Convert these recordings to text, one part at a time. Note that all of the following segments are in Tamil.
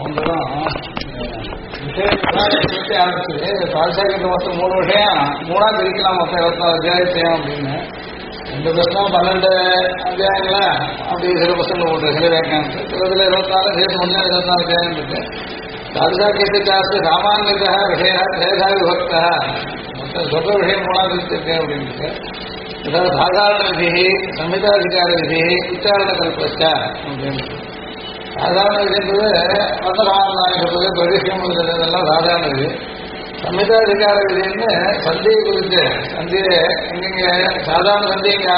பண்றதும் விஷயத்தை ஆரம்பிச்சது பால்சாகிட்ட மொத்தம் 3 விஷயம் 3ஆ பிரிக்கலாம் மொத்தம் 24 அத்தியாயத்தையும் அப்படின்னு 2 பசங்க 12 அத்தியாயங்களா அப்படி சில பசங்க போட்டு சில வியாக்கியானம் சிலதுல 24 சேர்த்து ஒண்ணு 24 அத்தியாயம் இருக்கு பால்சாகியத்தை சாஸ்திர சாமானியதா விஷய சேதா விபக்தா மொத்தம் சொல்ற விஷயம் 3ஆ பிரிச்சிருக்கேன் அப்படின்ட்டு அதாவது சாதாரண விதி சம்ஹிதாதிகார விதி உச்சாரண கல்பஸ்டா அப்படின்னு சாதாரண விதின்றது வந்தராமநாயகம் சொல்றது பிரதிஷ்டம் இதெல்லாம் சாதாரண விதி சம்ஹிதாதிகார விதின்னு சந்தியை குறித்து சந்தியை எங்கெங்க சாதாரண சந்தி இங்கே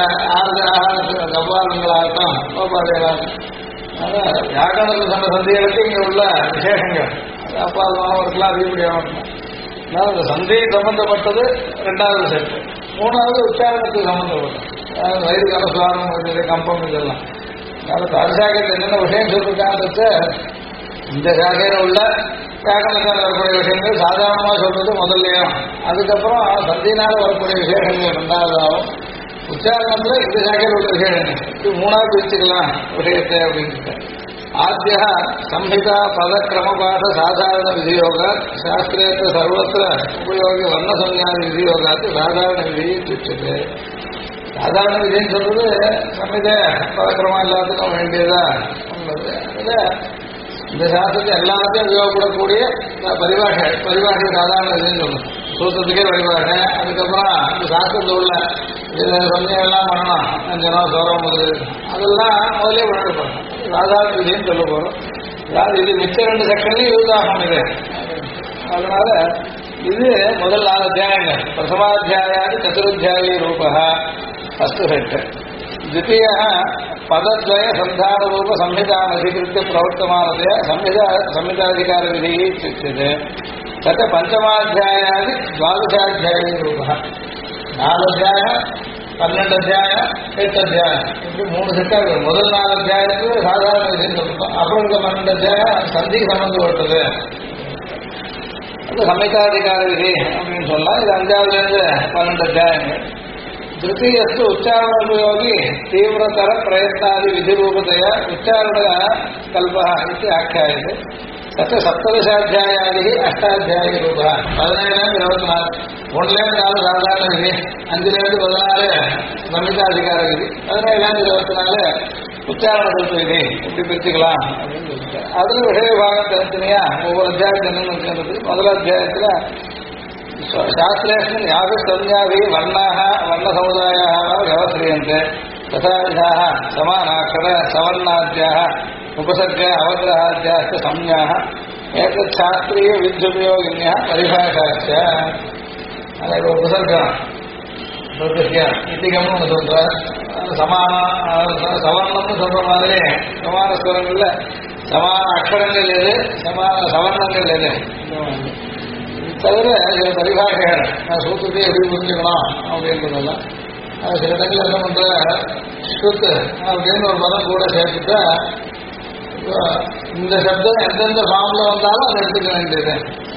கவ்வாலங்களாகட்டும் கோபாதைகளாகட்டும் அதான் வியாக்கரணத்தில் சொன்ன சந்திகளுக்கு இங்கே உள்ள விசேஷங்கள் அப்பாதமாக இருக்கலாம் அதிகப்படியாக அதனால அந்த சந்தியை சம்பந்தப்பட்டது 2வது செட்டு 3வது உச்சாரணத்துக்கு சம்பந்தப்பட்டது அதாவது வயிறு கலசுவாரம் கம்பம் இதெல்லாம் அதனால பால்சாகியத்தில் என்னென்ன விஷயம் சொல்லிருக்காங்க இந்த சாகையில உள்ள வியாக்கரணத்தால் வரக்கூடிய விஷயங்கள் சாதாரணமாக சொல்றது முதல்லையும் அதுக்கப்புறம் சந்தியினால வரக்கூடிய விசேஷங்கள் 2வதாகவும் உச்சாரணத்துல இந்த சாகையில் உள்ள விசேஷங்கள் இது 3ஆ பிரிச்சுக்கலாம் விஷயத்தை அப்படின்ட்டு ஆத்திய சம்ஹிதா பத கிரமபாத சாதாரண விதியோக சாஸ்திரேத்த சர்வத்திர உபயோகி வர்ணசஞ்ஞாதி விதியோகாத்து சாதாரண விதியை பிரிச்சது சாதாரண விதின்னு சொல்றது சம்ஹித பதக்கிரமம் எல்லாத்துக்கும் வேண்டியதா உள்ளது அதுல இந்த சாஸ்திரத்தை எல்லாத்தையும் உபயோகப்படக்கூடிய பரிபாஷை சாதாரண விதின்னு சொல்லணும் சூத்திரத்துக்கே பரிபாஷை அதுக்கப்புறம் இந்த சாஸ்திரத்தில் உள்ள சஞ்சையெல்லாம் பண்ணணும் அஞ்சனம் சோரம் முதல் அதெல்லாம் முதலே பண்ணணும் சாதாரண விதின்னு சொல்ல போறோம் அதாவது இது மிச்ச 2 செக்ஷன்லையும் யூஸ் ஆகும் இது அதனால இது முதல் 4 அத்தியாயங்கள் பிரதமாத்தியாயாதி சதுரத்தியாயி ரூபா ஃபர்ஸ்ட் செட் द्वितीय पदद्वय संधान रूप संहिता अधिकृत्य प्रवर्तमानतय संहिताधिकार विधि इत्युच्यते तत् पंचमाध्यायादि द्वादशाध्यायी रूपः 4 अध्याय 12 अध्याय 8 अध्याय இப்படி 3 செட்டாக முதல் 4 அத்தியாயத்துக்கு சாதாரண விதின்னு சொல்லிட்டோம் அப்புறம் இந்த 12 அத்தியாயம் சந்தி சம்பந்தப்பட்டது அது சம்ஹிதாதிகார விதி அப்படின்னு சொல்லலாம் இது 5வதுலேருந்து 12 அத்தியாயங்கள் तृतीयस्तु उच्चारणोपयोगी तीव्रतर प्रयत्नादि विधिरूपतया उच्चारण कल्पः इति आख्यायते तत्र 17 अष्टाध्यायी रूपः 17 24 1 साधारण विधि 5 16 संहिताधिकार विधि 17 24 उच्चारण कल्प विधि இப்படி பிரிச்சுக்கலாம் அப்படின்னு சொல்லிட்டு அதுல விஷய விபாகம் தனித்தனியா ஒவ்வொரு அத்தியாயத்தில் என்னன்னு இருக்கிறது முதல் அத்தியாயத்துல शास्त्रेऽस्मिन् यागसंज्ञाभिः वर्णाः वर्णसमुदायाः वा व्यवह्रियन्ते तथा विधाः समानाक्षर सवर्णाद्याः उपसर्ग अवग्रहाद्याश्च संज्ञाः एतत् शास्त्रीयविद्युपयोगिन्यः परिभाषाश्च अनेक उपसर्गः प्रकृत्य इति गमनं சொல்றார் சமான சவர்ணம்னு சொல்ற மாதிரி சமான ஸ்வரங்கள்ல சமான அக்ஷரங்கள் எது சமான சவர்ணங்கள் எது தவிர சில பரிபாஷைகள் சூத்திரத்தை எப்படி புரிஞ்சுக்கணும் அப்படின்றதெல்லாம் சில இடங்கள் என்ன பண்ற ஸ்ருத் அப்படின்னு ஒரு பதம் கூட சேர்த்துட்டா இந்த சப்தம் எந்தெந்த ஃபார்ம்ல வந்தாலும் அதை எடுத்துக்க வேண்டியது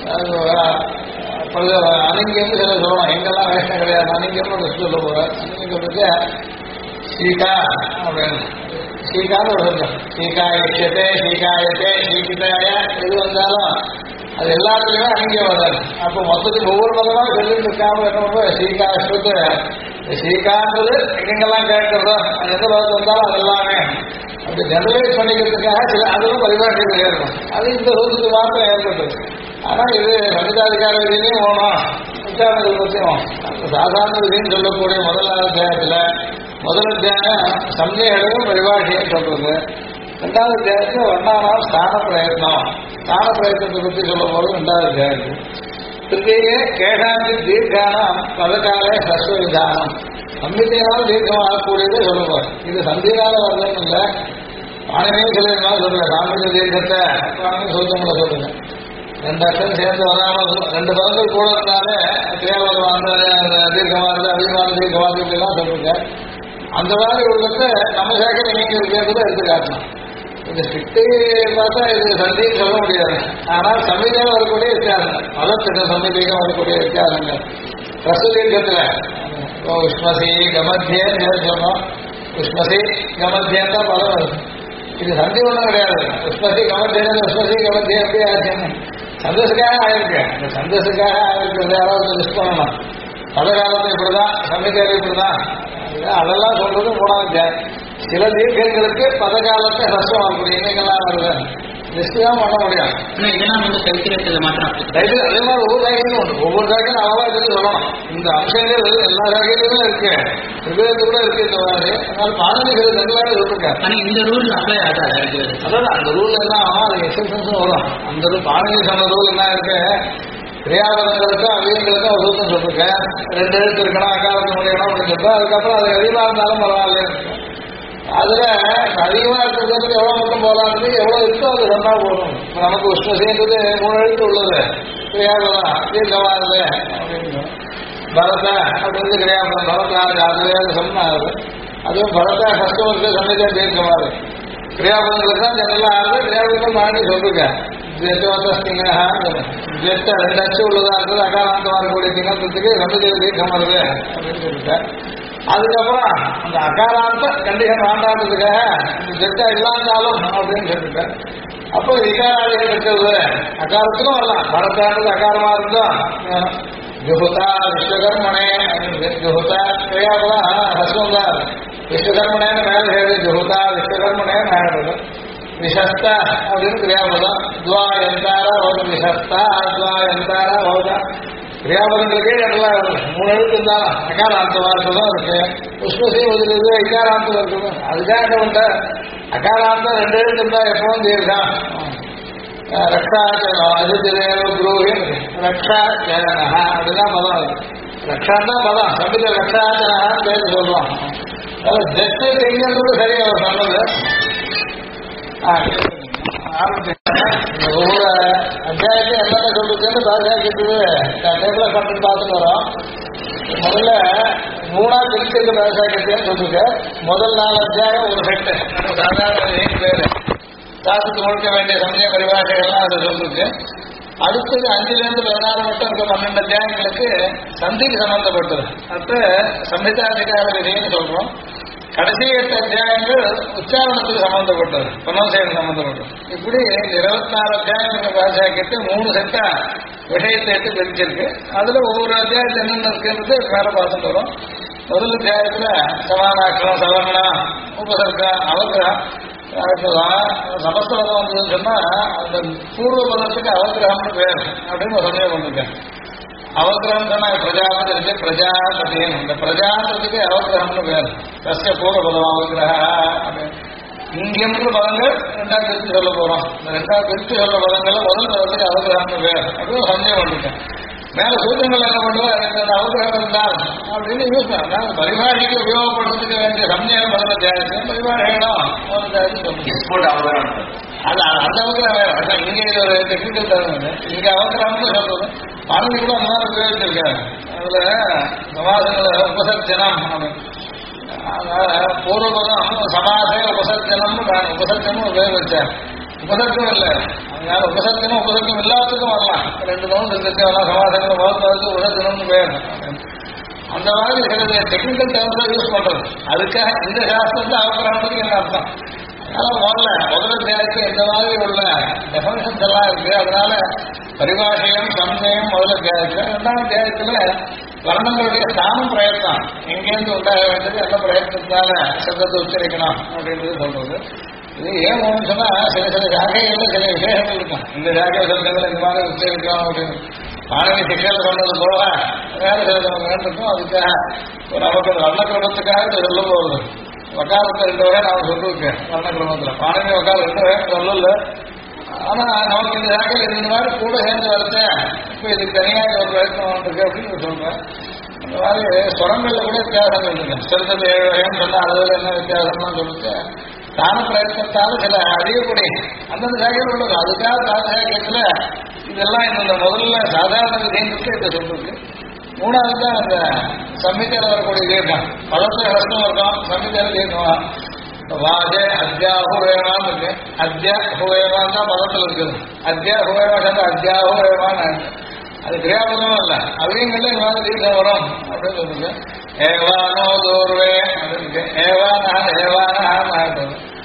அது அணிங்கன்னு சில சொல்லணும் எங்கெல்லாம் வேஷம் கிடையாது அணிங்கன்னு ஒரு சொல்ல போற அணிங்க சொல்லிட்டு சீகா அப்படின்னு சீகான்னு ஒரு சொல்லும் சீகாயத்தே சீகாயத்தே சீகிதாய எது வந்தாலும் அது எல்லாத்துலயுமே அங்கே வராது அப்போ மொத்தத்துக்கு ஒவ்வொரு பதமாக சொல்லிட்டு இருக்காம என்ன பண்ணுவோம் சீகா ஸ்ருத்து சீகான்றது எங்கெங்கெல்லாம் கேட்கறதோ அது எந்த பதத்து வந்தாலும் அது எல்லாமே அப்படி ஜெனரலைஸ் பண்ணிக்கிறதுக்காக சில அதுவும் பரிபாஷைகள் ஏற்படும் அது இந்த ரூபத்துக்கு மாத்திரம் ஏற்பட்டது ஆனால் இது சம்ஹிதாதிகார விதியிலையும் போகணும் உச்சாரணங்கள் பற்றியும் அந்த சாதாரண விதின்னு சொல்லக்கூடிய முதல் அத்தியாயத்தில் முதல் அத்தியாயம் சம்ஞைகளையும் பரிபாஷையும் சொல்றது 2வது அத்தியாயத்தில் வர்ணானாம் ஸ்தான பிரயத்தனத்தை பற்றி சொல்ல போது 2வது அத்தியாயத்தில் திருத்தியே கேஷாந்தி தீர்க்கானம் பதக்காலே சஸ்வ விதானம் சம்ஹிதையினால் தீர்க்கமாகக்கூடியதே சொல்லுவார் இது சந்தியினால வரலன்னு இல்லை பாணினையும் சொல்லியிருந்தாலும் சொல்லுங்க சாமிய தீர்க்கத்தை சொல்லுங்களை சொல்லுங்க 2 அர்த்தம் சேர்ந்து வராமல் 2 பதங்கள் கூட இருந்தாலே தேவரம் அந்த தீர்க்கமாக இருந்து அதிகமான தீர்க்கமாக இப்படிலாம் சொல்லுங்க அந்த மாதிரி உள்ளத்தை நம்ம சேர்க்க நீங்க இருக்கிறத எடுத்து காட்டணும் இந்த ஸ்ட்ரிக்ட் பார்த்தா இது சந்தின்னு சொல்ல முடியாது ஆனால் சம்ஹிதையில் வரக்கூடிய வித்தியாசங்கள் மதத்திட்ட சம்ஹிதைக்கும் வரக்கூடிய வித்தியாசங்கள் ரசதீர்க்கத்தில் உஷ்மசி கமத்தியன்னு சொன்னோம் உஷ்மசி கமத்தியன் தான் பலம் வருது இது சந்தி ஒன்றும் கிடையாது. உஸ்மதி கமத்தியம் உஸ்மதி கமத்தியம் எப்படி ஆச்சுன்னு சந்தோஷக்காக ஆயிருக்கு. இந்த சந்தோஷக்காக ஆயிருக்கு. யாராவது லிஸ்ட் பண்ணணும். பதகாலத்தில் இப்படிதான், சந்திக்கால இப்படிதான், அதெல்லாம் சொல்றது மூணாவது. சில தீர்க்கங்களுக்கு பதகாலத்தை ஹஸ்வம் அப்படி இன்னைக்கெல்லாம் வருது லிஸ்ட் தான் பண்ண முடியும். இதெல்லாம் வந்து சைத்திரத்தில் மாத்திரம் அதே மாதிரி ஒவ்வொரு சாகியும் உண்டு. ஒவ்வொரு சாகியும் அளவா எடுத்து சொல்லணும். இந்த அம்சங்கள் எல்லா சாகியத்திலும் இருக்கு, ரிவேதத்து கூட இருக்கு. இந்த மாதிரி அதனால பாரம்பரிய ரெகுலாக இருக்காரு. ஆனா இந்த ரூல் அப்ளை ஆகாது. அதான் அந்த ரூல் எல்லாம் அது எக்ஸப்ஷன்ஸ் வரும். அந்த பாரம்பரிய சொன்ன ரூல் என்ன இருக்கு, கிரியாபதங்களுக்கும் அவியங்களுக்கும் ஒரு சூத்தம் சொல்லிருக்கேன். 2 எழுத்து இருக்கணும், அக்காலத்து முடியணும் அப்படின்னு சொல்லிட்டு அதுக்கப்புறம் அது அதிகமாக இருந்தாலும் பரவாயில்ல. அதுல அதிகமா இருக்கிறது எவ்வளவு மட்டும் போகலான்றது எவ்வளவு இருக்கோ அது சொன்னா போதும். நமக்கு உஷ்ணசேன்றது 3 எழுத்து உள்ளது, கிரியாபதம் தீர்க்கமானது அப்படின்னு பரத அப்படின்னு கிரியாபதம் பரதா அதுவே சொன்னாரு. அதுவும் பரதா கஷ்டமருக்கு சமைச்சா தீர்க்கமாறு கிரியாபதங்களுக்கு தான் ஜெனரலா ஆகுது. கிரியாபதம் மாறி சொல்லிருக்கேன். ஜெட்டவந்தஸ்திங்க ஜெட்ட 2 அச்சு உள்ளதா இருக்குது, அகாராந்தமா இருக்கக்கூடிய திங்கத்துக்கு சமைச்ச தீர்க்கம் வருது அப்படின்னு சொல்லிருக்கேன். அதுக்கப்புறம் அந்த அகாராந்த கண்டிகன் வேண்டான்றதுக்காக இந்த ஜெட்டா இல்லாந்தாலும் அப்படின்னு சொல்லிட்டேன். அப்போ விகாராதிகள் இருக்கிறது அகாரத்துக்கும் வரலாம். பரத்தானது அகாரமா இருந்தோம். ஜுகுதா விஸ்வகர்மனே ஜுகுதா கிரியாபதான் ஹஸ்வம் தான். விஸ்வகர்மனேன்னு மேல செய்யுது, ஜுகுதா விஸ்வகர்மனே மேல விஷஸ்த அப்படின்னு கிரியாபதம். துவா எந்தாரா ஹோத விஷஸ்தா துவா எந்தாரா ஹோத கிரியாபதங்களுக்கே எல்லாம் 3 எழுத்து இருந்தாலும் அகாராந்தமா இருக்கதான் இருக்கு. புஷ்பசி ஒதுக்குது இக்காராந்தம் இருக்குது. அதுக்காக என்ன பண்ற, அகாராந்தம் 2 எழுத்து இருந்தா எப்பவும் தீர்க்கான். ரக்ஷா குருவின் ரக்ஷா ஜனஹா அப்படிதான் பதம். அது ரக்ஷான் தான் பதம். சம்பித ரக்ஷா ஜனஹான்னு பேர் சொல்லுவான். அதாவது ஜெட்டு செய்யறது சரியா சொன்னது. ஒவ்வொரு அத்தியாயத்தையும் என்னென்ன சொல்றதுன்னு பாதுகா கேட்டது டேபிள பண்ணி பார்த்துட்டு வரோம். முதல்ல 3ஆம் பிரிச்சிருக்க பாதுகா கேட்டேன்னு சொல்லுங்க. முதல் 4 அத்தியாயம் ஒரு செட்டு சாதாரண பேரு சாசத்து முழுக்க வேண்டிய சமய பரிபாஷைகள்லாம் அதை சொல்லிருக்கு. அடுத்தது 5லேருந்து 16 மட்டும் இருக்க 12 அத்தியாயங்களுக்கு சந்திக்கு சம்பந்தப்பட்டது. அப்ப சம்ஹிதாதிகார விதின்னு சொல்றோம். கடைசி 8 அத்தியாயங்கள் உச்சாரணத்துக்கு சம்பந்தப்பட்டது, புனோசேனுக்கு சம்பந்தப்பட்டது. இப்படி 24 அத்தியாயம் பாஷாக்கிட்டு 3 செட்டா விஷயத்தை எடுத்து பிரிச்சிருக்கு. அதுல ஒவ்வொரு அத்தியாயத்தில் என்னென்ன இருக்குன்றது மேல பார்த்துட்டு வரும். முதல் அத்தியாயத்துல சமானாக்கம் சவர்ணம் உபசர்க்கம் அவகிரகம் சமஸ்தபதம் வந்ததுன்னு சொன்னா அந்த பூர்வ பதத்துக்கு அவகிரகம்னு பேர் அப்படின்னு ஒரு சமயம் பண்ணிருக்கேன். அவகிரகம் சொன்னா பிரஜாபதி இருக்கு, பிரஜாபதின்னு இந்த பிரஜாபதிக்கு அவகிரகம்னு பேர். கஷ்ட பூர்வ பதம் அவகிரக அப்படின்னு. இங்கியம்ன்ற பதங்கள் 2ஆம் பிரித்து சொல்ல போறோம். இந்த 2ஆம் பிரித்து சொல்ற பதங்கள்ல முதல் பதத்துக்கு அவகிரகம்னு பேர் அப்படின்னு ஒரு சமயம் பண்ணிருக்கேன். மேல சூத்திரங்கள் என்ன பண்ணுவோம், எனக்கு அந்த அவகிரகம் இருந்தால் அப்படின்னு யூஸ் பண்ண பரிபாஷைக்கு உபயோகப்படுறதுக்கு வேண்டிய சமயம் பதத்தை தேவை பரிபாஷைகளும் அது அந்த அவகிரகம் வேற. இங்க இது ஒரு டெக்னிக்கல் தருவது. இங்க அவகிரகம்னு சொல்றது பாரதி கூட அந்த மாதிரி உபயோகிச்சிருக்காரு. அதுல சமாசங்களை உபசர்ஜனம் பூர்வபதம் சமாசே உபசர்ஜனம்னு உபசர்ஜனம் உபயோகிச்சார். உபசர்க்கம் இல்லை, அதனால உபசர்ஜனம் உபசர்க்கம் எல்லாத்துக்கும் வரலாம். 2 தவணை இருந்துச்சு வரலாம். சமாசங்களை வகுத்து உபசர்ஜனம்னு பேர். அந்த மாதிரி சில டெக்னிக்கல் டேர்ம்ஸ் யூஸ் பண்றது. அதுக்காக இந்த சாஸ்திரத்தை அவகிரகத்துக்கு என்ன அர்த்தம், அதனால முதல்ல தேவைக்கு இந்த மாதிரி உள்ள டெஃபனிஷன்ஸ் எல்லாம் இருக்கு. அதனால பரிபாஷையும் சமயம் முதல்ல தேவைக்கு. 2ஆம் தேவத்துல வர்ணங்களுடைய ஸ்தானம் பிரயத்னம் எங்கேருந்து உண்டாக வேண்டியது, என்ன பிரயத்னத்தால சப்தத்தை உச்சரிக்கணும் அப்படின்றது சொல்றது. இது ஏன் சொன்னா சில ஜாகைகள்ல சில விசேஷங்கள் இருக்கும். இந்த ஜாகை சப்தங்கள் இந்த மாதிரி உச்சரிக்கணும் அப்படின்னு பாரதி சிக்கல் சொன்னது போக வேற சில வேண்டிருக்கும். அதுக்காக ஒரு நமக்கு வர்ணக்கிரமத்துக்காக சொல்ல போகுது. வக்காலத்தை 2 வகை நான் சொல்லிருக்கேன். வர்ணக்கிரமத்துல பாரதி வக்காலம் 2 வகை சொல்லல. ஆனா நமக்கு இந்த ஜாகையில் இந்த மாதிரி கூட சேர்ந்து வரத்த இப்ப இதுக்கு தனியாக ஒரு பிரயத்னம் இருக்கு அப்படின்னு சொல்றேன். அந்த மாதிரி சுரங்கள்ல கூட வித்தியாசங்கள் இருக்கு. சிறுத்தது 7 வகைன்னு சொன்னா அதுல என்ன வித்தியாசம்னு சொல்லிட்டு தான பிரயத்னத்தால சில அதிகப்படி அந்தந்த ஜாகையில் உள்ளது. அதுக்காக தாதாயத்துல இதெல்லாம் இந்த முதல்ல சாதாரண விதயத்துக்கு இதை சொல்லிருக்கு. 3ஆவது தான் அந்த சம்மித்தையில் வரக்கூடிய தீர்க்கம். பதத்துல கஷ்டம் இருக்கும், சம்மித்தையில் தீர்க்கம். வாஜே அத்தியாஹுவேவான்னு இருக்கு. அத்தியாஹுவேவான் தான் பதத்தில் இருக்குது. அத்தியாஹுவேவா சேர்ந்து அத்தியாஹுவேவான்னு அது கிரியாபதமும் இல்லை. அவையங்கள்ல இந்த மாதிரி தீர்க்கம் வரும் அப்படின்னு சொல்லுங்க. ஏவானோ தூர்வே அப்படின்னு ஏவானா ஏவானா அந்த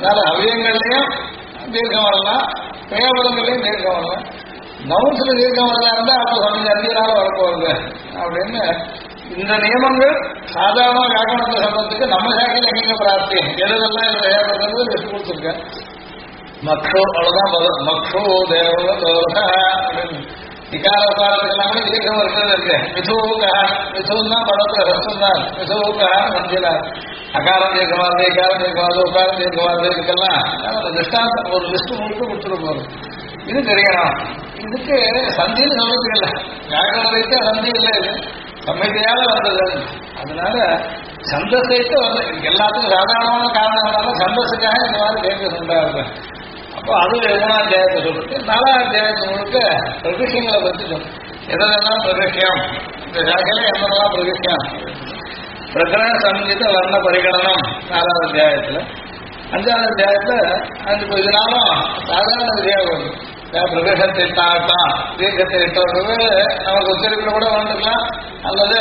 அதனால அவ்வியங்கள்லையும் தீர்க்கம் வரலாம், பெயர்பதங்களையும் தீர்க்கம் வரலாம். நவுன்ஸ்ல தீர்க்கம் வரலாம் இருந்தா அப்போ கொஞ்சம் அதிகனால வரப்போகுது அப்படின்னு இந்த நியமங்கள் சாதாரண வியாக்கரணத்தை சொல்றதுக்கு நம்ம சாக்கையில் எங்கெங்க பிரார்த்தி எதெல்லாம் இதில் ஏற்படுறது லிஸ்ட் கொடுத்துருக்கேன். மக்ஷோ அவ்வளவுதான் பதில். மக்ஷோ தேவ தோக அப்படின்னு இக்கார உதாரணத்துக்கெல்லாம் கூட தீர்க்கம் இருக்கிறது இருக்கு. மிதுவுக்கா மிதுவும் தான் படத்துல ரசம் தான் மிதுவுக்கா மஞ்சளா அகாரம் தீர்க்கமானது இக்காரம் தீர்க்கமானது உக்காரம் தீர்க்கமானது இதுக்கெல்லாம் திருஷ்டாந்தம் ஒரு லிஸ்ட் முழுக்க கொடுத்துட்டு போகுது. இது தெரியணும். இதுக்கு சந்தின்னு சொல்றதுக்கு இல்லை, வியாக்கரணத்தை சந்தி இல்லை, இது சம்மிதியால வந்தது. அதனால சந்தசைத்து வந்து எல்லாத்துக்கும் சாதாரணமான காரணம் சந்தஸுக்காக இந்த மாதிரி தேர்தல் உண்டாகுது. அப்போ அது 3ஆம் அத்தியாயத்தை சொல்லிட்டு 4ஆம் அத்தியாயத்தை முழுக்க பிரகிருஷ்யங்களை பற்றி சொல்லும். எதெல்லாம் பிரகிருஷ்யம், இந்த சாக்கையில என்னெல்லாம் பிரகிருஷ்யம், பிரகரண சங்கீத வர்ண பரிகடனம் 4ஆம் அத்தியாயத்தில். 5ஆம் அத்தியாயத்தில் அந்த இதனாலும் சாதாரண வித்தியாசம் பிரதேசத்தை இட்டாகட்டும் தீர்க்கத்தை இட்டவர்கள் நமக்கு உச்சரிப்பில் கூட வந்துக்கலாம், அல்லது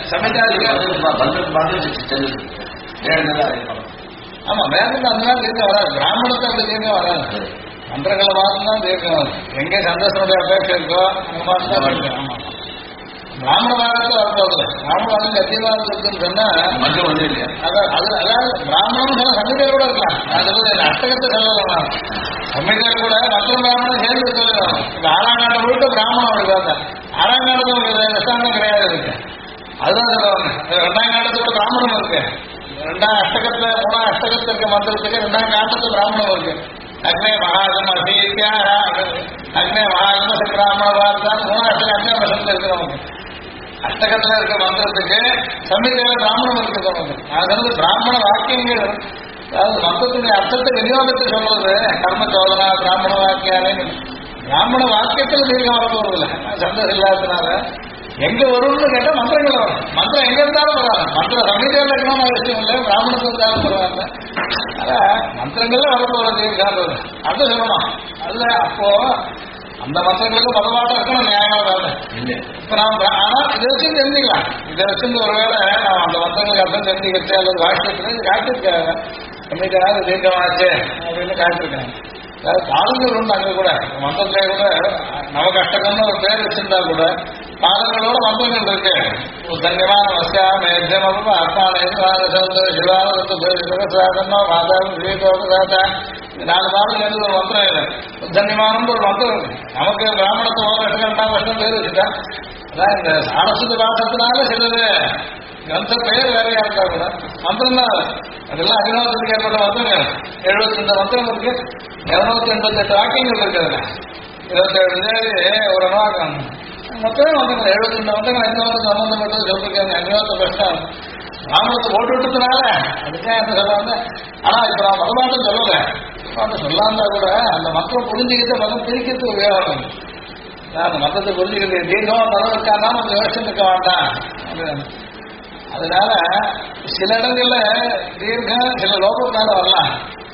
ஆமா வேதத்தை அந்த மாதிரி தீர்க்கம் வராது, பிராமணத்தை அந்த தீர்க்கம் வராது, மந்திரங்களை பார்த்துதான் தீர்க்கம் வரும். எங்கே சந்தோஷனுடைய அபேட்சை இருக்கோ அங்கே பார்த்துதான் இருக்கு. ஆமா பிராமண பாகத்தை வரப்போகுது, பிராமண பாகத்துக்கு அத்தியவாதம் இருக்குன்னு சொன்னா அதாவது பிராமணம் சொன்னா சம்மிதம் கூட இருக்கலாம், அது அஷ்டகத்தை சொல்லலாம், சம்மிதம் கூட மற்ற பிராமணம் சேர்ந்து சொல்லலாம். இந்த 6ஆம் காண்டம் முழுக்க பிராமணம் வருது, 6ஆம் காண்டத்துக்கு விசாரணம் கிடையாது இருக்கு, அதுதான் சொல்லுவாங்க. 2ஆம் காண்டத்தோட பிராமணம் இருக்கு, 2ஆம் அஷ்டகத்துல 3ஆம் அஷ்டகத்துல இருக்க மந்திரத்துக்கு 2ஆம் காண்டத்துல பிராமணம் இருக்கு. அக்னே மகாகம அசீத்யா அக்னே மகாகம பிராமண வார்த்தான் 3ஆம் அஷ்டகம் 5ஆம் வருஷத்துல இருக்கு. நமக்கு அஷ்டகத்துல இருக்க மந்திரத்துக்கு சம்மிதியில பிராமணம் இருக்கு நமக்கு. அதாவது பிராமண வாக்கியங்கள், அதாவது மந்திரத்துடைய அர்த்தத்தை விநியோகத்தை சொல்றது கர்ம சோதனா பிராமண வாக்கியானே. பிராமண வாக்கியத்தில் தீர்க்கம் வர போறதில்லை சந்தோஷம் இல்லாததுனால. எங்க வரும்னு கேட்டா மந்திரங்கள் வரும், மந்திரம் எங்க இருந்தாலும் பரவாயில்ல, மந்திரம் சமீதியில் இருக்கணும்னு அவசியம் இல்லை, பிராமணத்துக்கு இருந்தாலும் பரவாயில்ல. அதான் மந்திரங்கள்ல வரப்போறது தீர்க்கான்றது அது சொல்லணும். அதுல அப்போ அந்த மந்திரங்களுக்கு பதவாட்டம் இருக்கணும், நியாயமா வேலை இல்லை. இப்ப நாம் ஆனா இதை வச்சு தெரிஞ்சுக்கலாம், இதை வச்சு ஒருவேளை நாம் அந்த மந்திரங்களுக்கு அர்த்தம் தெரிஞ்சுக்கிட்டு அல்லது வாக்கியத்துல காட்டிருக்காங்க சமீதியாக தீர்க்கமாச்சு அப்படின்னு காட்டிருக்காங்க. அதாவது பாதங்கள் உண்டு அங்கே கூட மந்திரத்திலே கூட நமக்கு அஷ்டகம்னு ஒரு பேர் வச்சிருந்தா கூட பாதங்களோட மந்திரங்கள் இருக்கு. தன்யமான வசியா மேத்தியமம் ஆத்மானேந்து சிவாதோ மாதாவும் ஸ்ரீதோதாத்தா 4 பாதங்கள் இருந்து ஒரு மந்திரம் இல்லை. தன்யமானம் ஒரு மந்திரம் இருக்கு. நமக்கு பிராமணத்தை 1 2 வருஷம் பேர் வச்சுட்டா அதான் இந்த சாரஸ்வத பாசத்தினால சிலது கிரந்த பெயர் வேறையா இருக்கா கூட மந்திரம் தான் அதெல்லாம் அபிநவத்துக்கு ஏற்பட்ட மந்திரங்கள் 75 மந்திரம் இருக்கு, 288 வாக்கியங்கள் இருக்கிறது, 27 ஒரு அனுவாக்கம் மொத்தமே மந்திரங்கள் 72 மந்திரங்கள் 5 சம்பந்தப்பட்டது சொல்லிருக்காங்க. அபிநவத்தை கஷ்டம் ராமணத்தை போட்டு விட்டதுனால அதுக்காக என்ன சொல்றாங்க. ஆனா இப்ப நான் மதமாட்டம் சொல்லலை, சொல்லாந்தா கூட அந்த மந்திரம் புரிஞ்சுக்கிட்டு மதம் பிரிக்கிறது உபயோகம். அந்த மதத்தை புரிஞ்சுக்கிறது தீர்க்கம் மதம் இருக்கான்னா நம்ம யோசனை இருக்க வேண்டாம். அதனால சில இடங்கள்ல தீர்க்கம் சில லோகத்தால வரலாம்.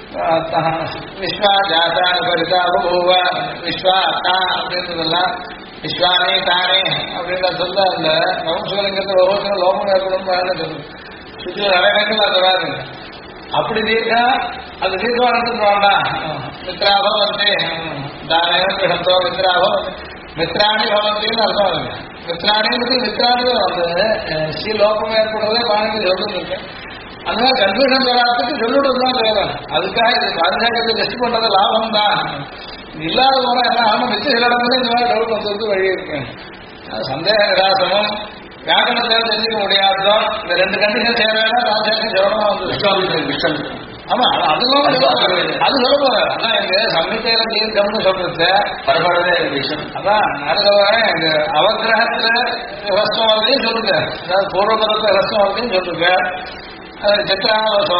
விஸ்வா ஜாதா பரிதா பூவ விஸ்வா தா அப்படின்றதெல்லாம் விஸ்வானே தானே அப்படின்ற சொல்ல அந்த நவசுகலிங்கத்தில் ஒவ்வொரு லோகம் ஏற்படும் சொல்லுது. சுற்றி நிறைய இடங்கள் அந்த வேறு அப்படி தீர்க்கம் அது தீர்க்கமானதுக்கு வேண்டாம். மித்ராபோ வந்து தானே கிடந்தோ மித்ராபோ மித்ராணி பவந்தின்னு அர்த்தம் இருக்கு. மித்ராணிக்கு மித்ராணி வந்து ஸ்ரீலோகம் ஏற்படுறதே பாணிக்கு சொல்லிருக்கு. அந்த மாதிரி கன்ஃபியூஷன் வராதுக்கு சொல்லிவிடுறதுதான் தேவை. அதுக்காக இது பாதுகாக்கத்தை டெஸ்ட் பண்றது லாபம் தான். இல்லாத போனா என்ன ஆகும், மிச்ச சில இடத்துல இந்த மாதிரி டவுட் வந்ததுக்கு வழி இருக்கு. சந்தேக நிராசமும் வியாக்கரணத்தை தெரிஞ்சுக்க முடியாததோ இந்த 2 கண்டிஷன் தேவையான ராஜாக்கு ஜவனமா வந்து ஆமா அதுவும் அது சொல்ல போறாரு. அதான் எங்க சம்மித்தையில தீர்க்கம்னு சொல்றது பரவாயில்ல விஷயம். அதான் நடந்தவன் இந்த அவகிரகத்துல ரசம் வரதையும் சொல்லுங்க, அதாவது பூர்வபதத்துல ரசம் வரதையும் சொல்லுங்க. சித்ராவசோ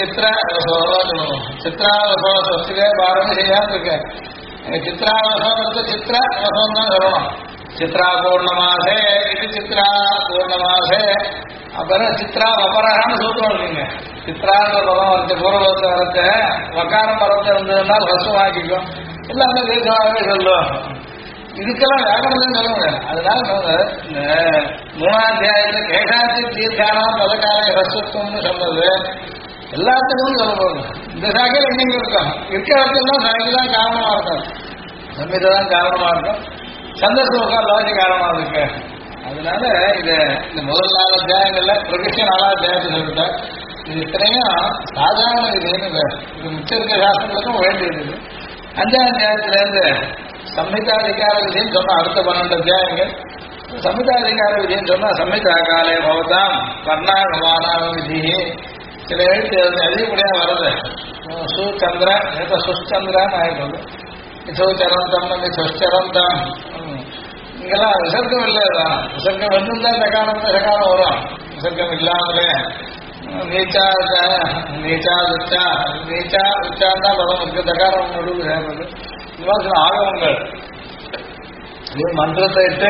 சித்ராவசோஸ்திலே பாரதி செய்யாம இருக்கு. சித்ராவசோங்கிறது சித்ர வசம் தான் சொல்லணும். சித்ரா பூர்ணமாசே இது சித்ரா பூர்ணமாசே அப்புறம் சித்ரா அபரகான்னு சொல்லுவோம் இருக்கீங்க. சித்ரான்ற பதம் வரது பூர்வபதத்தை வரது வக்காரம் பரவத்தை வந்ததுன்னா ரசம் ஆக்கிக்கும் எல்லாமே தீர்க்கமாகவே சொல்லுவோம். இதுக்கெல்லாம் வியாக்கரணம் சொல்லுங்க. அதனால இந்த 3ஆம் அத்தியாயத்தில் கேஷாச்சி தீர்க்கானா பதக்கால ரசத்துவம்னு சொன்னது எல்லாத்துக்கும் சொல்ல போகுது. இந்த சாக்கையில் எங்கெங்க இருக்கும், இருக்கிற இடத்துலாம் சாய்க்கு தான் காரணமா இருக்கும், சம்மிதை தான் காரணமா இருக்கும், சந்தர்ப்பம் லாஜி காரணமா இருக்கு. அதனால இது இந்த முதல் 4 அத்தியாயங்கள்ல பிரகிருஷ்ட 4 அத்தியாயத்தை சொல்லிட்டேன். இது இத்தனையும் சாதாரண இதுன்னு இது மிச்ச இருக்க சாஸ்திரங்களுக்கும் வேண்டியது. 5ஆம் அத்தியாயத்திலேருந்து சம்ஹிதாதிகார விதின்னு சொன்னா அடுத்த 12 அத்தியாயங்கள். சம்ஹிதாதிகார விதின்னு சொன்னா சம்ஹிதா காலே பவதாம் வர்ணாகமான விதி சில எழுத்து அதிகப்படியாக வருது. சுச்சந்திர சுச்சந்திரான்னு ஆயிடுது. சுச்சரந்தம் சுச்சரந்தம் இங்கெல்லாம் விசர்க்கம் இல்லைதான். விசர்க்கம் வந்துதான் சகாரம் வரும். விசர்க்கம் இல்லாமலே நீச்சா நீச்சா உச்சா நீச்சா உச்சான் தான் பதம் இருக்கு. தகாரம் நடுவு சேர்ந்தது. இந்த மாதிரி சில ஆகவங்கள் இது மந்திரத்தை இட்டு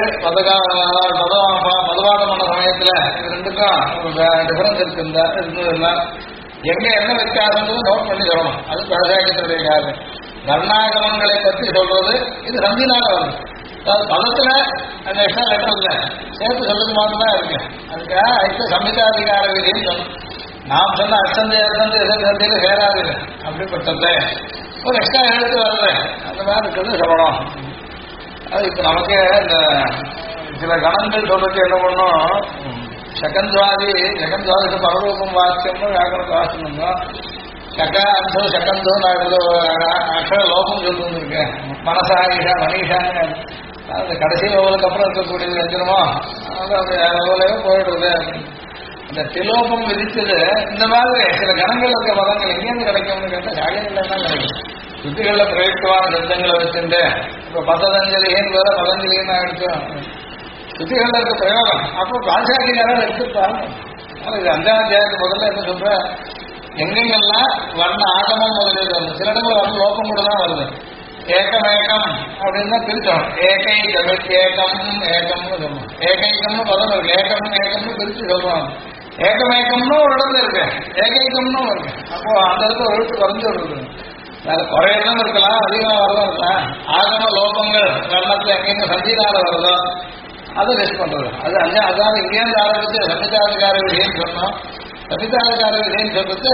மதுவாதம் பண்ண சமயத்துல இது ரெண்டுக்கும் டிஃபரன்ஸ் இருக்குன்னா எங்க என்ன வித்தியாசம் நோட் பண்ணி சொல்லணும். அது பிரசாயத்தினுடைய காரணம். வர்ணாகமங்களை பற்றி சொல்றது இது சந்தினால வருது. அதாவது பதத்துல அந்த எக்ஸ்ட்ரா லெட்டர் இல்லை, சேர்த்து சொல்றது மாதிரி தான் இருக்கு. அதுக்காக ஐத்த சம்ஹிதாதிகார விதின்னு சொல்லணும். நாம் சொன்ன அச்சந்தை சந்தையில சேராது. அப்படிப்பட்டது ஒரு எக்ஸ்ட்ரா எழுத்து வருது, அந்த மாதிரி இருக்கிறது சொல்லணும். அது இப்போ நமக்கு இந்த சில கணங்கள் சொல்றதுக்கு என்ன பண்ணும், சகந்த்வாதி பரலோகம் வாக்கியம்னு வியாக்கரணத்தை வாசிக்கணும். சகாந்தோ சகந்தோ நான் அக்ஷர லோகம் சொல்லுன்னு இருக்கேன். மனசா ஈஷா மனிஷான்னு அந்த கடைசி லெவலுக்கு அப்புறம் இருக்கக்கூடியது வச்சிருமோ அது லெவலையோ போயிடுறது. அந்த திலோகம் விதிச்சது இந்த மாதிரி சில கணங்கள் இருக்க பதங்கள் எங்கேருந்து கிடைக்கும்னு கேட்டால் சாகங்கள்ல தான் கிடைக்கும். சுத்திகளில் பிரயுக்தமான சப்தங்களை வச்சுட்டு இப்போ பதஞ்சலின்னு வேற பதஞ்சலின்னு ஆகிடுச்சோம். சுத்திகளில் இருக்க பிரயோகம் அப்போ பாஷாக்கியாரால் எடுத்துருப்பாங்க. இது 5ஆம் அத்தியாயத்துக்கு முதல்ல என்ன சொல்ற, எங்கெங்கெல்லாம் வர்ண ஆகமம் முதலில் வருது. சில இடங்கள் வர்ண லோகம் கூட தான் வருது. ஏக்கமேக்கம் அப்படின்னு தான் பிரிச்சோம். ஏகைகம் ஏக்கம்னு சொல்லணும். ஏகைகம்னு பதம் இருக்கு. ஏக்கம்னு பிரிச்சு சொல்றோம். ஏக்கமேக்கம்னு ஒரு இடத்துல இருக்கு, ஏகைகம்னு இருக்கு. அப்போ அந்த இடத்துல ஒரு எழுத்து குறைஞ்சு வருது. வேற குறையதான் இருக்கலாம், அதிகமாக வரதான் இருக்கலாம். ஆகம லோகங்கள் வர்ணத்துல எங்கெங்க சந்தினால வருதோ அதை லிஸ்ட் பண்றது. அது அதாவது இங்கேருந்து ஆரம்பிச்சு சம்ஹிதாதிகார விதின்னு சொன்னோம். சம்ஹிதாதிகார விதின்னு சொல்றது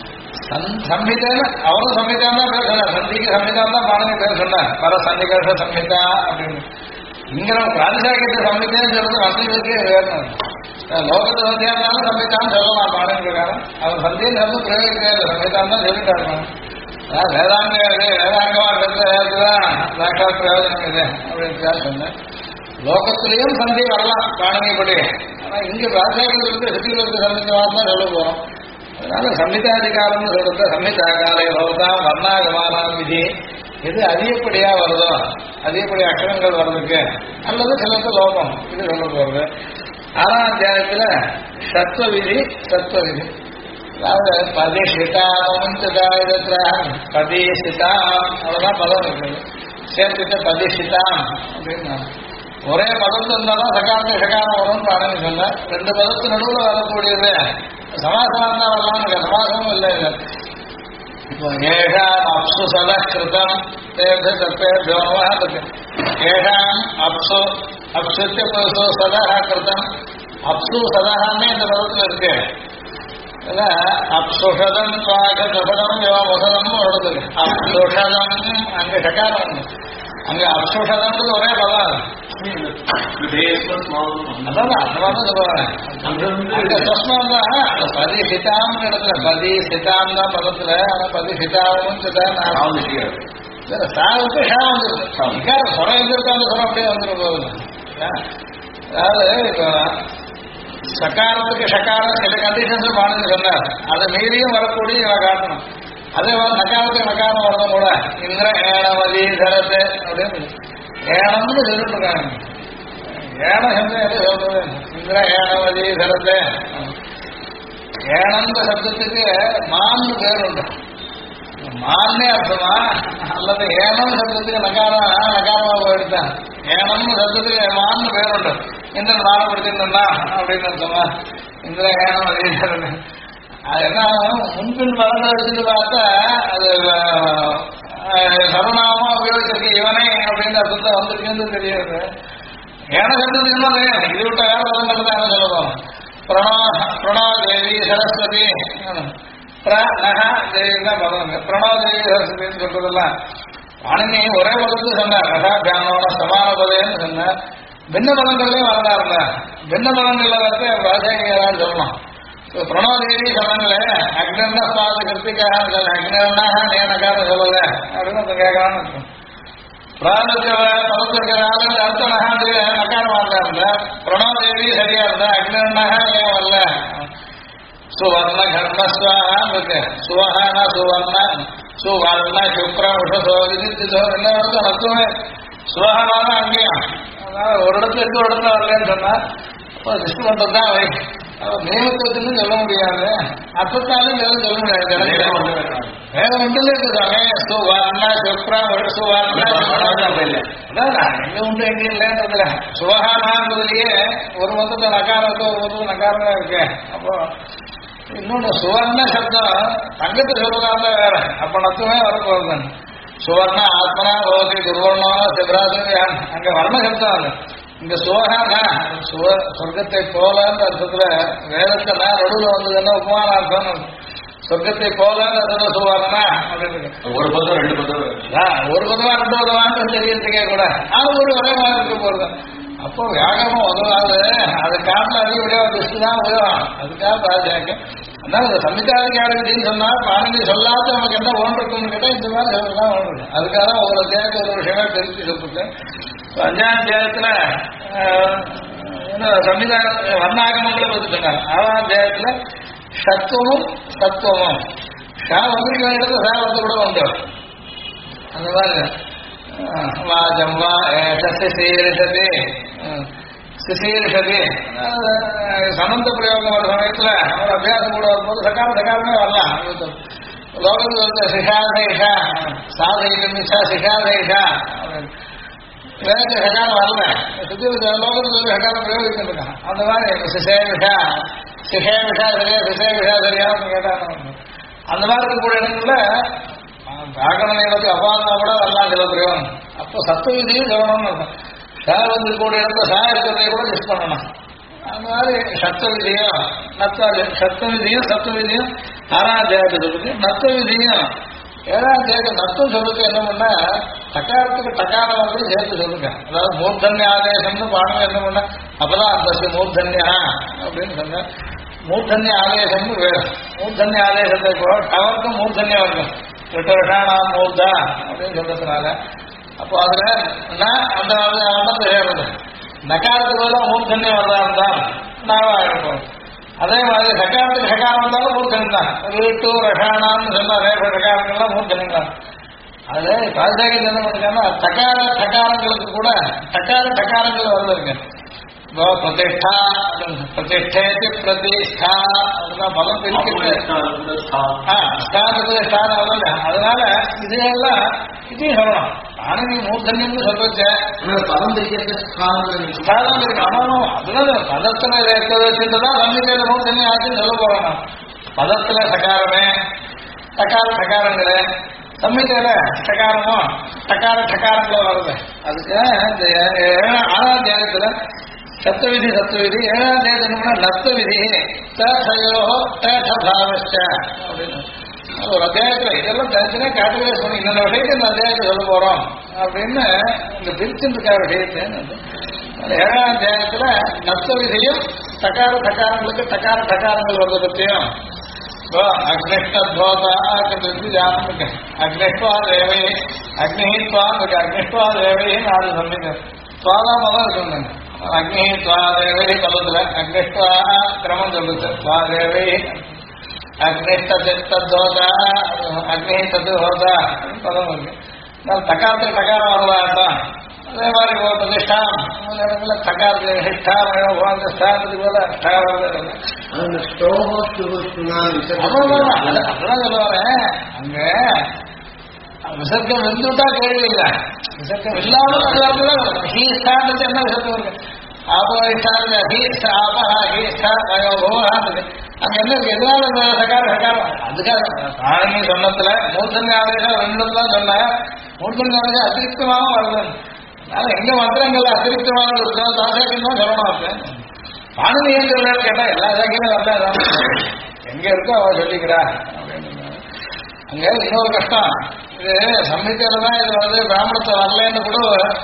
சம்ஹிதான்னு அவரும் சம்ஹிதான் தான் பேர் சொன்னார். சந்திக்கு சம்ஹிதான் தான் பாடனை பேர் சொன்னார். பர சந்திகர்ஷ சம்ஹிதா அப்படின்னு. இங்க நம்ம பிராதிசாக்கியத்தை சம்ஹிதான்னு சொல்றது வந்திகளுக்கே வேணும். லோகத்தை சந்தியா இருந்தாலும் சம்ஹிதான்னு சொல்லலாம் பாடனை பிரகாரம். அவர் சந்தின்னு வந்து பிரயோகிக்கிறாரு, சம்ஹிதான் தான் சொல்லிட்டாரு. வேதாங்க வேதாங்கமா இருக்கிறதுதான் சாட்சாத் பிரயோஜனம் இது அப்படின்னு சொன்னேன். லோகத்திலையும் சந்தி வரலாம் பாடனைப்படி. ஆனா இங்க பிராதிசாக்கியத்திலிருந்து சித்திகளுக்கு சந்திக்கலாம் தான் சொல்ல போறோம். அதனால சம்ஹிதாதிகாரம்னு சொல்றது சம்ஹிதாகாலே பவதாம் வர்ணாகமான விதி எது அதிகப்படியா வருதோ அதிகப்படி அக்ஷரங்கள் வர்றதுக்கு அல்லது சிலருக்கு லோகம் இது சொல்ல போறது. 6ஆம் அத்தியாயத்துல சத்வ விதி அதாவது பதிஷிதாம் அவ்வளவுதான் பதம் இருக்குது. சேர்த்துட்டு பதிஷிதாம் அப்படின்னா ஒரே பதத்து இருந்தாலும் சகாரம் வரும்னு பாருங்க சொன்ன. 2 பதத்து நடுவில் வரக்கூடியது சமாசம் தான் வரலாம்னு சமாசமும் இல்லை. இப்போ ஏஷாம் அப்சு சத கிருதம் ஏஷாம் அப்சு அப்சுத்திய சதா கிருதம் அப்சு சதாமே இந்த பதத்தில் இருக்கு. அப்சுஷதம் சுவாகதம் யோகதம் வருது. அப்சுஷதம் அங்க சகாரம், அங்க அப்சுஷதம் ஒரே பதம். அதான் அந்த மாதிரி சொல்லுவாங்க. சொஸ்னம் தான் பதிஷிதாம் இடத்துல பதிஷிதாம் தான் பதத்துல. ஆனா பதிஷிதாவும் சாவுக்கு ஷா வந்துருக்கு. குறை இருந்திருக்காங்க சொல்ல அப்படியே வந்துட போகுது. அதாவது இப்போ சக்காரத்துக்கு சக்காரம் சில கண்டிஷன்ஸ் பாடுன்னு சொன்னார். அதை மீறியும் வரக்கூடிய இவன் காட்டணும். அதே மாதிரி சக்காரத்துக்கு நக்காரம் வரதும் கூட இந்திர ஏனவதி தரத்து அப்படின்னு ஏனம்னு சொல்லிட்டு இருக்காங்க. ஏன சப்தம் எது சொல்றது? இந்திர ஏனவதி தரத்து. ஏனந்த சப்தத்துக்கு மான்னு பேர் உண்டு. மான்னே அர்த்தமா அல்லது ஏனம் சப்தத்துக்கு நகாரமா போயிடுதான். ஏனம்னு சப்தத்துக்கு மான்னு பேர் உண்டு. இந்திரன் மாறப்படுத்திருந்தா அப்படின்னு அர்த்தமா? இந்திர ஏனம் அதே அது என்ன முன்பின் மறந்து வச்சுட்டு பார்த்தா அது சர்வநாமமா உபயோகிச்சிருக்கு இவனே அப்படின்னு அர்த்தத்தை வந்திருக்குன்னு தெரியாது. ஏன சப்தத்துக்குன்னா இது விட்ட வேற பதங்கள் தான் என்ன சொல்லுவோம். பிரணா தேவி சரஸ்வதி தான் பதம் பிரணவதேவின்னு சொல்றதெல்லாம் பாணினி ஒரே பதத்தை சொன்னார். ரசாபியானோட சமான பதேன்னு சொன்னார். பின்ன பதங்கள்லயும் வரலாறுல பின்ன பதங்கள்ல வந்து ராஜாங்கியாரான்னு சொல்லலாம். பிரணவதேவி சொன்னாங்களே அக்னந்த பாத கிருத்திக்காக அக்னா நேனக்கார சொல்லல அப்படின்னு ஒருத்தர் கேட்கலான்னு இருக்கும். அர்த்தனகாந்து நக்காரமா இருந்தா பிரணவதேவி சரியா இருந்தா அக்னன்னாக ஏன் வரல. சுவர்ண கர்மஸ்வான்னு இருக்கு. சுவஹானா சுவர்ண சுவர்ண சுக்ரம் உஷசோதிச்சோ என்ன வருது அர்த்தமே சுவஹானான அங்கேயும். அதனால ஒரு இடத்துல இருந்து ஒரு இடத்துல வரலன்னு சொன்னா அப்போ திருஷ்டி பண்றது தான் வை. நியமத்துவத்திலும் சொல்ல முடியாது, அர்த்தத்தாலும் சொல்ல முடியாது. வேற ஒன்றுல இருக்குதாங்க சுவர்ண சுக்ரம் சுவர்ண அதான் எங்க உண்டு எங்க இல்லைன்றதுல சுவஹானான்றதுலயே ஒரு மொத்தத்தை நக்காரத்தை ஒரு மொத்தம் நக்காரமா இருக்கு. அப்போ இன்னொன்று சுவர்ண சப்தம் தங்கத்தை சொல்றதால வேற அப்ப நத்துமே வரப்போகுது. சுவர்ண ஆத்மனா ரோதி துர்வர்ணோ சிவராஜன் அங்க வர்ண சப்தம் அது. இங்க சுவகானா சொர்க்கத்தை போலன்ற அர்த்தத்துல வேதத்தை நடுவில் வந்ததுன்னா உபமான அர்த்தம். சொர்க்கத்தை போலன்ற அர்த்தம் சுவர்ணா அப்படின்னு ஒரு பதம் ரெண்டு பதம் ஒரு பதமா ரெண்டு பதமான்னு தெரியறதுக்கே கூட அது ஒரு ஒரே மாதிரி இருக்க போறது. அப்போ வியாகரமும் உதவாது. அது காட்டில் அதிகப்படியா திருஷ்டி தான் உதவும். அதுக்காக பாஜக அதனால இந்த சம்மிதாதிகாரின்னு சொன்னா பாணினி சொல்லாத நமக்கு என்ன ஓன்றிருக்குன்னு கேட்டா இந்த மாதிரி சொல்லலாம் ஓன்றது. அதுக்காக தான் ஒவ்வொரு அத்தியாயத்தை ஒரு விஷயமா தெரிஞ்சு சொல்லிருக்கேன். அஞ்சாம் அத்தியாயத்துல சம்மிதான வர்ணாகமங்களை பத்துட்டாங்க. ஆறாம் அத்தியாயத்துல சத்துவமும் சத்துவமும் ஷா வந்திருக்க இடத்துல சா வந்து கூட உண்டு. அந்த மாதிரி வாஜம் வா சீரிஷதி சிசீரிஷதி சமந்த பிரயோகம் வர சமயத்துல அவர் அபியாசம் கூட வரும்போது சகாரமே வரலாம். லோகத்தில் வந்து சிஷாதேஷா சாதயிஷா சிஷாதேஷா வேற சகாரம் வரல. லோகத்தில் வந்து சகாரம் பிரயோகிச்சிருக்கான். அந்த மாதிரி சிசேவிஷா சிஷேவிஷா சரியா சிசேவிஷா சரியான்னு கேட்டாங்க. அந்த மாதிரி இருக்கக்கூடிய இடங்கள்ல வியாகரண நிலத்துக்கு அபாதனா கூட வரலாம் சில பிரயோகம். அப்போ சத்துவ விதியும் சொல்லணும்னு இருக்கும். சா வந்து கூட இடத்துல சா இருக்கிறதையும் கூட மிஸ் பண்ணணும். அந்த மாதிரி சத்துவ விதியும் சத்துவ விதியும் சத்துவ விதியும் ஆறாம் அத்தியாயத்தை சொல்லுது. நத்துவ விதியும் ஏழாம் அத்தியாயத்தை நத்துவம் சொல்லுறது என்ன பண்ணா டக்காரத்துக்கு டக்காரம் வந்து சேர்த்து சொல்லுங்க. அதாவது மூர்தன்ய ஆதேசம்னு பாடம் என்ன பண்ண அப்பதான் அந்த மூர்தன்யா அப்படின்னு சொன்ன மூர்தன்ய ஆதேசம்னு வேறு. மூர்தன்ய ஆதேசத்தை டவருக்கும் மூர்தன்யம் இருக்கும். 8 வருஷம் மூர்தா அப்படின்னு சொல்றதுனால அப்போ அதுல அந்த அமர்ந்து சேர்றது நக்காரத்துக்கு போல மூர்தன்யம் வரதா இருந்தால் நாவா இருக்கும். அதே மாதிரி சக்காரத்துக்கு சக்காரம் இருந்தாலும் மூர்தன்யம் தான். வீட்டு ரஷானான்னு சொன்னா வேற சக்காரங்கள்லாம் மூர்தன்யம் தான். அது பாஜக என்ன பண்ணிருக்காங்கன்னா தக்கார டக்காரங்களுக்கு கூட டக்காரங்கள் வரல இருக்கு. பிரதிஷ்டா பிரதிஷ்டேதி பிரதிஷ்டா அதெல்லாம் பலம் பிரிக்கிறது. அதனால இதுகெல்லாம் இதையும் சொல்லணும். ஆனந்தி மூர்தன்யம்னு சொல்றச்ச பதம் பிரிக்கிறது சாதனம் இருக்கு. ஆனாலும் அதனால பதத்துல வச்சுட்டுதான் சம்மிதையில மூர்தன்யம் ஆச்சுன்னு சொல்ல போறாங்க. பதத்துல சகாரமே டக்காரங்களே சம்மிதையில சகாரமும் டக்காரங்களும் வருது. அதுக்கு இந்த 6ஆம் அத்தியாயத்துல சத்துவவிதி ஏழாம் தேதினா நத்த விதி தயோ தபாவச்ச அப்படின்னு ஒரு அத்தியாயத்துல இதெல்லாம் தனித்தனே கேட்டகரைஸ் பண்ணி இந்த விஷயத்தை இந்த அத்தியாயத்தை சொல்ல போறோம் அப்படின்னு இந்த பிரிச்சுருக்கா விஷயத்தை. ஏழாம் அத்தியாயத்துல நத்த விதியும் டக்காரங்களுக்கு டக்காரங்கள் வருவதை பற்றியும் அக்னிஷ்டோதா ஆரம்பிக்க அக்னிஷ்வா தேவை அக்னிஹித்வான் இருக்கு. அக்னிஷ்வா தேவைன்னு 4 சொன்னீங்க. சுவாதா முதல் சொன்னீங்க. அக்னி சுவாதேவை பதத்துல அக்னிஷ்வா கிரமம் சொல்லுது. சுவாதேவை அக்னிஷ்டோதா அக்னி தத்து ஹோதா பதம் இருக்கு. தக்காரத்துக்கு டக்காரம் வரலாம். அதே மாதிரி பிரதிஷ்டா தக்காரத்துக்கு ஹிஷ்டா ஸ்தானத்துக்கு போல அதெல்லாம் சொல்லுவாங்க. அங்க விசர்க்கம் வந்துட்டா கேள்வி இல்லை. விசர்க்கம் இல்லாமல் ஹீ ஸ்தானத்து என்ன விசர்க்கம் இருக்கு. அங்க என்ன இருக்கு எதனால சகாரம் அதுக்காக பாணினி சொன்னத்துல மூர்த்தன்ய ஆதேசம் 2 தான் சொன்ன. மூர்த்தன்ய ஆதேசம் அதிருப்தமாக வருது. அதனால எங்க மந்திரங்கள்ல அதிருப்தமாக இருக்கோம் தாசாக்கியம் தான் சொல்லணும். பாணினி ஏன் சொல்ல கேட்டா எல்லா சாக்கியமே வந்தா எங்க இருக்கோ அவ சொல்லிக்கிறா அப்படின்னு. அங்க இன்னொரு கஷ்டம், இது சம்ஹிதையில தான் இது வந்து பிராமணத்தை வரலன்னு கூட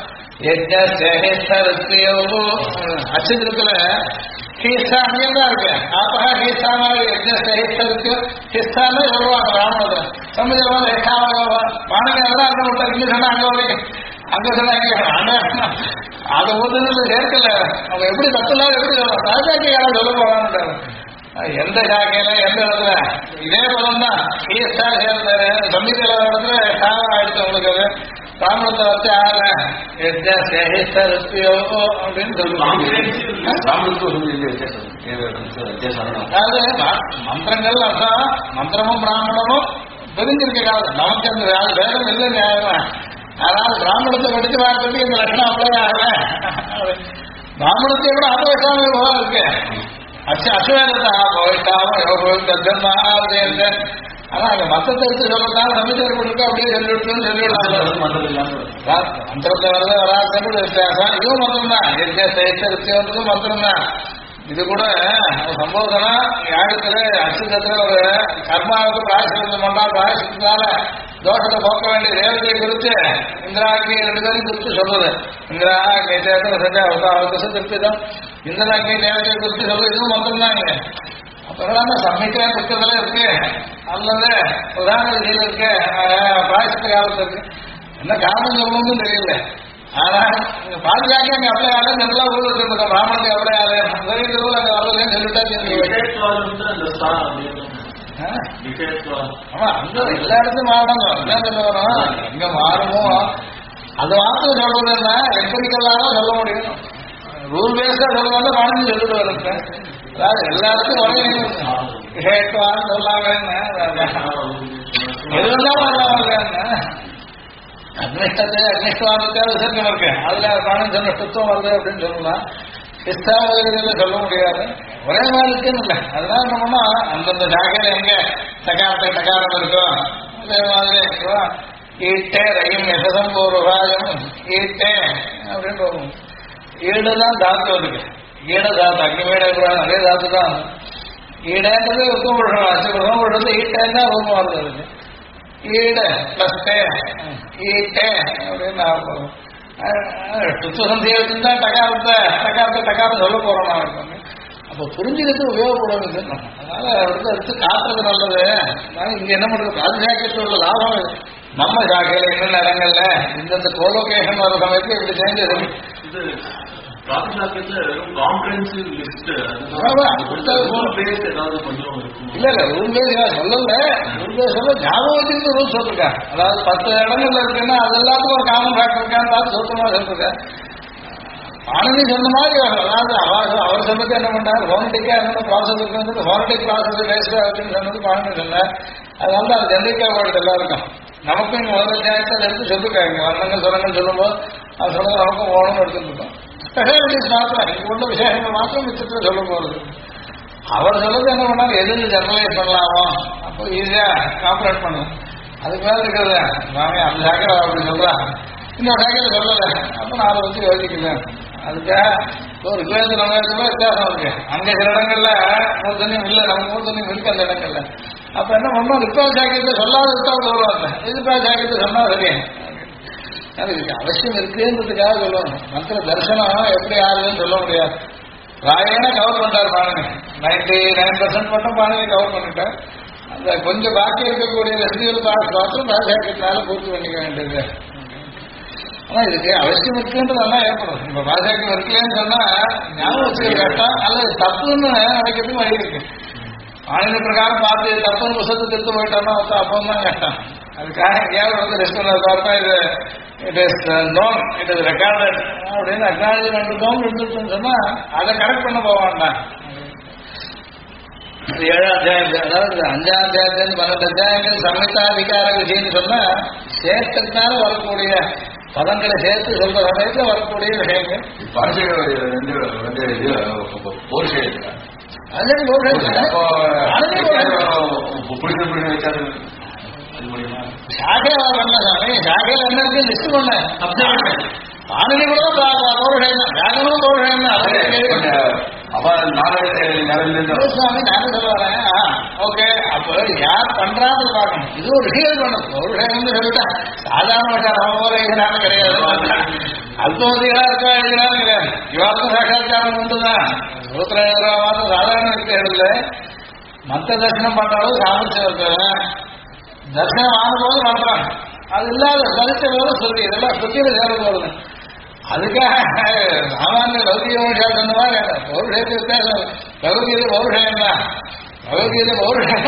அச்சுத்திரத்துல ஹீஸ்தா அங்கேதான் இருக்கு. ஆப்பா ஹீஸ்தானா யஜ்னஸ்தேஹிஸ்தருக்கு ஹிஸ்தான்னு சொல்லுவாங்க பிராமணத்தை. சம்ஹிதையில ஹேஷாவாக பானங்க எல்லாம் அங்க விட்டா இங்க சொன்னா அங்க வரைக்கும் அங்க சொன்னா அங்க அதை ஒதுல சேர்க்கல. அவங்க எப்படி தப்புலாம் எப்படி சொல்லலாம், ராஜாக்கு யாரும் சொல்ல போறான்னு எந்த சாக்கையில எந்த இடத்துல இதே பதம் தான் ஹீஸ்தா சேர்ந்தாரு. சம்ஹிதையில இடத்துல ஹேஷாவா ஆயிடுச்சு உங்களுக்கு. அது பிராமணத்தை வச்சு ஆகல அப்படின்னு சொல்லுவாங்க. அதாவது மந்திரங்கள் அர்த்தம் மந்திரமும் பிராமணமும் பிரிஞ்சிருக்க காலம் நமக்கு அந்த வேதம் இல்லை நியாயமா. ஆனால் பிராமணத்தை படிச்சு பார்க்கறதுக்கு இந்த லட்சணம் அப்ளை ஆகல. பிராமணத்தை கூட அபவேஷாம விவகாரம் இருக்கு. அசுவேதத்தா போயிட்டாம யோகா. ஆனா அந்த மத்தத்தை எடுத்து சொல்றதுனால சமீபம் இருக்கு அப்படியே சொல்லிவிட்டு சொல்லிவிடலாம். மந்திரத்தை வரத வராது வித்தியாசம். இதுவும் மந்திரம் தான், மந்திரம் தான். இது கூட சம்போதனா யாகத்துல அச்சுதத்துல ஒரு கர்மாவுக்கு பிராயசித்தம் பண்ணா பிராயசித்தால தோஷத்தை போக்க வேண்டிய தேவதையை குறித்து இந்திராக்கி 2 பேரும் குறித்து சொல்றது. இந்திரா கேட்டத்துல செஞ்சா அவகாசம் திருப்திதான். இந்திராக்கி தேவதையை குறித்து சொல்றது இதுவும் மந்திரம் தான். இங்க அப்பதான் சம்மிக்கிற புத்தகத்துல இருக்கு அல்லது பிரதான விதியில இருக்கு பிராயசித்த காலத்துல இருக்கு. என்ன காரணம் சொல்லணும்னு தெரியல. ஆனா பாதுகாக்க அங்க அப்ளை ஆகல நல்லா ஊர் வச்சிருக்கோம். பிராமணத்துக்கு அப்ளை ஆகல அங்க வரலன்னு சொல்லிட்டா ஆமா அங்க எல்லா இடத்தும் மாறணும். என்ன சொல்ல வரும் எங்க மாறுமோ அது வார்த்தை சொல்றதுன்னா எம்பரிக்கல்லாதான் சொல்ல முடியும். ரூல் பேஸ்டா சொல்லுவாங்க மாணவன் சொல்லிட்டு வருங்க. அதாவது எல்லா இடத்துக்கும் வரையும் சொல்லாம எதுவெல்லாம் வரலாங்க. அக்னிஷ்டத்தை அக்னிஷ்டவாதத்தை விசர்க்கம் இருக்கு. அதுல பிராணம் சொன்ன சுத்தம் வருது அப்படின்னு சொல்லலாம். கிறிஸ்தாவதில சொல்ல முடியாது. ஒரே மாதிரி இருக்குன்னு இல்லை. அதனால என்ன பண்ணா அந்தந்த சாகையில எங்க சகாரத்தை டகாரம் இருக்கோ அதே மாதிரி ஈட்டே ரயும் எசதம் பூர்வகாயம் ஈட்டே அப்படின்னு போகும். ஈடுதான் தாத்து இருக்கு. ஈட தாத்து அக்னிமேட அதே தாத்து தான். ஈடன்றது உத்தமபுருஷம் ஆச்சு. உத்தமபுருஷத்து ஈட்டேன்னா ரூபம் வருது. அதுக்கு ஈட பிளஸ் டே ஈட்டே அப்படின்னு போகும். சுத்தசந்தியை வச்சுதான் டகாரத்தை டகாரம் சொல்ல போறோம் நான். அப்போ புரிஞ்சுக்கிறது உபயோகப்படுவது. அதனால எடுத்து காட்டுறது நல்லது. இங்க என்ன பண்றது பாதுகாக்கிறது உள்ள லாபம் இது. நம்ம சாக்கையில என்னென்ன இடங்கள்ல இந்தந்த கோலோகேஷன் வர சமயத்துக்கு இப்படி சேர்ந்து இல்ல இல்ல ரூல் பேஸ் சொல்லல. ரூல் பேஸ் சொல்ல ஞாபகம் வச்சுட்டு ரூல் சொல்லிருக்கேன். அதாவது 10 இடங்கள்ல இருக்குன்னா அது எல்லாத்துக்கும் ஒரு காமன் ஃபேக்டர் இருக்கான்னு பார்த்து சொல்றமா சொல்லிருக்கேன். ஆனந்தி சொன்ன மாதிரி அதாவது அவர் சொன்னது என்ன பண்ணார் ஹோனடிக்கா என்ன ப்ராசஸ் இருக்கு ஹோனடிக் ப்ராசஸ் பேசுற அப்படின்னு சொன்னது பாருங்க சொன்னார். அதனால அது ஜென்ரிக்கா போயிடுது எல்லாருக்கும். நமக்கும் இங்க முதல் அத்தியாயத்தில் எடுத்து சொல்லிருக்காங்க. வர்ணங்கள் சொன்னங்கள் சொல்லும்போது அது சொன்னது நமக்கும் ஓணும்னு எடுத்துருக்கோம். ஸ்பெஷாலிட்டிஸ் மாத்திரம் இங்க உள்ள விசேஷங்கள் மாத்திரம் மிச்சத்தில் சொல்ல போறது. அவர் சொல்றது என்ன பண்ணாங்க எது ஜெனரலைஸ் பண்ணலாமோ அப்போ ஈஸியா காம்பரேட் பண்ணலாம். அதுக்கு மேல இருக்கிறது நாங்க அந்த சாக்கடை அப்படி சொல்றா இன்னொரு சாக்கடை சொல்லல அப்ப நான் அதை வச்சு யோசிக்கல. அதுக்காக ஒரு வித்தியாசம் நம்ம இடத்துல வித்தியாசம் இருக்கு. அங்க சில இடங்கள்ல மூர்த்தனியும் இல்லை நம்ம மூர்த்தனியும் இருக்கு அந்த இடங்கள்ல. அப்ப என்ன பண்ணோம் ரிப்பா சாக்கியத்தை சொல்லாத விட்டா சொல்லுவாங்க. இதுப்பா சாக்கியத்தை சொன்னா சரி அதுக்கு அவசியம் இருக்குன்றதுக்காக சொல்லுவாங்க. மற்ற தரிசனம் எப்படி ஆகுதுன்னு சொல்ல முடியாது. ராயனா கவர் பண்றாரு பாருங்க. 99% மட்டும் பாருங்க கவர் பண்ணிட்டார். அந்த கொஞ்சம் பாக்கி இருக்கக்கூடிய ரெசிடியூல் பார்ட்ஸ் மாத்திரம் பாஜகத்தினால பூர்த்தி பண்ணிக்க வேண்டியது. ஆனா இதுக்கு அவசியம் இருக்குன்றதெல்லாம் ஏற்படும். இப்ப பாஜக இருக்கலன்னு சொன்னா ஞாபகம் வச்சுக்க கஷ்டம் அல்லது தப்புன்னு நினைக்கிறதுக்கு வழி இருக்கு. ஆணைய பிரகாரம் பார்த்து தப்புன்னு புத்தகத்தை திருத்து போயிட்டோம்னா அப்பவும் தான் கஷ்டம். அதுக்காக எங்கேயாவது வந்து ரெஸ்டாரண்ட் பார்த்தா இது it is known it is recorded அப்படின்னு அக்னாலஜ்மெண்ட் இருந்துச்சுன்னு சொன்னா அதை கரெக்ட் பண்ண போவான்டான். 7ஆம் அத்தியாயம் அதாவது 5ஆம் அத்தியாயத்திலிருந்து 12 அத்தியாயங்கள் சம்ஹிதாதிகார விஷயம்னு சொன்னா சேர்த்ததுனால வரக்கூடிய பதங்களை சேர்த்து சொல்ற சமயத்தில் வரக்கூடிய விஷயங்கள். சாகையில என்ன இருக்கு லிஸ்ட் பண்ண ஆனந்தி கூட பௌருஷம் வேகமும் பௌருஷம் அவ நாலு நிலையிலிருந்து சுவாமி நானும் சொல்ல வரேன். ஓகே, அப்ப யார் பண்றான்னு பார்க்கணும். இது ஒரு விஷயம் பண்ணும். ஒரு விஷயம் சொல்லிட்டா சாதாரண அவரான கிடையாது. அல்பமதிகளா இருக்கா எழுதினாலும் கிடையாது. இவாருக்கும் சாட்சாத்காரம் உண்டுதான். சூத்திரம் சாதாரண இருக்கிறது. மற்ற தரிசனம் பண்றளவு சாமர்த்தியம் இருக்கிற தரிசனம் ஆகும்போது பண்றாங்க. அது இல்லாத தரிசன போது சொல்லி இதெல்லாம் சுத்தியில சேர போறது. அதுக்காக சாமானிய லௌகிக விஷயம் சொன்ன மாதிரி பௌருஷயத்தை வித்தியாசம். பகவத்கீதை பௌருஷயம் தான். பகவத்கீதை பௌருஷயம்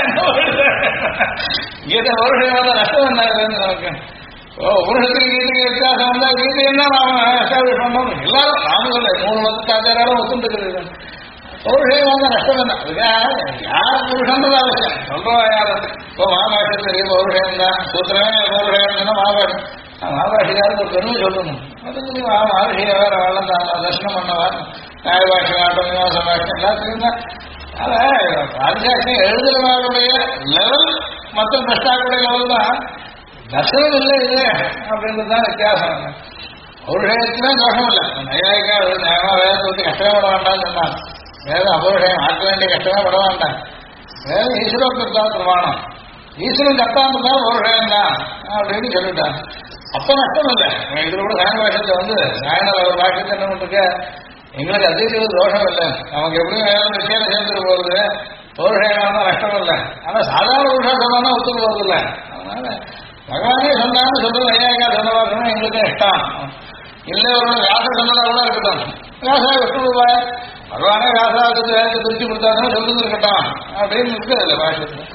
கீதை பௌருஷயம் தான் நஷ்டம் என்ன நமக்கு. உபனிஷத்துக்கு கீதைக்கு வித்தியாசம் வந்தா கீதைன்னா நாம எஸ்டாப்ளிஷ் பண்ணோம். எல்லாரும் நாம சொல்ல 3 வருஷத்தாச்சாராலும் ஒத்துந்துக்கிறது. பௌருஷயம் வந்து நஷ்டம் என்ன. அதுக்காக யார் புருஷன் அவசியம் சொல்றவா யாரு. இப்போ மகாபாஷ்யம் தெரியும் பௌருஷயம் தான். சூத்திரமே பௌருஷயம் சொன்னா மகாபாஷ்யம். மகாபாஷிக்காரர் ஒரு பெருமை சொல்லணும். அது மகர்ஷியை வேற வரலாம் தான் தர்ஷனம் பண்ணவா நியாயபாஷம் ஆட்டம் விமர்சன பாஷம் எல்லாத்துக்கும் தான். அதான் ராஜாட்சியம் எழுதுறவருடைய லெவல் மற்ற பிரஷ்டாக்குடைய லெவல் தான். தர்சனம் இல்லை இது அப்படின்றது தான் வித்தியாசம். பௌருஷயத்துமே தோஷம் இல்லை. நையாயிக்கா நியாயமா வேதத்தை வச்சு கஷ்டமே பட வேண்டாம்னு சொன்னான். வேதம் அபௌருஷயம் ஆக்க வேண்டிய கஷ்டமே பட வேண்டாம். வேதம் ஈஸ்வரோக்தா பிரமாணம். ஈஸ்வரன் கட்டாம தான் பௌருஷயம் தான் அப்படின்னு சொல்லிட்டான். அப்ப நஷ்டம் இல்லை. இதுல கூட சாயன பாஷத்தை வந்து சாயன ஒரு பாஷத்தை என்ன பண்ணிருக்க எங்களுக்கு அதிக தோஷம் இல்லை. நமக்கு எப்படியும் வேற விஷயம் சேர்ந்துட்டு போகுது. பௌருஷயமான நஷ்டம் இல்லை. ஆனா சாதாரண புருஷா சொன்னா ஒத்துக்க போறது இல்லை. அதனால பகவானே சொன்னான்னு சொல்றது ஐயாக்கா சொன்னவா சொன்னா எங்களுக்கு இஷ்டம் இல்லை. ஒரு வியாசம் சொன்னதா கூட இருக்கட்டும். வியாசா விஷ்ணு பகவானே வியாசாவுக்கு திருச்சி கொடுத்தாருன்னா சொல்லுங்க இருக்கட்டும் அப்படின்னு இருக்குது இல்லை பாஷத்துல.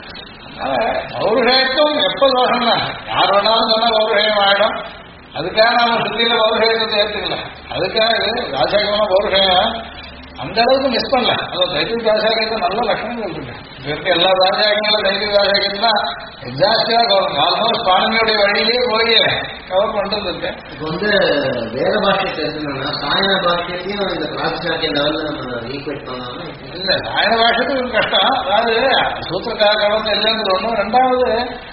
பௌருஷயத்தும் எப்ப தோஷம் தான். யார் வேணாலும் சொன்னா பௌருஷயம் ஆயிடும். அதுக்காக நாம சுத்தியில பௌருஷயத்தை ஏற்றுக்கல. அதுக்காக ராஜாக்கமான பௌருஷயம் அந்த அளவுக்கு மிஸ் பண்ணல. அது தைத்திய ராஜாக்கத்தை நல்ல லட்சணங்கள் இருக்கு. இருக்க எல்லா ராஜாக்கங்களும் தைத்திய ராஜாக்கத்துல எக்ஸாக்டா ஆல்மோஸ்ட் பாடனுடைய வழியிலேயே போய் கவர் பண்றது இருக்கு. இப்போ வந்து வேத பாஷை தெரிஞ்சுக்கணும்னா சாயன பாஷையத்தையும் இந்த ராஜசாக்கிய லெவலில் நம்ம ஈக்குவேட் பண்ணோம்னா இல்ல சாயன பாஷத்துக்கு ஒரு கஷ்டம். அதாவது சூத்திரக்கார கவனத்தை இல்லைங்கிறது ஒண்ணு. ரெண்டாவது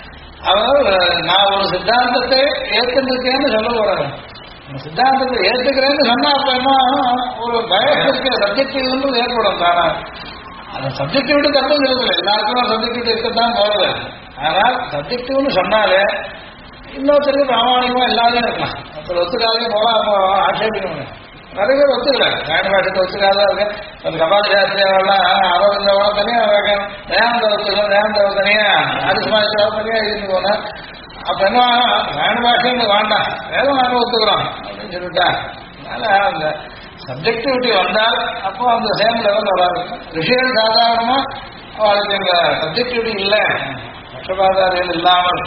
அவர் நான் ஒரு சித்தாந்தத்தை ஏற்றுக்கேன்னு சொல்ல போறாரு. சித்தாந்தத்தை ஏற்றுக்கிறேன்னு சொன்னா அப்ப என்ன ஒரு பயம் இருக்கிற சப்ஜெக்டிவ் வந்து ஏற்படும் தானா. அந்த சப்ஜெக்டிவிட்டி தப்பு இல்லை. எல்லாருக்கும் சப்ஜெக்டிவிட்டி இருக்கத்தான் போறது. ஆனால் சப்ஜெக்டிவ்னு சொன்னாலே இன்னொருத்தருக்கு பிராமணிகமா எல்லாரும் இருக்கலாம். அப்புறம் ஒத்துக்காதே போலாம் ஆட்சேபிக்கணும். நிறைய பேர் ஒத்துக்கல. சாயன பாஷத்தை ஒத்துக்காத இருக்கு. அந்த கபால சாஸ்திரியாவெல்லாம் அரவிந்தவா தனியா தயானந்தவத்துக்கு தயானந்தவ தனியா ஆதிசமாச்சார தனியா இருந்து போனா அப்ப என்ன சாயன பாஷைங்க வேண்டாம் வேதம் நாங்கள் ஒத்துக்கிறோம் அப்படின்னு சொல்லிட்டா. அதனால அந்த சப்ஜெக்டிவிட்டி வந்தால் அப்போ அந்த சேம் லெவல் வராது. விஷயம் சாதாரணமா அவளுக்கு இந்த சப்ஜெக்டிவிட்டி இல்லை. பட்சபாதாரிகள் இல்லாமல்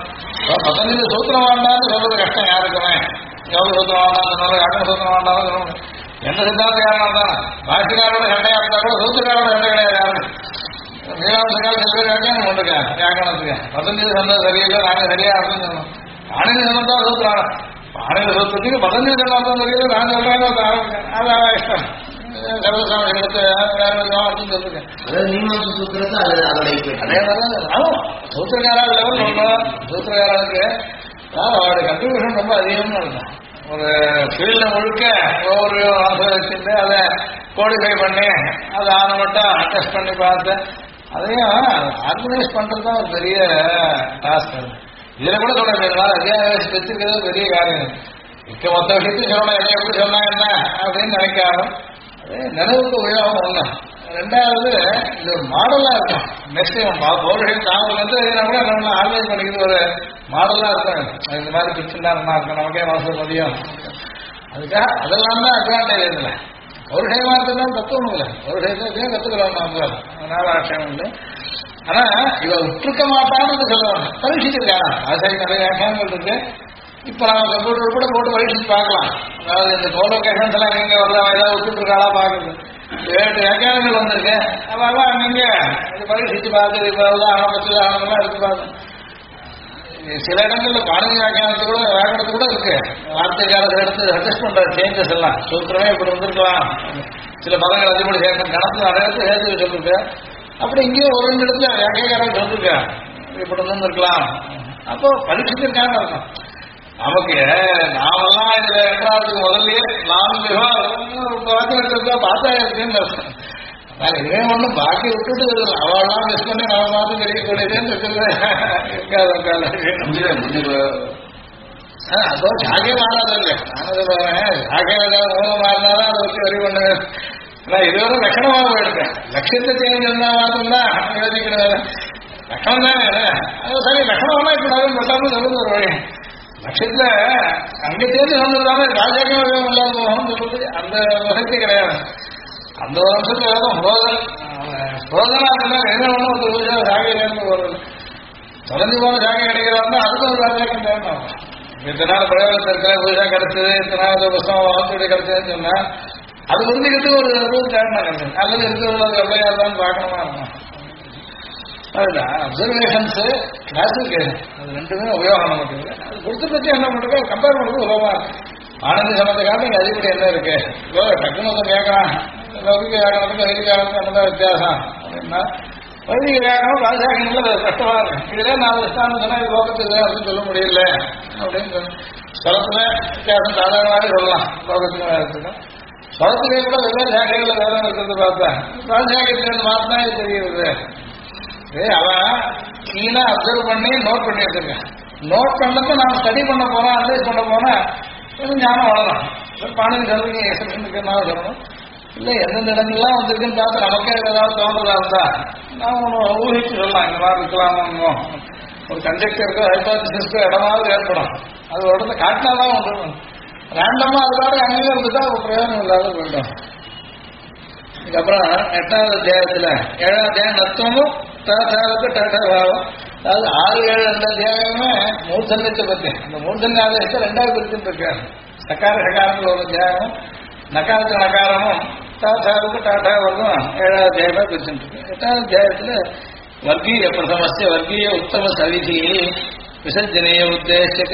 15 சூத்திரம் வேண்டாம்னு சொல்றது கஷ்டம் யாருக்குமே. எவ்வளவு சூத்திரம் வேண்டாம் சொன்னாலும் யாருக்கும் சூத்திரம் வேண்டாம் சொல்லணும். எந்த சித்தாந்த காரணம் தான் பாஷிக்காரோட சண்டையா இருந்தா கூட சூத்திரக்காரோட சண்டை கிடையாது. யாரும் மீனாவசக்கால சில பேர் வியாக்கியானம் பண்ணிருக்கேன். வியாக்கணத்துக்கு 15 சொன்னது சரியில்லை நாங்க சரியா அப்படின்னு சொன்னோம். பாணினி சொன்னதா சூத்திரம். பாணினி சூத்திரத்துக்கு 15 சொன்னதான் தெரியல நான் சொல்றேன் ஆரம்பிச்சேன். அது இஷ்டம் சர்வசாமி எடுத்து வேற விதமா அப்படின்னு சொல்லிருக்கேன். அதாவது மீமாச சூத்திரத்தை அதோட ஈக்குவேட் அதே மாதிரி சூத்திரக்காரா லெவல் சொல்றோம். சூத்திரக்காரனுக்கு அவருடைய கன்ட்ரிபியூஷன் ரொம்ப அதிகம்னு இருக்கும். ஒரு ஃபீல்ட முழுக்க ஒவ்வொரு ஆன்சர் வச்சுட்டு அதை கோடிஃபை பண்ணி அதை ஆன மட்டும் டெஸ்ட் பண்ணி பார்த்து அதையும் ஆர்கனைஸ் பண்றது தான் ஒரு பெரிய டாஸ்க். இதுல கூட சொல்ல அத்தியாவசியம் வச்சிருக்கிறது பெரிய காரியம். மிக்க மொத்த விஷயத்தையும் சொல்லணும். எதை எப்படி சொன்னா என்ன அப்படின்னு நினைக்காம அதே நினைவுக்கு உபயோகம் ஒண்ணு. ரெண்டாவது இது ஒரு மாடலா இருக்கும். நெக்ஸ்ட் பௌர்ஷம் தாமல் வந்து கூட நம்ம ஆர்கனைஸ் பண்ணிக்கிறது ஒரு மாடலா இருக்கும். இந்த மாதிரி பிச்சுன்னா நல்லா இருக்கும். நமக்கே மனசு மதியம். அதுக்காக அதெல்லாம் தான் அட்வான்டேஜ் இல்லை. பௌர்ஷயமா இருக்கிறதுலாம் தத்துவம் இல்லை. பௌர்ஷயத்தையும் கத்துக்கிறோம் நம்ம. அதனால ஆட்சேபம் இல்லை. ஆனா இவ விட்டுருக்க மாட்டான்னு சொல்லுவாங்க. பரீட்சிச்சிருக்காங்க. ஆசாரி நிறைய வியாக்கியானங்கள் இருக்கு. இப்ப நம்ம கம்ப்யூட்டர் கூட போட்டு பரீட்சிச்சு பார்க்கலாம். அதாவது இந்த கோலோகேஷன்ஸ் எல்லாம் எங்க வரல ஏதாவது விட்டுட்டு இருக்காளா பாக்குறது. 7 வியாக்கியானங்கள் வந்திருக்கு. அதெல்லாம் நீங்க இது பரீட்சிச்சு பார்த்து இப்ப ஆனப்பெல்லாம் இருக்கு பாருங்க. சில இடங்கள்ல பாடகி வியாக்கியானத்து கூட வியாக்கணத்து கூட இருக்கு. வார்த்தை காலத்தை எடுத்து அட்ஜஸ்ட் பண்ற சேஞ்சஸ் எல்லாம் சூத்திரமே இப்படி வந்திருக்கலாம். சில பதங்கள் அதிகப்படி சேர்க்கணும். கணக்கு நிறைய இடத்துல சேர்த்து சொல்லிருக்கு. அப்படி இங்கேயும் ஒரு 2 இடத்துல வியாக்கியக்காரன் சொல்லிருக்க இப்படி இருந்திருக்கலாம். அப்போ பரீட்சிச்சிருக்காங்க இருக்கும். நமக்கு நாமெல்லாம் இதுல 2ஆவதுக்கு முதல்லயே 4 வாக்கியம் பார்த்தா இருக்குன்னு நான் இதுவே ஒன்றும் பாக்கி விட்டுட்டு அவெல்லாம் மிஸ் பண்ணி நம்ம மாதம் தெரியக்கூடியதுன்னு இருக்காது. அதோ ஜாகே மாறாதில்லை. நானது ஜாகே மூலம் மாறினாலும் அதை வச்சு வரி பண்ணுவேன். நான் இதுவரை லட்சணமாக போயிருக்கேன். லட்சத்தை சேஞ்ச் இருந்தால் மாத்திரம்தான் யோசிக்கிறது. லட்சணம் தானே அது சரி. லட்சணம்னா இப்ப நான் பட்டாமல் சொல்லுது ஒரு வழி. லட்சத்துல அங்கே சேர்ந்து வந்திருந்தாலே ராஜாக்கே இல்லாத போகணும்னு சொல்றது அந்த வசதி கிடையாது. அந்த ஒரு அம்சத்துல ஏதாவது புரோதனா இருந்தா என்ன ஒன்றும் ஒரு பூஜா ஜாகையிலேருந்து போறது தொலைஞ்சு போன ஜாகை கிடைக்கிறாருன்னா அதுக்கு ஒரு ராஜாக்கம் தேவைப்படும். இத்தனை நாள் பிரயோகத்தில் இருக்கிற பூஜா கிடைச்சது, இத்தனை நாள் புத்தகம் வாசப்படி கிடைச்சதுன்னு சொன்னா அது புரிஞ்சுக்கிட்டு ஒரு ரூல் தேவைன்னா கிடைச்சது. அல்லது இருக்கிறது அது எவ்வளோ தான் பார்க்கணுமா இருக்கும். அதுதான் அப்சர்வேஷன்ஸு கிளாசிஃபிகேஷன் அது ரெண்டுமே உபயோகம் நமக்கு. அது கொடுத்து பற்றி என்ன பண்ணுறது கம்பேர் பண்ணுறது உலகமா இருக்கு. ஆனந்த சமத்துக்காக இங்கே அதிகப்படி என்ன இருக்கு இப்போ டக்குன்னு வந்து கேட்கலாம். லௌகிக வியாகரணத்துக்கு வைதிக வியாகரணத்துக்கு என்னதான் வித்தியாசம் அப்படின்னா வைதிக வியாகரணம் ராஜாக்கணில் கஷ்டமா இருக்கு. இதுல 4 வருஷம் சொன்னா இது லோகத்துக்கு அப்படின்னு சொல்ல முடியல அப்படின்னு ஸ்வரத்துல வித்தியாசம் சாதாரணமாகவே சொல்லலாம். லோகத்துக்கு வேகத்துக்கும் ஸ்வரத்திலே கூட வெவ்வேறு சாக்கைகளில் வேற இருக்கிறது பார்த்தேன். ராஜாக்கத்துல மாத்தினா இது தெரியுது. அவன் கிளீனா அப்சர்வ் பண்ணி நோட் பண்ணி வச்சிருக்கேன். நோட் பண்ணப்ப நான் ஸ்டடி பண்ண போறேன், அனலைஸ் பண்ண போனேன், ஞானம் வளரும். பாணினி சொல்றீங்க எக்ஸ்பிரஷனுக்குனால சொல்லணும். இல்லை எந்தெந்த இடங்கள்லாம் வந்திருக்குன்னு பார்த்து நமக்கே ஏதாவது தோன்றதா இருந்தா நான் ஊகிச்சு சொல்லலாம். இந்த மாதிரி இருக்கலாமோ ஒரு கண்டக்டருக்கோ ஹைபாத்திசிஸ்க்கோ இடமாவது ஏற்படும். அது ஒரு இடத்துல காட்டினாதான் உண்டு. ரேண்டமா அதுக்காக அங்கேயே இருந்துட்டா ஒரு பிரயோஜனம் இல்லாத போயிடும். இதுக்கப்புறம் 8வது அத்தியாயத்துல 7வது அத்தியாயம் நத்துவமும் டாட்டாவுக்கு டாட்டா பாவம். அதாவது 6, 7 2 அத்தியாயமே மூர்த்தன்யத்தை பற்றி. அந்த மூர்த்தன்ய ஆதேசத்தை 2ஆவது பிரிச்சுட்டு இருக்காரு. சக்கார சகாரங்கள் ஒரு அத்தியாயமும் நக்காரத்துக்கு நக்காரமும் டாட்டாவுக்கு டாட்டா வரும் 7வது அத்தியாயமா பிரிச்சுட்டு இருக்கு. 8வது அத்தியாயத்துல வர்க்கீய பிரதமஸ்ய வர்க்கீய உத்தம சவிதி விசர்ஜனீய உத்தேசக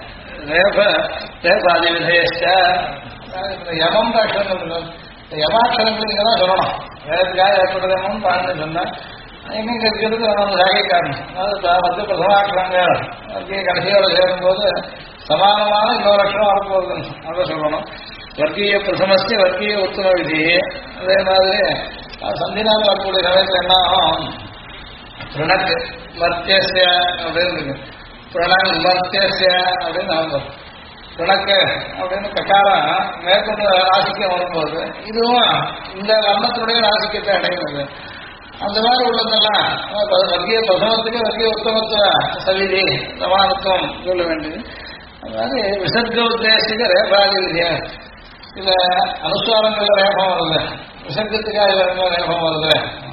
ரேபாதி விதேஷ யமம் அக்ஷரங்கள் யமாட்சரங்கள் இங்கே தான் சொல்லணும். வேதத்துக்காக ஏற்படுறதுன்னு பாருன்னு சொன்னேன். எங்க இருக்கிறது நம்ம சாகைக்காரன். அதாவது பிரதமாட்சரங்கள் வர்க்கீய கடைசியோட சேரும்போது சமானமான இன்னொரு அக்ஷரம் வரப்போகுது அதை சொல்லணும். வர்க்கீய பிரதமஸ்ய வர்க்கீய உத்தம விதி. அதே மாதிரி சந்தினால் வரக்கூடிய சமயத்தில் என்ன ஆகும்? பிரணக் மர்த்தியசிய அப்படின்னு இருக்கு. பிரணக் மர்த்தியசிய அப்படின்னு ஆகும். பிணக்கு அப்படின்னு கட்டாரம் மேற்கொண்டு ராசிக்கம் வரும்போது இதுவும் இந்த வர்ணத்தினுடைய ராசிக்கத்தை அடைகிறது. அந்த மாதிரி உள்ளதெல்லாம் வர்க்கீய பிரசவத்துக்கு வர்க்கீய உத்தமத்துவ சவிதி சமானத்துவம் சொல்ல வேண்டியது. அது மாதிரி விசர்க்க உத்தேசிக்க ரேபாதி விதியா சில அனுஸ்வாரங்கள்ல ரேபம் வருது. விசர்க்கத்துக்காக இதுல ரேபம் வருது.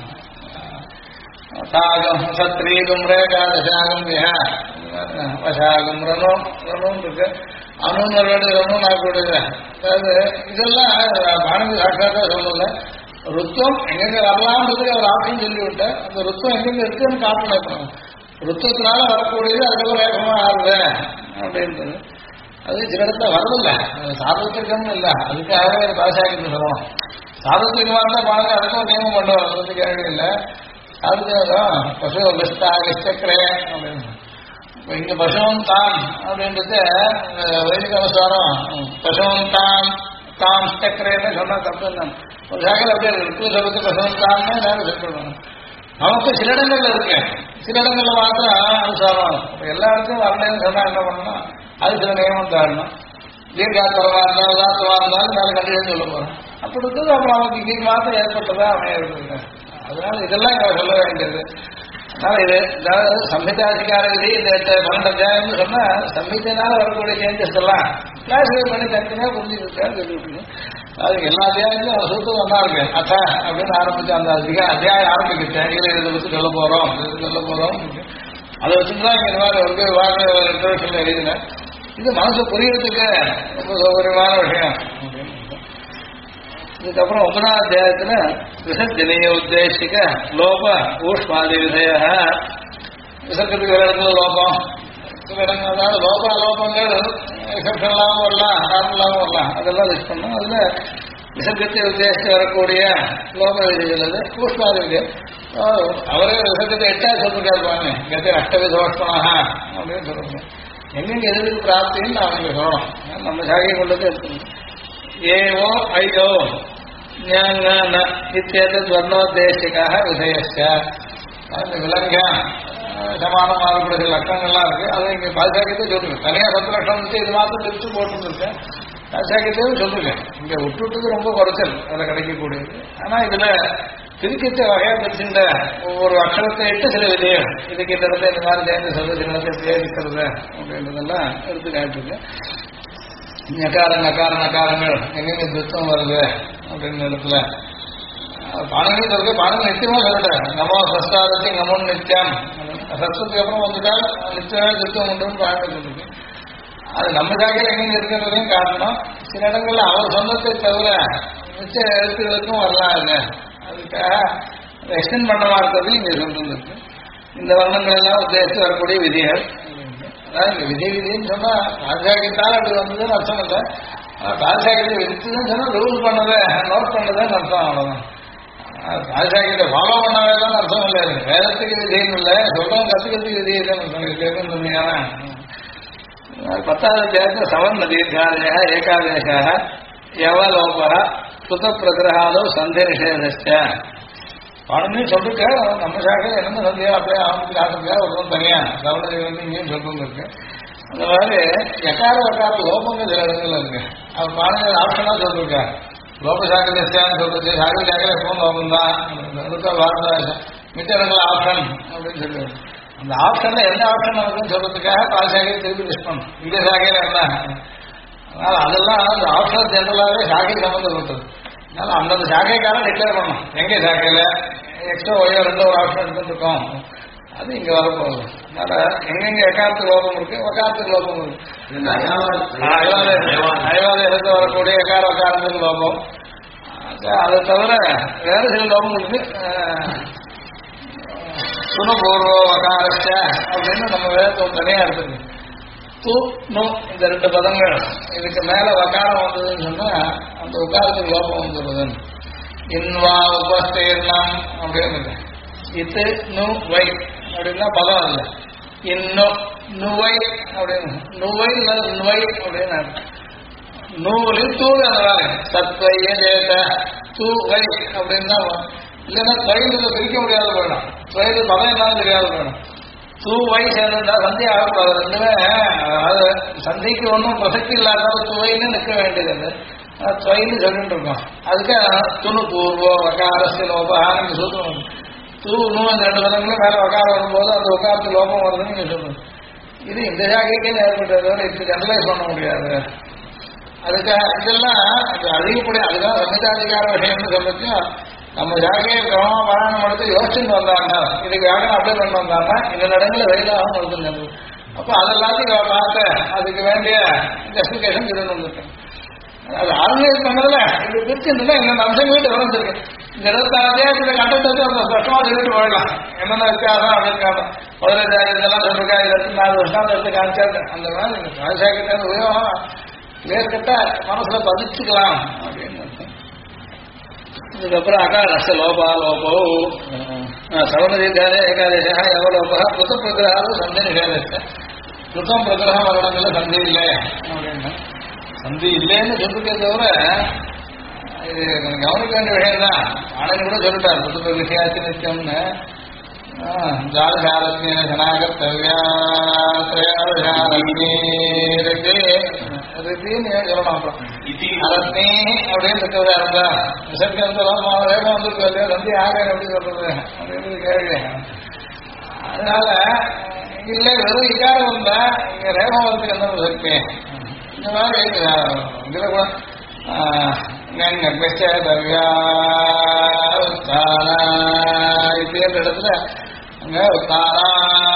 சாகம் சத்ரீகம் ரேகாதசாகம் விஹா வசாகம் ரனும் ரனும் இருக்கு. அணுன்னு ரனும் ஆகக்கூடியது. அதாவது இதெல்லாம் பாரதி சாட்சாத்தா சொல்லல. ருத்தம் எங்கெங்க வரலாம்ன்றதுக்கு அவர் ஆசையும் சொல்லிவிட்டு அந்த ருத்தம் எங்கெங்க இருக்குன்னு காட்டணும். ருத்தத்தினால வரக்கூடியது அதுக்கப்புறம் வேகமா ஆறுது அப்படின்றது. அது சில இடத்துல வரதில்லை. சாதத்திற்கம்னு இல்லை. அதுக்காகவே பாசாக்கிட்டு சொல்லணும். சாதத்திற்குமா இருந்தால் பாருங்க அதுக்கும் நியமம் பண்ணுவோம். அது கேள்வி இல்லை. அதுதான் பசு விஸ்தாகிச்சக்கரே அப்படின்னு. இப்போ இங்கே பசுவன் தான் அப்படின்றது வைதிக அனுசாரம் பசுவன் தான் தாம் சக்கரேன்னு சொன்னால் தப்பு தான். ஒரு சாகல் அப்படியே ரித்து சொல்லுறது பசுவன் தான்னு நேரம் சொல்லிடுவாங்க. நமக்கு சில இடங்கள்ல இருக்கு. சில இடங்கள்ல மாத்திரம் அனுசாரம். இப்போ எல்லா இடத்துக்கும் வரலன்னு சொன்னால் என்ன பண்ணணும்? அது சில நியமம் தாழணும். தீர்காத்தரமா இருந்தாலும் உதாத்தமா இருந்தாலும் மேலே கண்டிப்பாக சொல்ல போகிறோம். அப்படி இருக்குது. அப்புறம் நமக்கு இன்றைக்கு மாத்திரம் ஏற்பட்டதா அமைய. அதனால இதெல்லாம் இங்க சொல்ல வேண்டியது. அதனால இது சம்ஹிதாதிகார விதி இந்த 12 அத்தியாயம்னு சொன்னா சம்ஹிதனால வரக்கூடிய சேஞ்சஸ் எல்லாம் கிளாஸிஃபை பண்ணி தனித்தனியா புரிஞ்சுக்கிட்டான்னு சொல்லிவிட்டு அது எல்லா அத்தியாயத்திலும் அவர் சூத்தம் நல்லா இருக்கு. அத்தா அப்படின்னு ஆரம்பிச்சு அந்த அத்தியாயம் ஆரம்பிக்கிட்டேன். இதை பற்றி சொல்ல போறோம் அதை வச்சுதான் இங்க இந்த மாதிரி ஒரு வாங்க இன்ட்ரோடக்ஷன்ல எழுதினேன். இது மனசு புரியறதுக்கு ரொம்ப சௌகரியமான விஷயம். இதுக்கப்புறம் 9வது அத்தியாயத்துல விசர்ஜனீய உத்தேசிக்க லோப ஊஷ்மாதி விதய. விசர்க்கத்துக்கு ஒரு இடத்துல லோபம், சில இடங்கள் அதாவது லோப அலோபங்கள் எக்ஸப்ஷன்லாகவும் வரலாம், நார்மலாகவும் வரலாம். அதெல்லாம் லிஸ்ட் பண்ணோம். அதுல விசர்க்கத்தை உத்தேசித்து வரக்கூடிய லோப விதிகள் அது ஊஷ்மாதி விதி. அவரே விசர்க்கத்தை 8ஆவது சொல்லிருக்காருப்பாங்க. கத்தை அஷ்டவிதோஷ்மனாக அப்படின்னு சொல்லுங்க. எங்கெங்க எதுக்கு பிராப்தின்னு அவனுக்கு சொல்லணும். நம்ம சாகியை கொண்டது எடுத்துக்கணும். ஏவோ ஐயோ வர்ணோத்தேசிக்காக விஷயச்ச அந்த விலங்க சமானம் மாறுபட சில லட்சங்கள்லாம் இருக்கு அதை இங்க பாதுகாக்கத்தை சொல்லிருக்கேன். தனியா 10 லட்சம் வந்து இது மாத்திரம் திருச்சி போட்டுருக்கேன். பாதுகாக்கத்தையும் சொல்லிருக்கேன். இங்க விட்டுவிட்டது ரொம்ப குறைச்சல் அதை கிடைக்கக்கூடியது. ஆனா இதுல திருக்கிட்ட வகையா பிரிச்சுட்ட ஒவ்வொரு அக்ஷரத்தை இட்டு சில விதைகள் இதுக்கு இந்த இடத்துல இந்த மாதிரி சேர்ந்து சொல்ல சில இடத்துல பேரிக்கிறது அப்படின்றதெல்லாம் எடுத்து காட்டுருக்கு. நக்காரங்கள் எங்கெங்க திருத்தம் வருது அப்படின்னு இடத்துல பாடங்கள் சொல்றது பாடங்கள் நிச்சயமா சொல்லிட்டேன். நமோ சஸ்தாரத்தி நமோன்னு நித்தியம் சஸ்தத்துக்கு அப்புறம் வந்துட்டால் நிச்சயமா திருத்தம் உண்டுன்னு பாடங்கள் சொல்லிருக்கு. அது நம்ம சாக்கையில் எங்கெங்க இருக்கிறதையும் காட்டணும். சில இடங்கள்ல அவர் சொந்தத்தை தவிர மிச்ச எழுத்துக்களுக்கும் வரலாம் இல்லை. அதுக்காக எக்ஸ்டென்ட் பண்ணமா இருக்கிறது இங்க சொல்லிருக்கு. இந்த வர்ணங்கள் எல்லாம் உத்தேசித்து வரக்கூடிய விதிகள். அதாவது இந்த விதின்னு சொன்னா ராஜாக்கிட்டால் அப்படி வந்ததுன்னு அர்த்தம் இல்லை. ராஜாக்கிட்ட விதிச்சுன்னு சொன்னா ரூல் பண்ணதை நோட் பண்ணதுன்னு அர்த்தம். அவ்வளவுதான். ராஜாக்கிட்ட ஃபாலோ பண்ணவே தான் அர்த்தம் இல்லை. வேதத்துக்கு விதின்னு இல்லை, சொல்றவங்க கத்துக்கிறதுக்கு விதி இல்லைன்னு சொன்னீங்கன்னா 10வது அத்தியாயத்தில் சவர்ண தீர்காதய ஏகாதேசாக யவலோபா சுத பிரகிரகாதோ சந்தை நிஷேதச்ச பாடமே சொல்லிருக்க. நம்ம சாக்கையில் என்னென்ன சந்தையோ அப்படியே ஆரம்பிச்சு காட்டுறதுக்காக ஒருத்தரும் தனியா கவனத்தை வந்து இங்கேயும் சொல்றது இருக்கு. அந்த மாதிரி எக்கார வக்கார லோபங்க சில இடங்கள்ல இருக்கு. அவர் பாடங்கள் ஆப்ஷனா சொல்லிருக்காரு. லோக சாக்கல்யான்னு சொல்றது சாக்கல் சாக்கல எப்பவும் லோகம் தான் மிச்ச இடங்கள் ஆப்ஷன் அப்படின்னு சொல்லுவாங்க. அந்த ஆப்ஷன்ல எந்த ஆப்ஷன் இருக்குன்னு சொல்றதுக்காக பால் சாக்கையை திருப்பி லிஸ்ட் பண்ணும். இந்த சாக்கையில என்ன அதனால அதெல்லாம் அந்த ஆப்ஷன் ஜெனரலாகவே சாக்கை சம்மந்தப்பட்டது. அதனால அந்தந்த சாக்கைக்காரன் டிக்ளேர் பண்ணணும். எங்க சாக்கையில எக்ஸ்ட்ரா ஒய்யோ 2 ஒரு ஆப்ஷன் எடுத்துருக்கோம். அது இங்க வரப்போகுது. அதனால எங்கெங்க எக்காரத்துக்கு லோகம் இருக்கு வக்காரத்துக்கு லோகம் இருக்கு. அயவாதத்துல வரக்கூடிய எக்கார வக்காரத்துக்கு லோகம். அதை தவிர வேற சில லோகம் இருக்கு. சுனபூர்வ வகாரச்ச அப்படின்னு நம்ம வேதத்தை தனியா எடுத்துருக்கு. து நு இந்த 2 பதங்கள் இதுக்கு மேல வகாரம் வந்ததுன்னு சொன்னா அந்த உக்காரத்துக்கு லோபம் வந்துடுது. இன்வா உபஸ்தீர்ணம் அப்படின்னு இத்து நு வை அப்படின்னா பதம் இல்லை. இன்னும் நுவை அப்படின்னு நுவை நுவை அப்படின்னு நூலில் தூள் அந்த சத்வைய ஜெயத தூ வை அப்படின்னா இல்லைன்னா தொழில் பிரிக்க முடியாத போயிடும். தொழில் பதம் என்னாலும் தெரியாத போயிடும். தூவை சேர்ந்தா சந்தி ஆகக்கூடாது. ரெண்டுமே அது சந்தைக்கு ஒன்றும் பிரசக்தி இல்லாத துவைன்னு நிற்க வேண்டியது. துவைன்னு சொல்லிட்டு இருக்கோம். அதுக்கு துணு பூர்வ வகாரஸ்து லோபகாரம் சூத்திரம். தூ நூ அந்த 2 பதங்களும் மேலே வகாரம் வரும்போது அந்த உக்காரத்து லோபம் வருதுன்னு நீங்க சொல்லணும். இது இந்த சாக்கைக்கே ஏற்பட்டதோட இது ஜெனரலைஸ் பண்ண முடியாது. அதுக்காக இதெல்லாம் அதிகப்படி அதுதான் சம்ஹிதாதிகார விஷயம்னு சொல்லிச்சு. நம்ம ஜாகையை கிரமமா பாராயணம் எடுத்து யோசிச்சுட்டு வந்தாங்க. இதுக்கு யாரும் அப்ளை பண்ண வந்தாங்கன்னா இந்த இடங்களில் வெயிலாகவும் வருதுங்க. அப்போ அதெல்லாத்தையும் பார்த்து அதுக்கு வேண்டிய ஜஸ்டிஃபிகேஷன் இது வந்துருக்கு. அது ஆர்கனைஸ் பண்ணதுல இது பிரிச்சுருந்தா இந்த அம்சங்கள் விவரந்துருக்கு. இந்த 26 கண்டத்தை ஸ்பஷ்டமா சொல்லிட்டு போயிடலாம். என்னென்ன வித்தியாசம் அப்படின்னு முதல்ல இதெல்லாம் சொல்லிருக்கா. இது 4 வருஷம் எடுத்து காமிச்சாரு. அந்த மாதிரி ராஜாக்கிட்ட உபயோகம் வேர்கிட்ட மனசுல பதிச்சுக்கலாம் அப்படின்னு. இதுக்கப்புறம் அகாரஸ்த லோபா லோபோ சவண தீர்காதே ஏகாதேசா யவலோபா புத்த பிரகிரகாலும் சந்தி நிஷேதத்தை புத்தம் பிரகிரகம் வருடங்கள்ல சந்தி இல்லை அப்படின்னு. சந்தி இல்லைன்னு சொல்லிருக்கே தவிர இது கவனிக்க வேண்டிய விஷயம் தான். ஆனந்த் கூட சொல்லிட்டார் புத்த பிரகிருஷியாச்சு நிச்சயம்னு. ஜாலசாரத்ய சனாகர்த்தவியா சொல்லணும். அப்புறம் அரத்னி அப்படின்னு இருக்கிறதா இருந்தா விசர்க்கம் வேகம் வந்துருக்கு இல்லையா சந்தி ஆக எப்படி சொல்றது அப்படின்னு கேள்வி. அதனால இல்ல வெறும் இக்காரம் வந்தா இங்க ரேகம் வரதுக்கு என்ன இருக்கு. இந்த மாதிரி இதுல கூட இப்படின்ற இடத்துல அங்க தாரா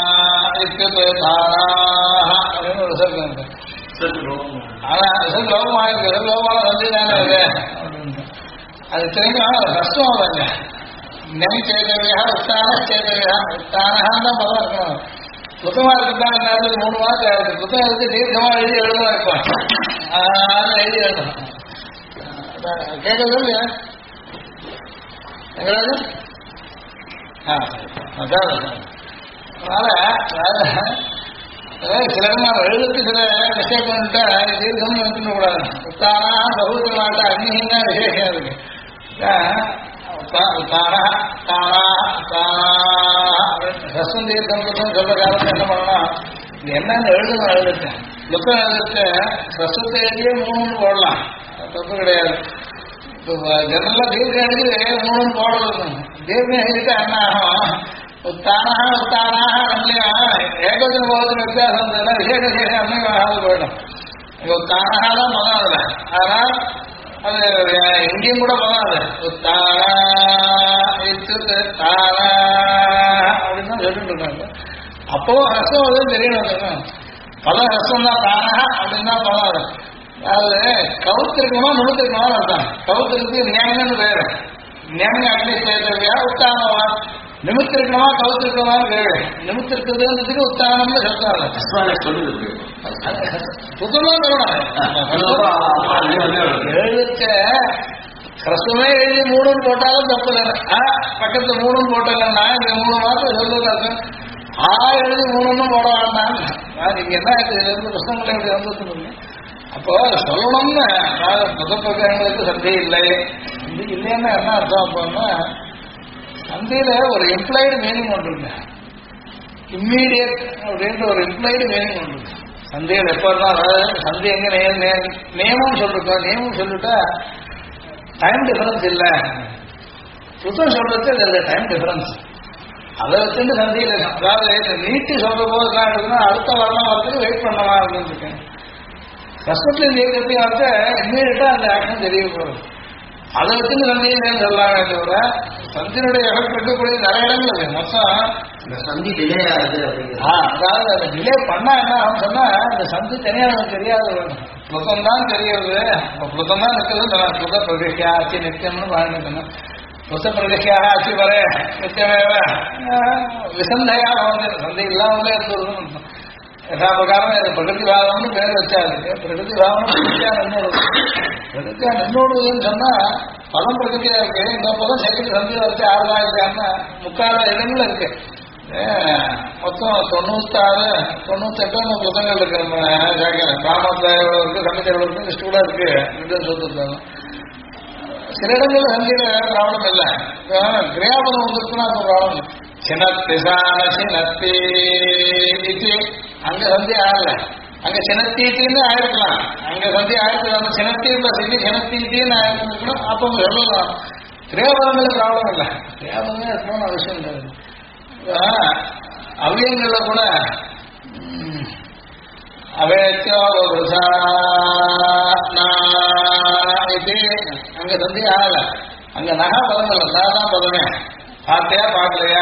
தாரா அப்படின்னு ஒரு ரிசல்ட் இருக்கு. ஆனா ரிசல்ட் லோகமா இருக்கு. லோகமான வந்து தானே அது தெரியுமா கஷ்டம் தாங்க. நெய் சேதவியா உத்தான சேதவியா உத்தானதான் பதம் இருக்கணும். புத்தகமா இருக்குதான் என்ன 3 மாதம் ஆயிருக்கு. புத்தகம் எடுத்து தீர்க்கமா எழுதி எழுதலாம் இருப்பான். எழுதி எழுதணும் கேட்கறது இல்லையா எங்களாது. அதனால சில எழுதுக்கு சில மிஸ்டேக் பண்ணிட்டா தீர்க்கம்னு வந்துடக்கூடாது. உத்தானா பகுதிகளாட்ட அக்னிஹீனா விசேஷம் இருக்கு. ரசம் தீர்க்கம் சொல்ற காலத்தை என்ன பண்ணலாம், இது என்னன்னு எழுதுட்டேன் புத்தகம் எழுதிட்டு ரசத்தை எழுதியே 3 போடலாம், தப்பு கிடையாது. இப்போ ஜெனரலா தீர்க்கம் எழுதி 3 போடலாம். தீர்க்கம் எழுதிட்டு என்ன ஆகும், உத்தானாக உத்தானாக நம்மளையும் ஏகோஜன போகத்தின் வித்தியாசம் இருந்ததுன்னா விசேஷ விசேஷம் அன்னைக்கு போயிடும். இப்போ தானாக தான் போகாதுல, ஆனால் அது எங்கேயும் கூட போகாது. உத்தானா தானா அப்படின்னு தான் சொல்லிட்டு இருக்காங்க. அப்போ ரசம் வந்து தெரியணும், பல ரசம் தான் தானா அப்படின்னு தான் போகாது. அதாவது கவுத்திருக்கணுமா நுழுத்திருக்கணுமா அர்த்தம். கவுத்திருக்கு ஞானம்னு பேரு, ஞானம் அக்னி சேர்த்தவியா உத்தானவா, நிமித்திருக்கணுமா கவுத்திருக்கணுமான்னு பேரு. நிமித்திருக்கிறதுக்கு உத்தானம்னு சொல்றாங்க. சொல்லுது புத்தகம் எழுத ரசமே எழுதி 3 போட்டாலும் தப்பு தானே. பக்கத்துல 3 போட்டலன்னா இந்த 3 மாதம் சொல்லுறது எழுதி 3 போட வேண்டாம். நீங்க என்ன இதுல இருந்து புத்தகங்களை எப்படி வந்து அப்போ சொல்லணும்னு புத்தகங்களுக்கு சந்தை இல்லை. இல்லைன்னா என்ன அர்த்தம் அப்போன்னா சந்தையில ஒரு எம்ப்ளாய்டு மீனிங் ஒன்று இருக்கு, இம்மீடியட் அப்படின்ற ஒரு எம்ப்ளாய்டு மீனிங் ஒன்று இருக்கு. சந்தையில் எப்போ இருந்தாலும் சந்தை எங்க நியமம் சொல்லிருக்கோம், நியமம் சொல்லிட்டா டைம் டிஃபரன்ஸ் இல்லை. புத்தகம் சொல்றது டைம் டிஃபரன்ஸ் அதை வச்சுட்டு சந்தையில் அதாவது நீட்டி சொல்ற போது தான் இருக்குன்னா அடுத்த வரலாம் வரதுக்கு வெயிட் பண்ணவா அப்படின்னு இருக்கேன். கஷ்டத்தில் ஜெயிக்கிறதையும் வந்து இம்மீடியட்டா அந்த ஆக்ஷன் தெரிய போகுது. அதை வச்சுட்டு சந்தையில் சொல்லாமே தவிர சந்தினுடைய எஃபெக்ட் இருக்கக்கூடிய நிறைய இடங்கள் இருக்கு. மொத்தம் இந்த சந்தி டிலே ஆகுது அதாவது அந்த டிலே பண்ணா என்ன ஆகும் சொன்னா இந்த சந்தி தனியாக நமக்கு தெரியாது, புத்தம் தான் தெரியுது. புத்தம் தான் நிற்கிறது. புத்த பிரதிஷ்யா ஆட்சி நித்தியம்னு வாழ்ந்துக்கணும். புத்த பிரதிஷ்யா ஆட்சி வர நித்தியமேவ விசந்தையா வந்து சந்தை இல்லாமலே இருந்தது. எல்லா பிரகாரம் பிரகிருதி பாவம்னு பேர் வச்சாரு. பிரகிருதி பாவம் பிரகிருத்தியா நின்னோடுதுன்னு சொன்னா பலம் பிரகிருத்தியா இருக்கு. இந்த பதம் சைக்கிள் சந்தையில் வச்சு 6 இருக்காங்கன்னா 3/4 இடங்கள் இருக்கு. மொத்தம் 96 98 புத்தகங்கள் இருக்கு. நம்ம கிராமத்துல எவ்வளவு இருக்கு, சமைச்ச எவ்வளவு இருக்கு, லிஸ்ட் கூட இருக்கு. சொல்லிருக்காங்க. சில இடங்கள்ல சந்தையில ப்ராப்ளம் இல்லை. கிரியாபதம் வந்துருக்குன்னா அது ப்ராப்ளம் இல்லை. சினத்திசான சினத்தி அங்க சந்தி ஆகல, அங்க சினத்தீட்டின்னு ஆயிருக்கலாம். அங்க சந்தி ஆயிருக்கு, அந்த சினத்தி பிளஸ் சினத்தீட்டின்னு ஆயிருக்கணும். அப்போ சொல்லலாம் கிரியாபதங்களுக்கு ப்ராப்ளம் இல்லை. கிரியாபதமே இருக்கணும்னு அவசியம் இல்லை. அவ்வியங்கள்ல கூட அவேத்தியோ அங்க சந்தி ஆகல. அங்க நகா பதம் இல்லை, நான் பதமே பார்த்தியா பார்க்கலையா.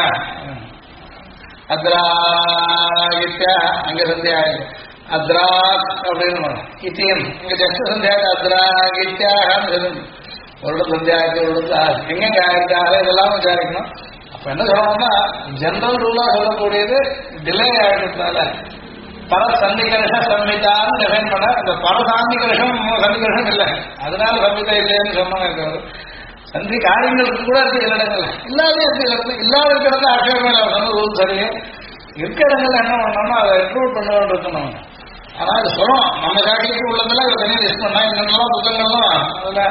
அத்ராகித்யா அங்க சந்தி ஆயிரு. அத்ராக் அப்படின்னு இத்தியம் இங்க ஜஸ்ட் சந்தியாக அத்ராகித்யான்னு சொல்லணும். ஒரு சந்தியாயிருக்கு, ஒரு எங்க ஆயிருக்காரு இதெல்லாம் விசாரிக்கணும். அப்ப என்ன சொல்லணும்னா ஜெனரல் ரூலா சொல்லக்கூடியது டிலே ஆகிட்டதுனால பர சந்திகர்ஷ சம்ஹிதான்னு டிஃபைன் பண்ண. இந்த பர சாந்திகர்ஷம் சந்திகர்ஷம் இல்லை, அதனால சம்ஹிதா இல்லைன்னு சொன்னாங்க. சந்தி காரியங்களுக்கு கூட இருக்கு சில இடங்கள்ல, இல்லாத இருக்கு. இல்லாத இருக்கிறது ஆட்சேபமே சொன்ன ரூல் சரி. இருக்க இடங்கள்ல என்ன பண்ணோம்னா அதை இன்க்ளூட் பண்ண இருக்கணும். ஆனா அது சொல்லணும் நம்ம சாட்சிக்கு உள்ளதெல்லாம் இதை தனியாக லிஸ்ட் பண்ணா இன்னும் புத்தகங்கள்லாம் அதுல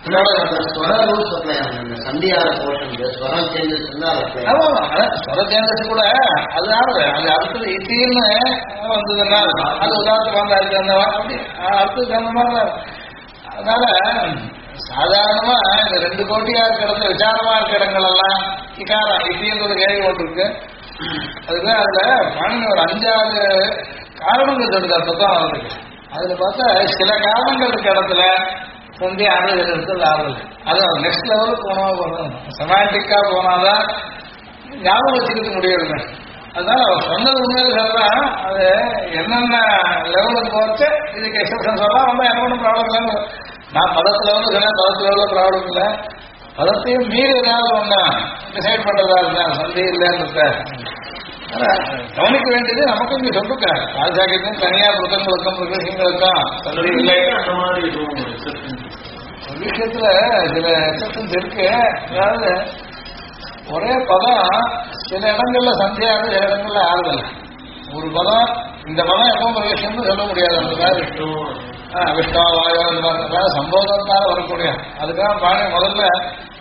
ஸ்வர சேஞ்சஸ் கூட அது ஆகுது. அது அடுத்தது இத்தின்னு வந்ததுன்னா அது உதாரணத்துக்கு வந்தாச்சு அந்த அப்படி அடுத்தது அந்த மாதிரி தான். அதனால சாதாரணமா இந்த 2 கோட்டியா இருக்கிறது விசாரமா இருக்கிற இடங்கள் எல்லாம் இக்காரம் இத்தின்றது கேள்வி கொண்டு இருக்கு. அதுதான் அதுல பாணினி ஒரு 5-6 காரணங்கள் சொல்லுது புத்தகம் இருக்கு. அதுல பார்த்தா சில காரணங்கள் இருக்க இடத்துல சந்தி ஆறுதல் எடுத்தது ஆறுதல். அது நெக்ஸ்ட் லெவலுக்கு போனா போகணும். செமாண்டிக்கா போனாதான் ஞாபகம் வச்சுக்க முடியாது. அதனால அவர் சொன்னது உண்மையில சொல்றான். அது என்னென்ன லெவலுக்கு போச்சு இதுக்கு எக்ஸப்ஷன் சொல்லலாம். ரொம்ப எனக்கு ஒன்றும் ப்ராப்ளம் இல்லைன்னு நான் பதத்துல வந்து சொன்னேன். பதத்துல எவ்வளவு ப்ராப்ளம் இல்லை. பதத்தையும் மீறி ஏதாவது ஒண்ணு டிசைட் பண்றதா இருந்தா சந்தி இல்லைன்னு கவனிக்க வேண்டியது நமக்கு இங்க சொல்லுங்க. ராஜாக்கிட்டும் தனியார் புத்தகங்களுக்கும் பிரதேசங்களுக்கும் சந்தி இல்லை. விஷயத்துல சில எக்ஸப்ஷன்ஸ் இருக்கு. அதாவது ஒரே பதம் சில இடங்கள்ல சந்தியாக சில இடங்கள்ல ஆறுதல். ஒரு பதம் இந்த பதம் எப்போ பிரவேசம்னு சொல்ல முடியாது. அந்த மாதிரி விஷ்ணா வாயோ அதாவது சம்போதத்தால வரக்கூடிய அதுக்காக பாணி முதல்ல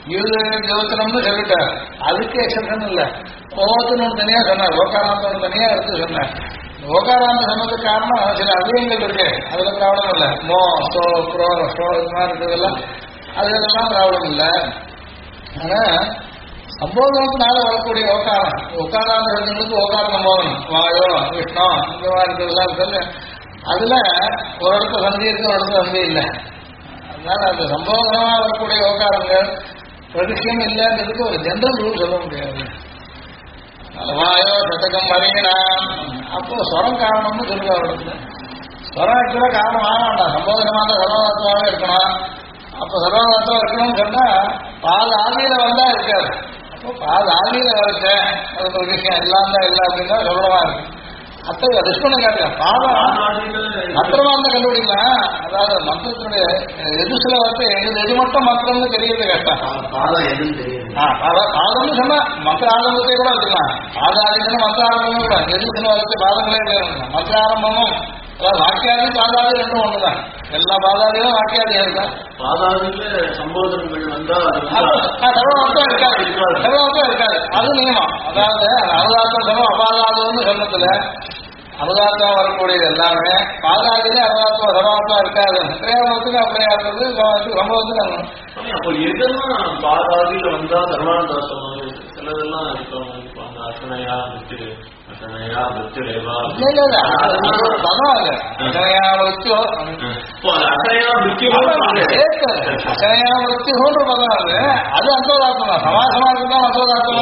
ஜோசனம்னு சொல்லிட்டார். அதுக்கு எக்ஸப்ஷன் இல்லை. ஒவ்வொருத்தரும் தனியா சொன்னார், ஓகாராந்தம் தனியா எடுத்து சொன்னார். ஓகாராந்தம் சொன்னதுக்கு காரணம் சில அவியங்கள் இருக்கு, அதுல ப்ராப்ளம் இல்லை. மோ சோ ப்ரோ ஸ்டோ இது மாதிரி இருக்கிறதெல்லாம் அதுலாம் ப்ராப்ளம் இல்லை. ஆனா சம்போதனத்தினால வரக்கூடிய ஓகாரம், ஓகாராந்தங்களுக்கு ஓகார சம்போதனம் வாயோ விஷ்ணு இந்த மாதிரி இருக்கிறதெல்லாம் சொல்லு, அதுல ஒரு இடத்துல சந்தி இருக்கு, ஒரு இடத்துல சந்தி இல்லை. அதனால அந்த சம்போதனமா வரக்கூடிய ஓகாரங்கள் பிரதிஷ்யம் இல்லைன்றதுக்கு ஒரு ஜென்ரல் ரூல் சொல்ல முடியாது. வாயோ சதகம் அறியலாம். அப்போ ஸ்வரம் காரணம்னு சொல்லுவா இடத்துல. ஸ்வரம் ஆக்சுவலா காரணம் ஆக வேண்டாம், சம்போதனமான சர்வதாத்மாவே இருக்கணும். அப்போ சர்வதாத்மா இருக்கணும்னு சொன்னா பால் ஆதியில வந்தா இருக்காது. அப்போ பால் ஆதியில வரைச்ச அது ஒரு விஷயம் எல்லாம் தான் இல்லை அப்படின்னா சொல்லவா இருக்கு. அத்தகைய ரிஸ்பண்ண காட்டுங்க பாதம் மந்திரமா இருந்தா கண்டுபிடிக்கலாம். அதாவது மந்திரத்தினுடைய எது சில வார்த்தை எது மட்டும் மந்திரம்னு தெரியறது கஷ்டம். பாதம் எதுன்னு தெரியும். பாதம்னு சொன்னா மந்திர ஆரம்பத்தை கூட வச்சுக்கலாம். பாத ஆரம்பிச்சுன்னா மந்திர ஆரம்பமும் கூட எது சில வார்த்தை பாதங்களே இல்லை. மந்திர ஆரம்பமும் அதாவது வாக்கியாதி பாதாதி ரெண்டும் ஒண்ணுதான். எல்லா பாதாதியும் வாக்கியாதி இருக்கா. பாதாதியில சம்போதனங்கள் வந்தா சர்வமத்தம் இருக்காது, சர்வமத்தம் இருக்காது. அது நியமம். அதாவது அனுதாத்தம் சர்வம் அபாதாதம்னு சொன்னதுல அனுதாத்தம் வரக்கூடியது எல்லாமே பாதாதியில அனுதாத்தம் சர்வமத்தம் இருக்காது. திரையாவத்துக்கு அப்படியே இருந்தது, சம்பவத்துக்கு அப்போ எதெல்லாம் பாதாதியில வந்தா சர்வானந்தாசம் சிலதெல்லாம் இருப்பாங்க. அசனையா மித்திரு அசனையா மித்திரேவா பதம் இல்ல. அசனையா மிருத்யோ அசனையா மிருத்யு அசனையா மிருத்யுன்ற பதம் அது. அது அந்தோதாத்தம் தான். சமாசமா இருக்குதான் அந்தோதாத்தம்.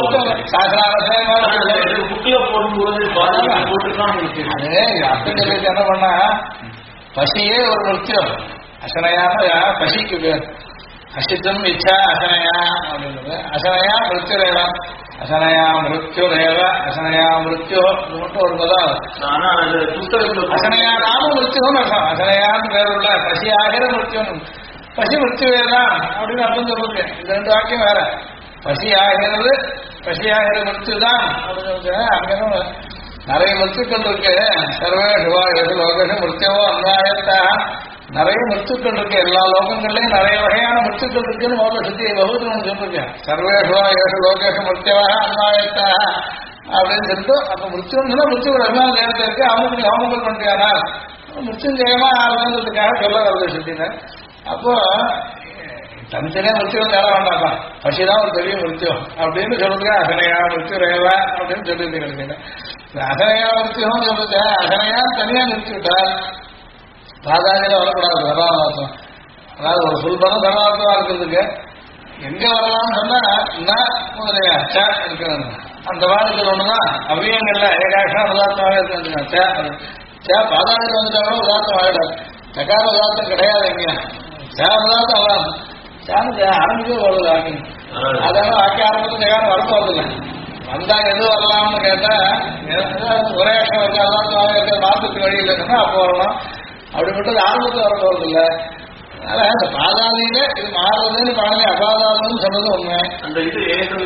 புக்கில போடும்போது போட்டுதான் அது அர்த்தம் என்ன பண்ணா பசியே ஒரு மிருத்யம். அசனையான பசிக்கு பேர். அசித்தம் இச்சா அசனையா அப்படின்றது. அசனையா மிருத்யுரேவா அசனையா மிருத்யுரேவ அசனையா மிருத்யு இது மட்டும் ஒரு பதம். அசனையா நாம மிருத்யுன்னு அர்த்தம். அசனையான்னு பேர் உள்ள பசி ஆகிற மிருத்யுன்னு. பசி மிருத்யுவேதான் அப்படின்னு அர்த்தம் சொல்லுங்க. இந்த ரெண்டு வாக்கியம் வேற. பசி ஆகிறது பசியாகிற மிருத்யு தான் அப்படின்னு அங்கே நிறைய மிருத்துக்கள் இருக்கு. சர்வே சிவாயசு லோகசு மிருத்யவோ அந்தாயத்தா நிறைய மிருத்துக்கள் இருக்கு. எல்லா லோகங்கள்லயும் நிறைய வகையான மிருத்துக்கள் இருக்குன்னு முதல்ல சுத்தி பகவத்கீதை சொல்லிருக்கேன். சர்வேஷுவா ஏஷு லோகேஷு மிருத்யவா அந்தாயத்தா அப்படின்னு சொல்லிட்டு அப்ப மிருத்யுன்னா மிருத்யுவோட எல்லாம் நேரத்தை இருக்கு. அவனுக்கு ஹோமங்கள் பண்றியானா மிருத்யுஞ்சயமா ஆகுதுன்றதுக்காக சொல்ல வருது சுத்தின. அப்போ தனித்தனியா மிருத்யுவம் தேட வேண்டாப்பா, பசிதான் ஒரு பெரிய மிருத்யம் அப்படின்னு சொல்லுங்க. அசனையா மிருத்யு ரேவா அப்படின்னு சொல்லிட்டு கிடைக்கல. அசனையா மிருத்யுன்னு சொல்லுங்க. அசனையா தனியா நிறுத்திவிட்டா பாதாதியில வரக்கூடாது சர்வாதாத்தம். அதாவது ஒரு சுல்பனம் சர்வாதாத்தமா இருக்கிறதுக்கு எங்க வரலாம்னு சொன்னா முதலிய ச இருக்கிறது. அந்த வாரத்தில் ஒண்ணுதான் அவ்வியங்கள்ல ஏகாட்சம் உதாத்தமாவே இருக்கு. பாதாதியில் வந்துட்டாலும் உதாத்தம் ஆகிடாது. சகார உதாத்தம் கிடையாது. எங்க உதாத்தம் அதான் சாமி ஆரம்பிக்கவே வருது ஆக்கி. அதனால ஆக்கி ஆரம்பத்துக்கு சகாரம் வரப்போறதில்லை. வந்தா எது வரலாம்னு கேட்டா ஒரே அக்ஷம் இருக்கு அதாத்தமாவே இருக்க மாற்றத்துக்கு வழி இல்லைன்னா அப்போ வரலாம். அப்படிப்பட்டது ஆரம்பத்தில் வர போறது இல்லை. அதனால இந்த பாதாதியில இது மாறுறதுன்னு பாடலே அபாதாதம்னு சொன்னது உண்மை. அந்த இது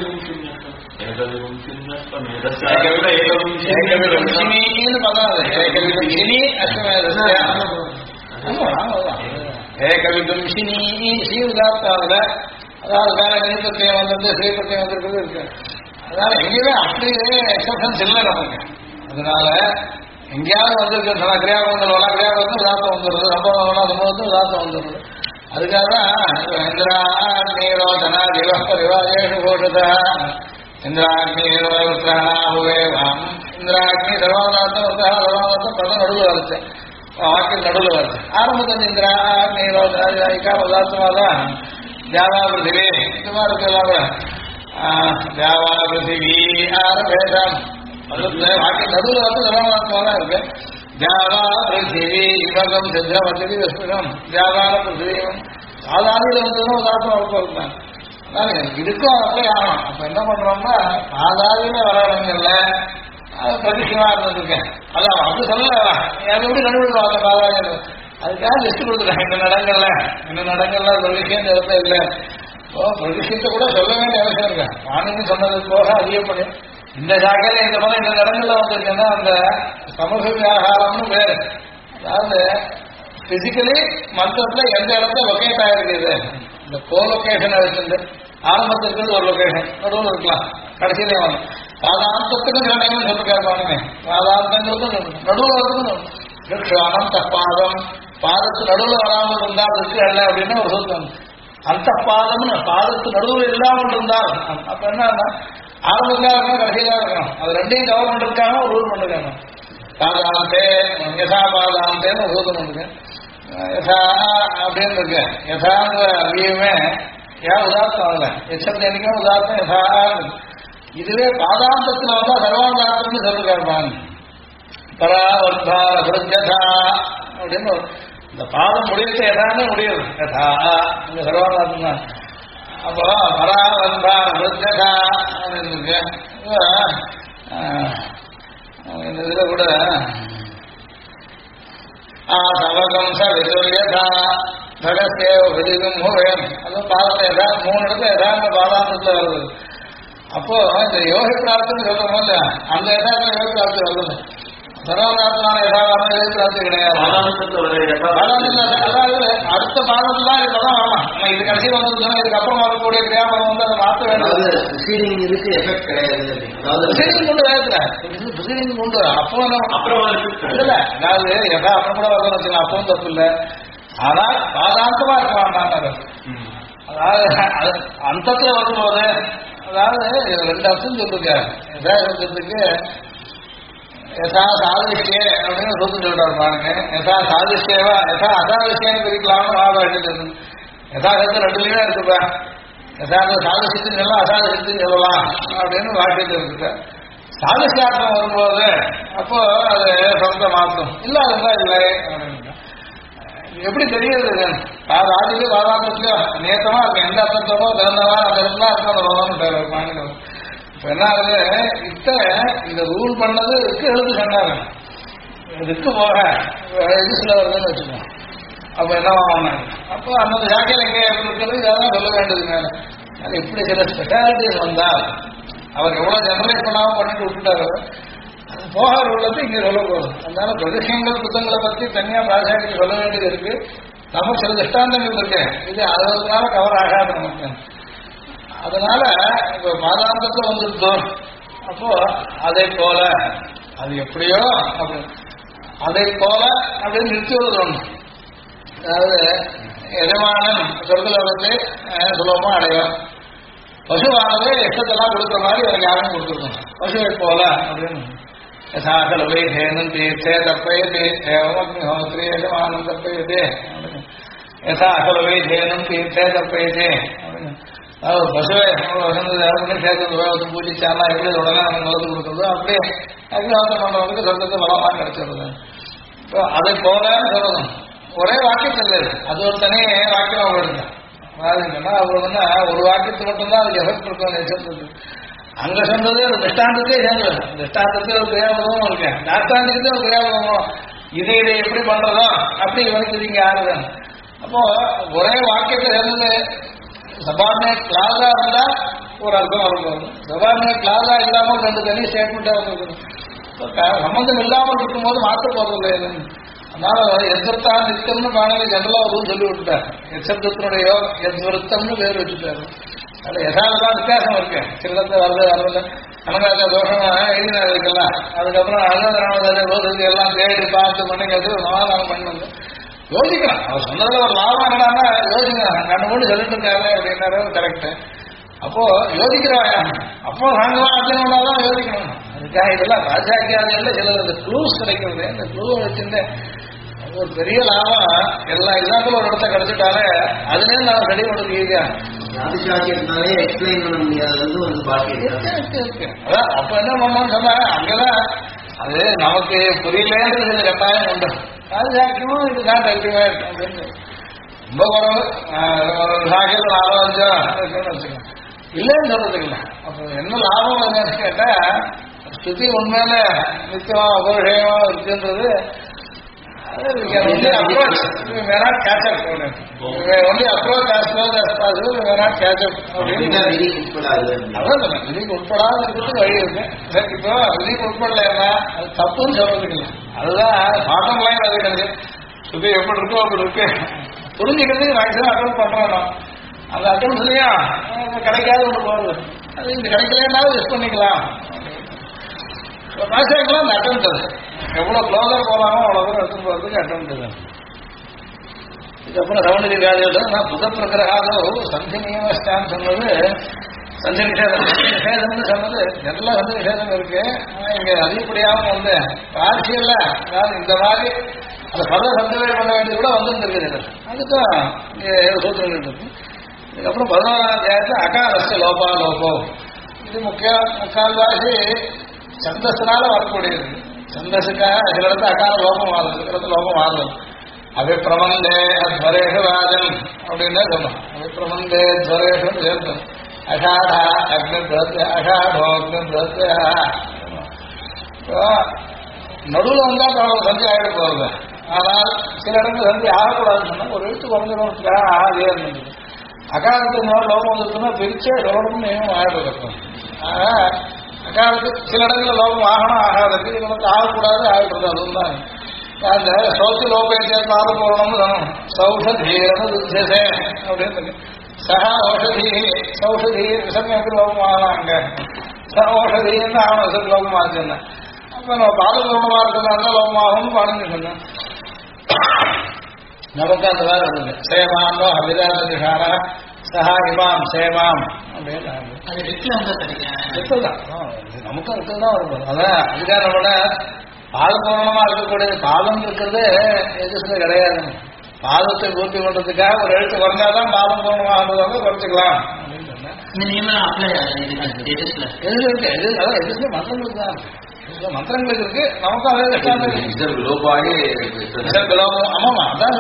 ஏகவிதம்சினின்னு பதம் அது. ஏகவிதம்சினி அஷ்டமேதஸ்ய ஏகவிதம்சினி ஸ்ரீ உதாத்தாதுல அதாவது வேற கணிதத்தையும் வந்துட்டு ஸ்ரீபத்தையும் வந்துருக்கிறது இருக்கு. அதனால எங்கேயுமே அப்படியே எக்ஸப்ஷன்ஸ் இல்லை நமக்கு. அதனால எங்கேயாவது வந்துருக்கு சில கிரியாபங்கள் வரலாம், கிரியாபத்தில் உதாத்தம் வந்துடுறது, சம்பவம் வரலாம், சம்பவத்தில் உதாத்தம் வந்துடுறது. அதுக்காக தான் இந்திராக்னீரோதனா திவரிவாஜேஷு கோஷத இந்திராக்னீரோத்ராவேவாம் இந்திராக்னி சர்வாதாத்தம் சர்வாதாத்தம் பதம் நடுவில் வரைச்சேன். வாக்கில் நடுவில் வரைச்சேன். ஆரம்பத்தில் இந்திராக்னீரோதா உதாத்தமாதான் ஜாவா பிருத்திவி இந்த மாதிரி இருக்கலாம் கூட. ஜாவா பிருத்திவி ஆரம்பேதம் வாக்கில் நடுவில் வந்து சர்வாதாத்தமாக தான் இருக்கு. ஜாவா பிருத்திவி இவகம் சித்தவசதி விஸ்மிதம் ஜாவான பிருத்திவியும் சாதாரண வந்து உதாத்தம் வரப்போருந்தான். அதனால இதுக்கும் அப்படியே ஆகணும். அப்ப என்ன பண்றோம்னா சாதாரண வர இடங்கள்ல பிரதிஷ்டமா இருந்திருக்கேன். அதான் அது சொல்லலாம் எப்படி கண்டுபிடிக்கலாம் சாதாரண. அதுக்காக லிஸ்ட் கொடுத்துருக்கேன். இந்த நடங்கள்ல பிரதிஷ்டம் இந்த இடத்துல இல்லை. பிரதிஷ்டத்தை கூட சொல்ல வேண்டிய அவசியம் இருக்கு. பாணின்னு சொன்னது போக அதிகப்படி இந்த ஜாக்கையில இந்த மாதிரி இந்த இடங்கள்ல வந்திருக்கேன்னா அந்த சமூக வியாகாரம்னு பேரு. அதாவது பிசிக்கலி மந்திரத்துல எந்த இடத்துல லொக்கேட் ஆயிருக்குது இந்த கோலொகேஷன் வச்சுட்டு ஆரம்பத்தில் இருக்கிறது ஒரு லொகேஷன், நடுவில் இருக்கலாம், கடைசியிலே வரணும். பாதாந்தத்துக்கு சில டைம் சொல்லிருக்காரு பாருங்க, பாதாந்தங்கிறது நடுவில் இருக்கணும். அனந்த பாதம், பாதத்து நடுவில் வராமல் இருந்தால் இருக்கு அல்ல அப்படின்னு ஒரு சொல்லுவாங்க. அந்த பாதம்னு பாதத்து நடுவில் இல்லாமல் இருந்தால் அப்ப என்ன ஆரம்பத்தாக இருக்கணும், கடைசியாக இருக்கணும். அது ரெண்டையும் கவர் பண்ணிருக்காங்க, ஒரு ரூல் பண்ணிருக்காங்க. பாதாந்தே யசா பாதாந்தேன்னு ஒரு சூத்திரம் இருக்கு. யசா அப்படின்னு இருக்கு. யசாங்கிற வியுமே ஏன் உதாரணம் ஆகல, எச்சரிக்கைக்கும் உதாரணம் யசா. இதுவே பாதாந்தத்தில் வந்தா சர்வாந்தாரம்னு சொல்லிருக்காரு. பராவர்த்தா விருத்தா அப்படின்னு இந்த பாதம் முடிவு எதானே முடியுது யதா இந்த சர்வாந்தாரம் தான். அப்போ பராவர்த்தா விருத்தா அப்படின்னு இருக்கு. இந்த இதுல கூட சமகம் விதுல்யதா தகசேவ விதிகம் மூவேன், அதுவும் பாதத்தை எதா 3 இடத்துல எதாந்த பாதாந்தத்துல வருது. அப்போ இந்த யோகி பிரார்த்தனை சொல்லும் போது அந்த எதாந்த யோகி பிரார்த்தி வருது. சர்வநாத்மான யதாவான யோகி பிரார்த்தி கிடையாது. அதாவது அடுத்த பாதத்துல தான் இதுதான் வரலாம். நம்ம இது கடைசியில் வந்து சொன்னா இதுக்கப்புறம் வரக்கூடிய கிரியாபம் வந்து அதை மாற்ற வேண்டும். இதுக்கு எஃபெக்ட் கிடையாது. கொண்டு வேகத்துல ப்ரொசீடிங் கொண்டு அப்போ அப்புறம் இல்ல, அதாவது எதா அப்புறம் கூட வரணும்னு வச்சுக்கலாம், அப்பவும் தப்பு இல்லை. ஆனால் பாதாந்தமா இருக்க வேண்டாம். அதாவது அந்தத்துல வரும்போது அதாவது 2 அர்த்தம் சொல்லிருக்காரு. எதா இருக்கிறதுக்கு யசா சாதிஷ்யே அப்படின்னு சொல்லிட்டு சொல்றாரு பாருங்க. யசா சாதிஷ்யேவா யசா அசாதிஷ்யன்னு பிரிக்கலாம்னு ஆபாஷத்து. யசாகத்தை 2லயுமே இருக்குப்பா. யசாந்த சாதிஷத்துன்னு சொல்லலாம், அசாதிஷத்துன்னு சொல்லலாம் அப்படின்னு வாக்கியத்தில் இருக்கு. சாதிஷ்யார்த்தம் வரும்போது அப்போ அது சொந்த மாற்றம் இல்லாததான் இல்லை அப்படின்னு எப்படி தெரியுது? அது ஆதிலே பாதாந்தத்துலயோ நேத்தமா இருக்கு, எந்த அர்த்தத்தோடோ திறந்தவா அந்த இடத்துல அர்த்தம் வருவான்னு. இப்ப என்ன ஆகுது, இந்த ரூல் பண்ணது இருக்கு எழுது சொன்னாங்க, இதுக்கு போக இது சில வருதுன்னு வச்சுக்கோங்க. அப்ப என்னவாங்க, அப்போ அந்த ஜாக்கையில் எங்கே எப்படி இருக்கிறது இதெல்லாம் சொல்ல வேண்டியதுங்க. அது இப்படி சில ஸ்பெஷாலிட்டிஸ் வந்தால் அவர் எவ்வளவு ஜெனரேட் பண்ணாமல் பண்ணிட்டு விட்டுட்டாரு, அது போகாத உள்ளது இங்கே சொல்ல போகுது. அதனால பிரதிஷங்கள் புத்தகங்களை பற்றி தனியாக பிராசாயத்துக்கு சொல்ல வேண்டியது இருக்கு. நமக்கு சில திஷ்டாந்தங்கள் இருக்கு, இது 60 கவர் ஆகாது நமக்கு. அதனால இப்ப பாதாந்தத்தில் வந்துருந்தோம். அப்போ அதை போல அது எப்படியோ அப்படி அதை போல அப்படின்னு நிறுத்தி வருது. அதாவது எஜமானன் சொர்க்கலோகத்தை சுலபமா அடையும். பசுவானது இஷ்டத்தெல்லாம் கொடுக்குற மாதிரி எனக்கு யாரும் கொடுத்துருக்கணும். பசுவை போல அப்படின்னு சாகலவை ஹேனம் தீர்த்தே தப்பையதே ஹோமத்ரி எஜமானம் தப்பையதே அப்படின்னு யசா அகலவை ஹேனம் தீர்த்தே தப்பையதே அப்படின்னு. அதாவது பசுவை சேர்த்து பூஜிச்சானா எப்படி உடனே நம்ம வளர்த்து கொடுக்குறதோ அப்படியே அக்னிஹோத்திரம் பண்றவங்களுக்கு சொர்க்கத்தை பலமாக கிடைச்சிருது. இப்போ அதை போலன்னு சொல்லணும். ஒரே வாக்கியம் இல்லை, அது ஒரு தனி வாக்கியம் அவங்களுக்கு. அதாவது அவர் வந்து ஒரு வாக்கியத்து மட்டும்தான் அதுக்கு எஃபெக்ட் இருக்கும் சொல்றது. அங்க சொன்னது ஒரு திஷ்டாந்தத்தையே சேர்ந்து திஷ்டாந்தத்தையும் ஒரு கிரியாபகமும் இருக்கு, நாட்டாந்தத்துக்கு ஒரு கிரியாபகமும். இதை எப்படி பண்றதோ அப்படி இவனுக்கு இங்க ஆறுது. அப்போ ஒரே வாக்கியத்தை சேர்ந்தது சபார்டினேட் கிளாஸா இருந்தா ஒரு அர்த்தம் இருக்கும், சபார்டினேட் கிளாஸா இல்லாமல் 2 தனி ஸ்டேட்மெண்டா இருக்கணும். சம்பந்தம் இல்லாமல் இருக்கும்போது மாற்ற போறது இல்லை. அதனால எதிர்த்தா நித்தம்னு பாடலை ஜெனரலா ஒரு சொல்லி விட்டுட்டார். எச்சப்தத்தினுடைய எதிர்த்தம்னு பேர் வச்சுட்டாரு. அதுல யசாலதான் வித்தியாசம் இருக்கு. சிலத்தை வரல கனகாஜா தோஷம் எழுதினா இருக்குல்ல, அதுக்கப்புறம் அழகான ரோதுக்கு எல்லாம் தேடி பார்த்து பண்ணிக்கிறது சமாதானம் பண்ணணும். யோசிக்கலாம், அவர் சொன்னதுல ஒரு லாபம் என்னடான்னா யோசிக்கலாம். கண்ணு கொண்டு சொல்லிட்டு இருக்காரு அப்படின்னாரு கரெக்ட். அப்போ யோசிக்கிறவாயா, அப்போ சாங்கமா அர்ஜுனோடாதான் யோசிக்கணும். அதுக்காக இதெல்லாம் ராஜாக்கியாதிகள்ல சில க்ளூஸ் கிடைக்கிறது. இந்த க்ளூவை வச்சுட்டு ஒரு பெரிய லாபம் எல்லா எக்ஸாம்பிள் ஒரு இடத்த கிடைச்சிட்டாலே அதுலேயே நான் ரெடி பண்ணுறது ஈஸியா. ராஜாக்கியத்தினாலே எக்ஸ்பிளைன் பண்ண முடியாதது ஒரு பாக்கியம். அதான் அப்ப என்ன பண்ணோம்னு சொன்னா அங்கெல்லாம் அது நமக்கு புரியலேன்றது கட்டாயம் உண்டு. ராஜாக்கியமும் இது நாட் அல்டிமேட் அப்படின்னு ரொம்ப குறவு. சாக்கியம் 4-5 இருக்குன்னு வச்சுக்கோங்க, இல்லைன்னு சொல்றதுக்கு இல்லை. அப்போ என்ன லாபம் என்னன்னு கேட்டா ஸ்துதி உண்மையில நிச்சயமா அபரிஷயமா இருக்குன்றது. Approach may not catch up. Only approach as close as possible, may not catch up. அதான் விதிக்கு உட்படாத இருக்கிறதுக்கு வழி இருக்கு. இப்போ விதிக்கு உட்படலைன்னா அது தப்புன்னு சொல்றதுக்கு இல்லை. அதுதான் பாட்டம் லைன். அது கிடையாது ஸ்துதி எப்படி இருக்கோ அப்படி இருக்கு புரிஞ்சுக்கிறதுக்கு மேக்சிமம் அட்டன் பண்றோம். அந்த அட்டன் இல்லையா கிடைக்காது ஒன்று போகுது, அது இந்த கிடைக்கலன்னாலும் யூஸ் பண்ணிக்கலாம். பாஷைக்கெல்லாம் அந்த அட்டம் அது எவ்வளோ க்ளோஸர் போகலாமோ அவ்வளோ தூரம் எடுத்துன்னு போகிறதுக்கு அட்டம் அது. இதுக்கப்புறம் ரவுண்டரி காலியில் நான் புத பிரகிரகாதோ சந்தி நியமஸ்டான்னு சொன்னது சந்தி நிஷேதம். நிஷேதம்னு சொன்னது எல்லா சந்தி நிஷேதம் இருக்கு. ஆனால் இங்கே அதிகப்படியாகவும் வந்து பார்சியல்ல அதாவது இந்த மாதிரி அந்த பத சந்தேகம் பண்ண வேண்டியது கூட வந்துருக்குது. அதுக்கும் இங்கே சூத்திரங்கள் இருக்கு. இதுக்கப்புறம் 11ஆம் அத்தியாயத்தில் அகாரஸ்ய லோபா லோபோ, இது முக்கால்வாசி சந்தஸ்னால வரக்கூடியது. சந்தஸுக்காக சில இடத்துல அகார லோபம் ஆகுது, சில இடத்துல லோபம் ஆகுது. அபிப்பிரமந்தே அத்வரேஷு ராஜன் அப்படின்னு சொன்னோம். அபிப்பிரமந்தே துவரேஷுன்னு சேர்த்தோம். அஷாடா அக்னி அஷாடோ அக்னி நடுவில் வந்தால் சந்தி ஆகிட போகுது. ஆனால் சில இடங்கள் சந்தி ஆகக்கூடாதுன்னு சொன்னால் ஒரு எழுத்து குறைஞ்சிடும் ஆகவே இருந்தது. அகாலத்துக்கு மேலே லோகம் வந்துருக்குன்னா பிரிச்சே லோகம்னு ஏன் ஆகிடுறது. ஆனால் அகாலத்துக்கு சில இடங்களில் லோகம் ஆகணும் ஆகாதது, இது வந்து ஆகக்கூடாது ஆகிடுறது. அதுவும் தான் அந்த சௌசி லோகத்தை பாதபூர்ணம்னு சொன்னோம். சௌஷதீரன்னு துர்ஜசே அப்படின்னு சஹா ஔஷதி சௌஷதி விசர்க்கு லோகம் ஆகலாம். அங்கே ஔஷதின்னு ஆகணும் லோகம் ஆச்சுன்னு. அப்போ நம்ம பாதபூர்ணமாக இருக்கிறதா லோகம் ஆகும்னு பாடுன்னு சொன்னோம். நமக்கு அந்த வேலை இருந்தது. சேமானோ அபிதாசாரா சஹா இமாம் சேமாம் அப்படின்னு தான் நமக்கும் இருக்கிறது தான் வருது. அதான் அதுக்காக நம்மளோட பாதபூர்ணமா இருக்கக்கூடியது பாதம் இருக்கிறது எதிர்த்து கிடையாது. பாதத்தை பூர்த்தி பண்றதுக்காக ஒரு எழுத்து குறைஞ்சாதான் பாதம் பூர்ணமாக குறைச்சிக்கலாம் அப்படின்னு சொன்னேன். எதிர்த்து இருக்கு எதிர்த்து மந்திரங்களுக்கு தான் இருக்கு. மந்திரங்களுக்கு இருக்கு, நமக்கும் அதே ஆமாமா அதான்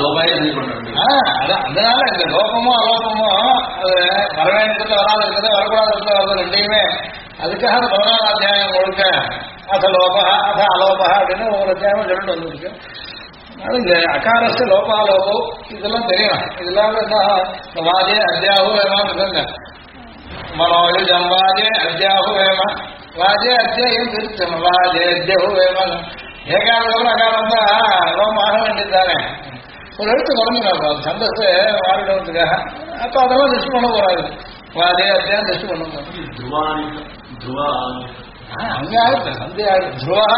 அதனால இந்த லோகமோ அலோகமோ அது வர வேண்டியது வராது இருக்கிறது வரக்கூடாது இருக்கிறது ரெண்டையுமே அதுக்காக 11ஆம் அத்தியாயம் முழுக்க அத லோபா அத அலோபா அப்படின்னு ஒவ்வொரு அத்தியாயமும் சொல்லிட்டு வந்துருக்கு. அது இந்த அகாரஸ்து லோபாலோபோ இதெல்லாம் தெரியும். இதெல்லாம் என்ன வாஜே அத்தியாகு வேமான்னு இருக்காங்க. மனோஜு ஜம்பாஜே அத்தியாகு வேமா வாஜே அத்தியாயம் திருத்தம் வாஜே அத்தியாகு வேமான் ஏகாலம் அகாலம் தான் ரோம் ஆக வேண்டியதுதானே. ஒரு எழுத்து குறைஞ்சிடும் சந்தத்தை மாறிடுவதுக்காக. அப்போ அதெல்லாம் லிஸ்ட் பண்ண போறாரு. வாஜே அத்தியாயம் லிஸ்ட் பண்ண போறாரு. அங்கே ஆகுது சந்தி ஆகுது துருவா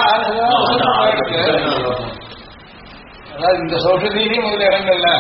அதாவது இந்த சௌஷதீனி முதல் இடங்கள்ல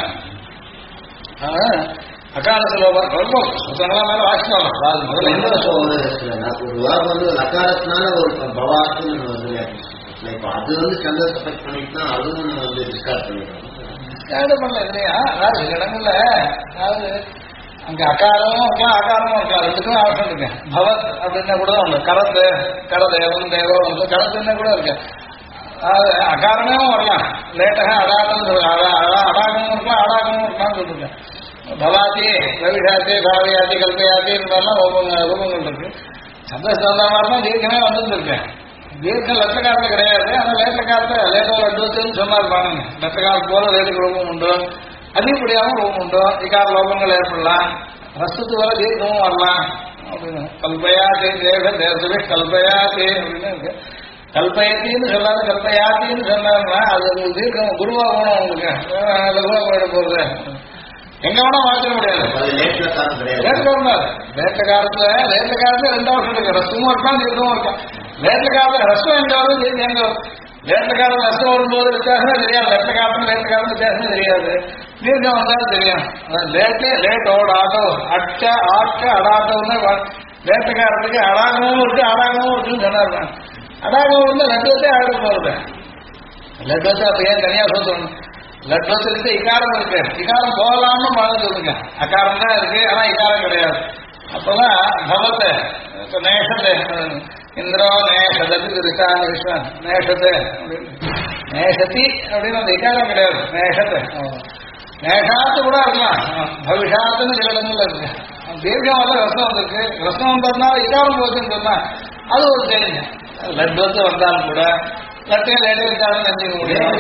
அகாலத்தில் ரொம்ப சுத்தங்களா மேல வாசிக்கலாம். அதாவது முதல்ல என்ன ஒரு அகாலத்தினால ஒரு பவாத்துன்னு அது வந்து சந்தோஷ சப்போர்ட் பண்ணிட்டு அதுவும் நம்ம வந்து டிஸ்கார்ட் பண்ணிடுறோம். பண்ணல இல்லையா. அதாவது சில இடங்கள்ல அதாவது அங்க அகாரமும் இருக்கலாம் அகாரமும் இருக்கலாம், ரெண்டுக்குமே அவசியம் இருக்கு. பவத் அப்படின்னா கூட தான் ஒன்று கரத்து கரதேவன் தேவம் வந்து கரத்துன்னா கூட இருக்கு. அதாவது அகாரமே வரலாம், லேட்டாக அடாகம் அடாகமும் இருக்கலாம் அடாகமும் இருக்கலாம்னு சொல்லிருக்கேன். பவாத்தி ரவிஷாத்தி பாவியாத்தி கல்பயாத்தி இருந்தாலும் ரூபங்கள் இருக்கு. சந்தோஷம் தான் தீர்க்கமே வந்துருக்கேன். தீர்க்கம் லட்சக்காரத்து கிடையாது. ஆனால் லேட்டக்காரத்தை லேட்டோ லட்டுன்னு சொன்னார் பாருங்க. லட்சக்காரத்து போல லேட்டுக்கு ரூபம் உண்டு, அதிகப்படியாகவும் ரூபம் உண்டு. இக்கார லோகங்கள் ஏற்படலாம், ரசத்து வர தீர்க்கமும் வரலாம் அப்படின்னு. கல்பயாத்தி தேசவே கல்பயாத்தி அப்படின்னு இருக்கு. கல்பயத்தின்னு சொல்லாத கல்பயாத்தின்னு சொன்னாங்கன்னா அது உங்களுக்கு தீர்க்கம் குருவா போகணும். உங்களுக்கு லகுவா போயிட போறது எங்க வேணா மாற்ற முடியாது. லேட்ட காலத்துல ரெண்டு வருஷம் இருக்கு. ரசமும் இருக்கான் தீர்க்கமும் இருக்கான். லேட்ட காலத்துல ரசம் எங்க வரும் தீர்க்கம் எங்க வரும். லேட்ட காலம் ரசம் வரும்போது வித்தியாசமே தெரியாது. லேட்ட காலத்துல வித்தியாசமே தெரியாது. தீர்க்கம் வந்தாலும் தெரியும். லேட்டோட ஆட்டோ அட்ட ஆட்ட அடாட்டோன்னு லேட்டக்காரத்துக்கு அடாகமும் இருக்கு அடாகமும் இருக்குன்னு சொன்னார். அடாகம் வந்து லட்சத்தே ஆட போறது. லட்சத்தை அப்ப ஏன் தனியா சொல்லணும். லட்சத்திலிருந்து இக்காரம் இருக்கு, இக்காரம் போகலாம்னு மழை சொல்லுங்க. அக்காரம் தான் இருக்கு ஆனா இக்காரம் கிடையாது. அப்பதான் பவத்தை நேஷத்தை இந்திரோ நேஷதத்து இருக்கான் விஸ்வன் நேஷத்தை அப்படின்னு நேஷத்தி அப்படின்னு அந்த இக்காரம் கிடையாது. நேஷத்தை நேஷாத்து கூட இருக்கலாம், பவிஷாத்துன்னு சில இடங்கள்ல இருக்கு. தீர்க்கம் வந்து ரசம் வந்திருக்கு. ரசம் வந்ததுனால இக்காரம் போச்சுன்னு சொன்னா அது ஒரு தெரியுங்க. லட்சத்து வந்தாலும் கூட லட்டையும் லேட்டு இருந்தாலும் தெரிஞ்சுக்க முடியும்.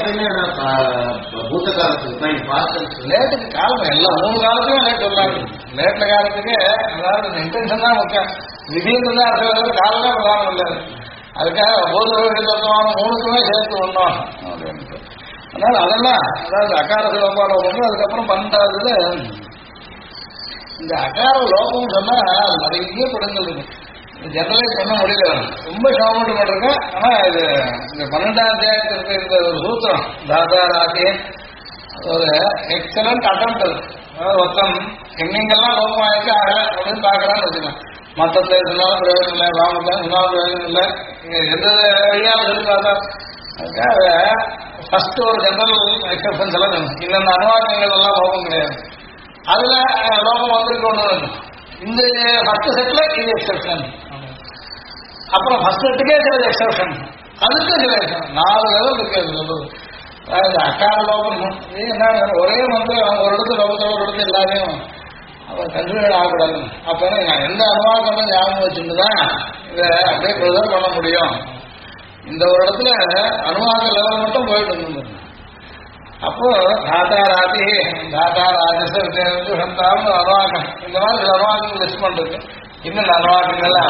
லேட்டுக்கு காலம் எல்லாம் 3 காலத்துக்கும் லேட் வரலாம். லேட்ல காலத்துக்கு அதாவது இன்டென்ஷன் தான் முக்கியம். திடீர்னு தான் அர்த்தம் காலம் பிரதானம் இல்லை. அதுக்காக போது 3க்குமே சேர்த்து வந்தோம் அப்படின்ட்டு. அதனால அதெல்லாம் அதாவது அகார சிவப்பாலம் வந்து அதுக்கப்புறம் 12வதுல இந்த அகார லோகம் சொன்னா நிறைய படங்கள் இருக்கு. ஜெனரலைஸ் பண்ண முடியல, ரொம்ப சிரமப்பட்டு பண்ணிருக்கேன். ஆனா இது இந்த 12ஆம் அத்தியாயத்திற்கு இருந்த ஒரு சூத்திரம் தாதா ராதே ஒரு எக்ஸலண்ட் அட்டம். அதாவது ஒருத்தன் எங்கெங்கெல்லாம் லோகமாயிருக்கு அப்படின்னு பாக்குறான்னு வச்சுக்கலாம். மொத்தத்துல சொன்னாலும் பிரயோஜனம் இல்லை, ராமத்துல சொன்னாலும் பிரயோஜனம் இல்லை. இங்க எந்த வழியாலும் சொல்லி பார்த்தா அதுக்காக ஃபர்ஸ்ட் ஒரு ஜெனரல் எக்ஸப்ஷன்ஸ் எல்லாம் இன்னொன்று அனுவாதங்கள் எல்லாம் லோகம் கிடையாது. அதுல லோகம் வந்திருக்கணும். இந்த ஃபர்ஸ்ட் செட்ல இது எக்ஸப்ஷன், அப்புறம் ஃபர்ஸ்ட் செட்டுக்கே சில எக்ஸப்ஷன், அதுக்கு சில 4 லெவல் இருக்கு. அது சொல்றது அக்கார லோகம் என்ன ஒரே மந்திரம் ஒரு இடத்துல லோகத்தோட ஒரு இடத்துல எல்லாரையும் அவன் கன்ஃபியூஷன் ஆகக்கூடாது. அப்ப நான் எந்த அனுவாதம் ஞாபகம் வச்சுட்டுதான் இதை அப்படியே ப்ரிசர்வ் பண்ண முடியும். இந்த ஒரு இடத்துல அனுவாத லெவல் மட்டும் போயிட்டு இருந்தது. அப்போ தாத்தா ராதி தாத்தா ராஜசந்தாலும் அனுவாகம் இந்த மாதிரி சில அனுவாகங்கள் லிஸ்ட் பண்றது. இன்னும் அனுவாகங்கள்ல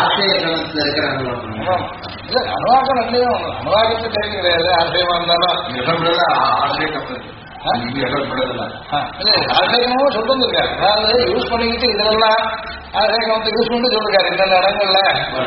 இல்ல அனுவாகம் இல்லையோ அனுவாகத்துக்கு தெரியும் கிடையாது. ஆசயமா இருந்தாலும் ஆசேகமும் சொல்லிருக்காரு. அதாவது யூஸ் பண்ணிக்கிட்டு இதெல்லாம் ஆசேகமத்தை யூஸ் பண்ணி சொல்லிருக்காரு இந்த இடங்கள்ல.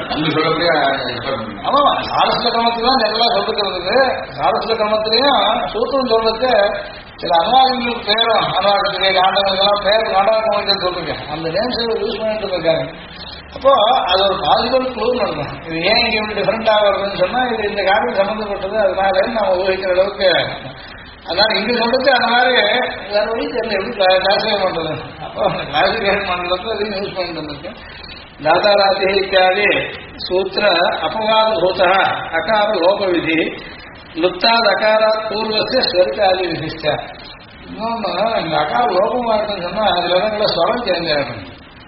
ஆமா சாரஸ்ல கிரமத்துலாம் இதெல்லாம் சொல்லிருக்கிறதுக்கு சாரஸ்ல கிரமத்திலையும் சூத்திரம் சொல்றதுக்கு சில அனுவாகங்களுக்கு பேரும் அனுவாகத்துக்கு காண்டங்களுக்கெல்லாம் பேர் காண்டாக சொல்லிருக்கேன். அந்த நேம்ஸ் யூஸ் பண்ணிட்டு இருக்காங்க. அப்போ அது ஒரு பாசிபிள் க்ளூன்னு இருக்கும். இது ஏன் இங்க இப்படி டிஃபரெண்டா வருதுன்னு சொன்னா இது இந்த காரியம் சம்பந்தப்பட்டது, அதனால நம்ம ஊகிக்கிற அளவுக்கு. அதனால இங்க சொல்றது அந்த மாதிரி வேற வழி தெரியல எப்படி கிளாசிஃபை பண்றது. அப்போ கிளாசிஃபிகேஷன் பண்றதுக்கு அதையும் யூஸ் பண்ணிட்டு இருந்திருக்கேன். தாதா ராதி இத்தியாதி சூத்திர அபவாத பூத அகார லோக விதி லுப்தாத் அகாராத் பூர்வசிய ஸ்வரிகாதி விசிஷ்ட. இன்னொன்னு இந்த அகார லோகமா இருக்குன்னு சொன்னா அதுல இடங்கள ஸ்வரம் சேஞ்ச் ஆகணும்.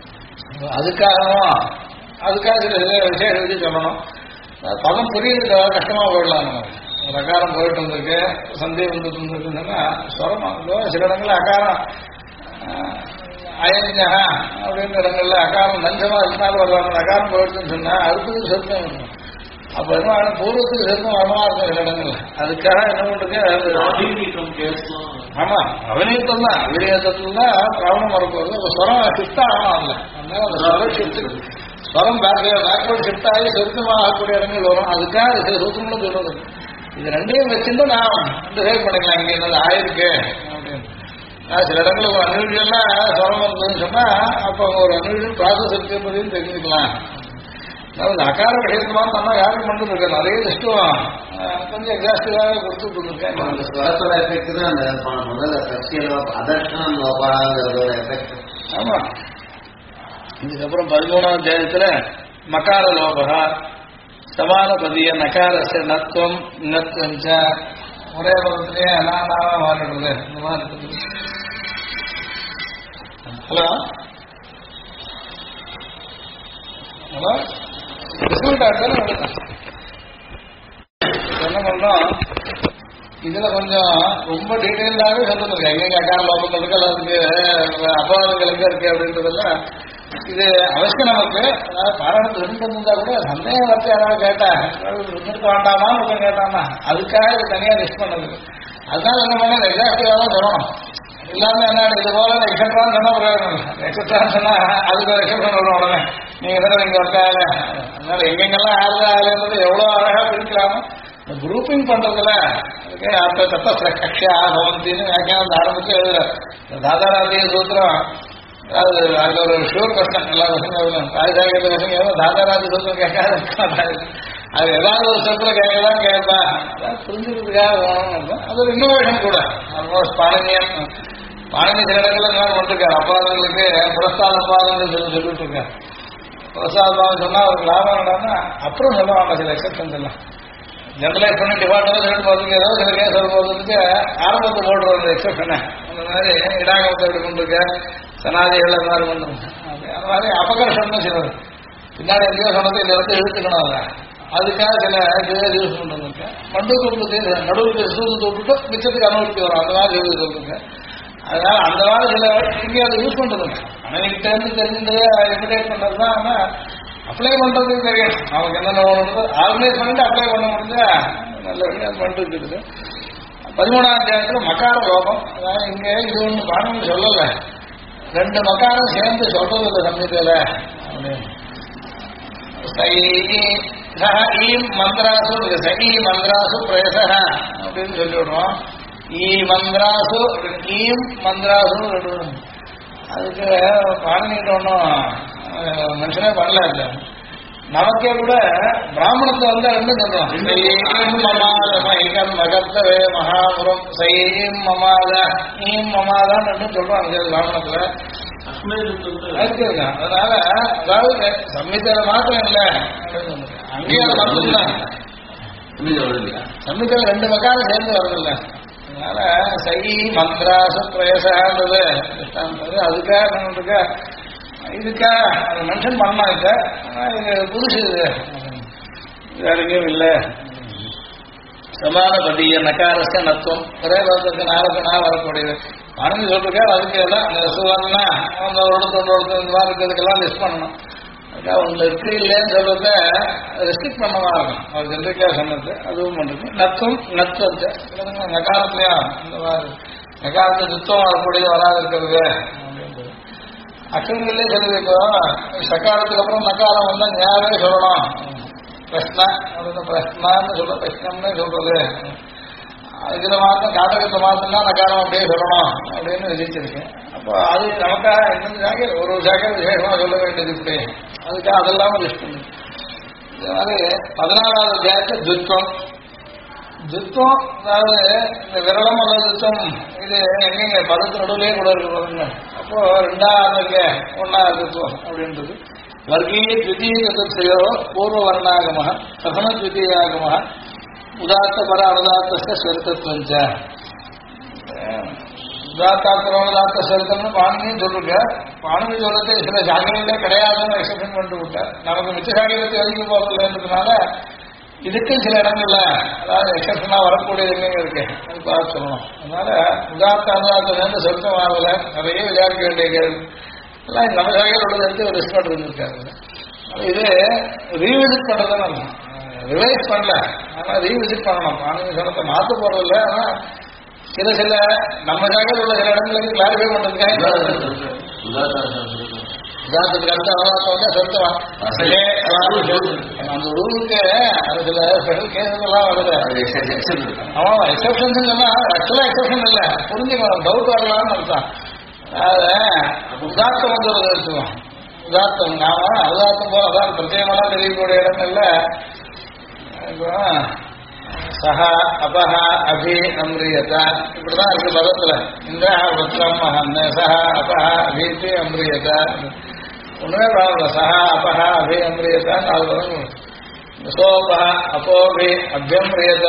அதுக்காக சில விசேஷ விதி சொல்லணும். பதம் புரியுது கஷ்டமா போயிடலாம். ஒரு அகாரம் போயிட்டு வந்திருக்கு, சந்தேகம் வந்துட்டு இருந்திருக்குன்னா ஸ்வரம் சில இடங்கள்ல அகாரம் அயஞ்சா அப்படின்ற இடங்கள்ல அகாரம் நஞ்சமா இருந்தாலும் வருவாங்க. அகாரம் போயிட்டுன்னு சொன்னா அடுத்தது சொத்தம் இருக்கும். அப்ப என்ன பூர்வத்துக்கு சொத்தம் வரமா இருக்கும் சில இடங்கள்ல. அதுக்காக என்ன பண்றது? ஆமா அவிநீத்தம் தான். அவிநீதத்துல தான் பிராமணம் வரப்போகுது. ஸ்வரம் ஷிஃப்ட் ஆகணும். இல்லை அதனால அந்த ஸ்வரம் ஷிஃப்ட் ஸ்வரம் பேக்வர்ட் ஷிஃப்ட் ஆகி சொருத்தமாக ஆகக்கூடிய இடங்கள் வரும். அதுக்காக சில சூத்திரங்களும் சொல்றது. இது ரெண்டையும் வச்சுட்டு நான் டிசைட் பண்ணிக்கலாம் இங்க என்னது ஆயிருக்கு அப்படின்னு. சில இடங்களில் ஒரு அன்யூஷுவலா ஸ்வரம் வந்ததுன்னு சொன்னா அப்போ ஒரு அன்யூஷுவல் ப்ராசஸ் இருக்குன்றதையும் தெரிஞ்சுக்கலாம். அதாவது அகார விஷயத்து மாதிரி நம்ம யாரும் பண்ணிட்டு இருக்கேன். நிறைய லிஸ்ட்டும் கொஞ்சம் எக்ஸாஸ்டிவாக கொடுத்துட்டு இருக்கேன். அந்த ஸ்வரத்தோட எஃபெக்ட் தான் அந்த முதல்ல சர்ச்சியலோ அதர்ஷனம் லோபாங்கிற எஃபெக்ட். ஆமா இதுக்கப்புறம் 13ஆம் அத்தியாயத்துல மகார லோபா சமானபதிய நகாரச நத்வம் நத்வஞ்ச ஒரே பதத்திலேயே அனானாவா மாறிடுது. இந்த மாதிரி இருக்குது. ஹலோ ஹலோ ரிசல்ட் ஆட்டாலும் என்ன பண்றோம் இதுல கொஞ்சம் ரொம்ப டீட்டெயில்டாகவே சொல்லிருக்கேன். எங்க அகார லோபங்கள் இருக்கு அதுக்கு அபவாதங்கள் எங்க இருக்கு அப்படின்றதெல்லாம் இது அவசியம் நமக்கு. பாராயணத்தை சொல்லிட்டு இருந்தா கூட சந்தேகம் வச்சு யாராவது கேட்டா இருக்க வேண்டாமான்னு கேட்டாமா அதுக்காக இது தனியா லிஸ்ட் பண்ணது. அதனால என்ன பண்ண எக்ஸாக்டிவா தான் சொல்லணும். இல்லாம என்ன இது போல எக்ஸெப்டான்னு சொன்னா பிரயோஜனம் இல்லை. எக்ஸெப்டான்னு சொன்னா அதுக்கு ஒரு எக்ஸெப்ஷன் வரும் உடனே நீங்க தானே நீங்க ஒருக்காக. அதனால எங்கெங்கெல்லாம் ஆளுன்றது எவ்வளவு அழகா பிரிக்கலாமோ இந்த குரூப்பிங் பண்றதுல அப்ப தப்ப கட்சியா பவந்தின்னு வியாக்கியானத்தை ஆரம்பிச்சு எழுதுற தாதாராதிய சூத்திரம். அது அதுல ஒரு ஷூர் கொஸ்டன் எல்லா கொஸ்டின் ராஜசாகியத்தை கொஸ்டின் தாதாராதி சூத்திரம் கேட்காத அது ஏதாவது ஒரு சத்துல கேட்கலாம் கேட்பா அதாவது புரிஞ்சுக்கிறதுக்காக வேணும். அது ஒரு இன்னோவேஷன் கூட. ஆல்மோஸ்ட் பாணினியம் பாணினி சில இடங்கள்ல நான் வந்துருக்காரு. அப்பாதங்களுக்கு புரஸ்தாத அப்பாதங்கள் சொல்லிட்டு இருக்காரு. புரஸ்தாத பாதம் சொன்னா அவருக்கு லாபம் வேண்டாம்னா அப்புறம் சொல்ல வேண்டாம். சில எக்ஸப்ஷன்ஸ் எல்லாம் ஜெனரலைஸ் பண்ணி டிபார்ட்மெண்ட் சொல்லிட்டு போகிறதுக்கு ஏதோ சில கேஸ் வரும்போதுக்கு ஆரம்பத்தை போடுறது எக்ஸப்ஷனை. அந்த மாதிரி இடாகத்தை எப்படி கொண்டிருக்க சனாதிகள் அந்த மாதிரி கொண்டு அந்த மாதிரி அபகர்ஷம்னு சிலது பின்னாடி எங்கேயோ சொன்னது இந்த இடத்த இழுத்துக்கணும். அதை அதுக்காக சில யூஸ் பண்ணிருக்கேன். மண்டுக்கு நடுவுக்கு சூழ்ந்து விட்டுட்டு மிச்சத்துக்கு அனுமதி வரும். அந்த மாதிரி யூஸ் சொல்லுங்க. அதனால அந்த மாதிரி சில இங்கே அதை யூஸ் பண்ணுறதுங்க. ஆனால் கிட்ட இருந்து தெரிஞ்சதே இமிடேட் பண்ணுறது தான். ஆனால் அப்ளை பண்ணுறதுக்கு தெரியும் அவங்களுக்கு என்னென்ன வேணும்னு ஆர்கனைஸ் பண்ணிட்டு அப்ளை பண்ண முடிஞ்சா நல்ல பண்ணிட்டு இருக்குது. 13ஆம் அத்தியாயத்தில் மகார லோகம். அதாவது இங்கே இது ஒன்று பாடம்னு சொல்லலை. ரெண்டு மக்காரம் சேர்ந்து சொல்றது இல்லை சம்ஹிதையில. மந்திராசு சகி மந்திராசு பிரேசக அப்படின்னு சொல்லி விடுறோம். ஈ மந்திராசு ஈம் மந்திராசு அதுக்கு பாடணிட்டு ஒன்றும் மனுஷனே பண்ணல. இல்லை நமக்கே கூட பிராமணத்தை வந்தா ரெண்டும் சொல்றோம். மகத்தவே மகாபுரம் சைம் மமாத ஈம் மமாதான் ரெண்டும் சொல்றோம் பிராமணத்துல இருக்குங்க. அதனால அதாவது சம்ஹிதையில மாத்திரம் இல்லை, அங்கேயும் அதை மட்டும்தான் சம்ஹிதையில ரெண்டு மக்காரம் சேர்ந்து வரதில்ல. அதனால சை மந்திராசு பிரேசன்றது அதுக்காக நம்மளுக்கு இதுக்காக அதை மென்ஷன் பண்ணலாம். இல்லை இது புதுசு, இது வேற எங்கேயும் இல்லை. சமான பதிய நகாரச நத்துவம் ஒரே பதத்துக்கு நாளுக்கு நாள் வரக்கூடியது மறந்து சொல்லிருக்காரு. அதுக்கு எல்லாம் சுவர்ணா அந்த ஒருத்தொன்று இந்த மாதிரி இருக்கிறதுக்கெல்லாம் லிஸ்ட் பண்ணணும். அதுக்காக ஒன்று இருக்கு இல்லைன்னு சொல்றத ரெஸ்ட்ரிக்ட் பண்ணவா இருக்கும். அவர் ஜென்ரிக்கா சொன்னது அதுவும் பண்ணுறது. நத்துவம் நத்துவத்தை நகாரத்துலையா இந்த மாதிரி நகாரத்தை துத்தம் வரக்கூடியது வராது இருக்கிறது அப்படின்றது அக்கங்களே சொல்லுது. இப்போ சக்காரத்துக்கு அப்புறம் நக்காரம் வந்தா ஞாபகம் சொல்லணும். பிரஷ்னா பிரஷ்னான்னு சொல்ல பிரஷ்னம்னு சொல்றது. இதுல மாத்தம் காட்டகத்தை மாத்தம்னா நக்காரம் அப்படியே சொல்லணும் அப்படின்னு விதிச்சிருக்கேன். அப்போ அது நமக்காக இன்னும் சாக்கை ஒரு சாக்கை விசேஷமா சொல்ல வேண்டியது இப்படி. அதுக்காக அதெல்லாம லிஸ்ட் பண்ணு. இது மாதிரி 14வது அத்தியாயத்தை துத்வம். துத்வம் அதாவது இந்த விரலம் அல்லது துத்தம் இது எங்கெங்க பதத்து நடுவிலே கூட இருக்கு. அப்போ 2வது 1வது துத்வம் அப்படின்றது வர்க்கீய த்விதீய தத்தையோ பூர்வ வர்ணாகம பிரதம த்விதீயாகம உதாத்த பர அனுதாத்த ஸ்வரித்தத்வஞ்ச. உதாத்தாத்திரம் உதாத்த ஸ்வரித்தம்னு பாணினியும் சொல்லுங்க. பாணினி சொல்றது சில சாகரங்களே கிடையாதுன்னு எக்ஸப்ஷன் பண்ணிட்டு விட்டார். நமக்கு மிச்ச சாகரத்தை அதிகம் போறதுன்றதுனால இதுக்கும் சில இடங்கள்ல அதாவது எக்ஸப்ஷனா வரக்கூடிய எங்கெங்க இருக்கு அது பார்த்து சொல்லணும். அதனால உதாத்த அனுதாத்தம் சொர்க்கம் ஆகல நிறைய விளையாட வேண்டிய கேள்வி எல்லாம் நம்ம சாகரோட எடுத்து ஒரு ரிஸ்க் இருந்திருக்காரு. இது ரீவிசிட் பண்றதுன்னு ரிவைஸ் பண்ணல, ஆனா ரீவிசிட் பண்ணணும். பாணினி சொன்னத்தை மாற்ற போறதில்ல. ஆனா சில நம்ம சாகர் உள்ள சில இடங்களுக்கு கிளாரிஃபை பண்றதுக்காக உதாரணத்துக்கு அடுத்த அவகாசம் வந்தா சொந்தம் அந்த ரூலுக்கு அது சில ஸ்பெஷல் கேசஸ் எல்லாம் வருது. ஆமா எக்ஸப்ஷன்ஸ் சொன்னா ஆக்சுவலா எக்ஸப்ஷன் இல்லை, புரிஞ்சுக்கணும், டவுட் வரலாம்னு அர்த்தம். உதார்த்தம் வந்து எடுத்துவோம். உதார்த்தம் நாம உதார்த்தம் போல அதான் பிரத்யேகமான தெரியக்கூடிய இடங்கள்ல சஹா அபஹா அபி அம்ரியதா இப்படிதான் இருக்கு பதத்துல. இந்த வஸ்திரம் சஹா அபஹா அபீதி அம்ரியதா ஒண்ணுமே பரவாயில்ல. சஹா அபஹா அபி அம்ரியதான் 4 பதம். சோபஹா அப்போபி அபியம்ரியத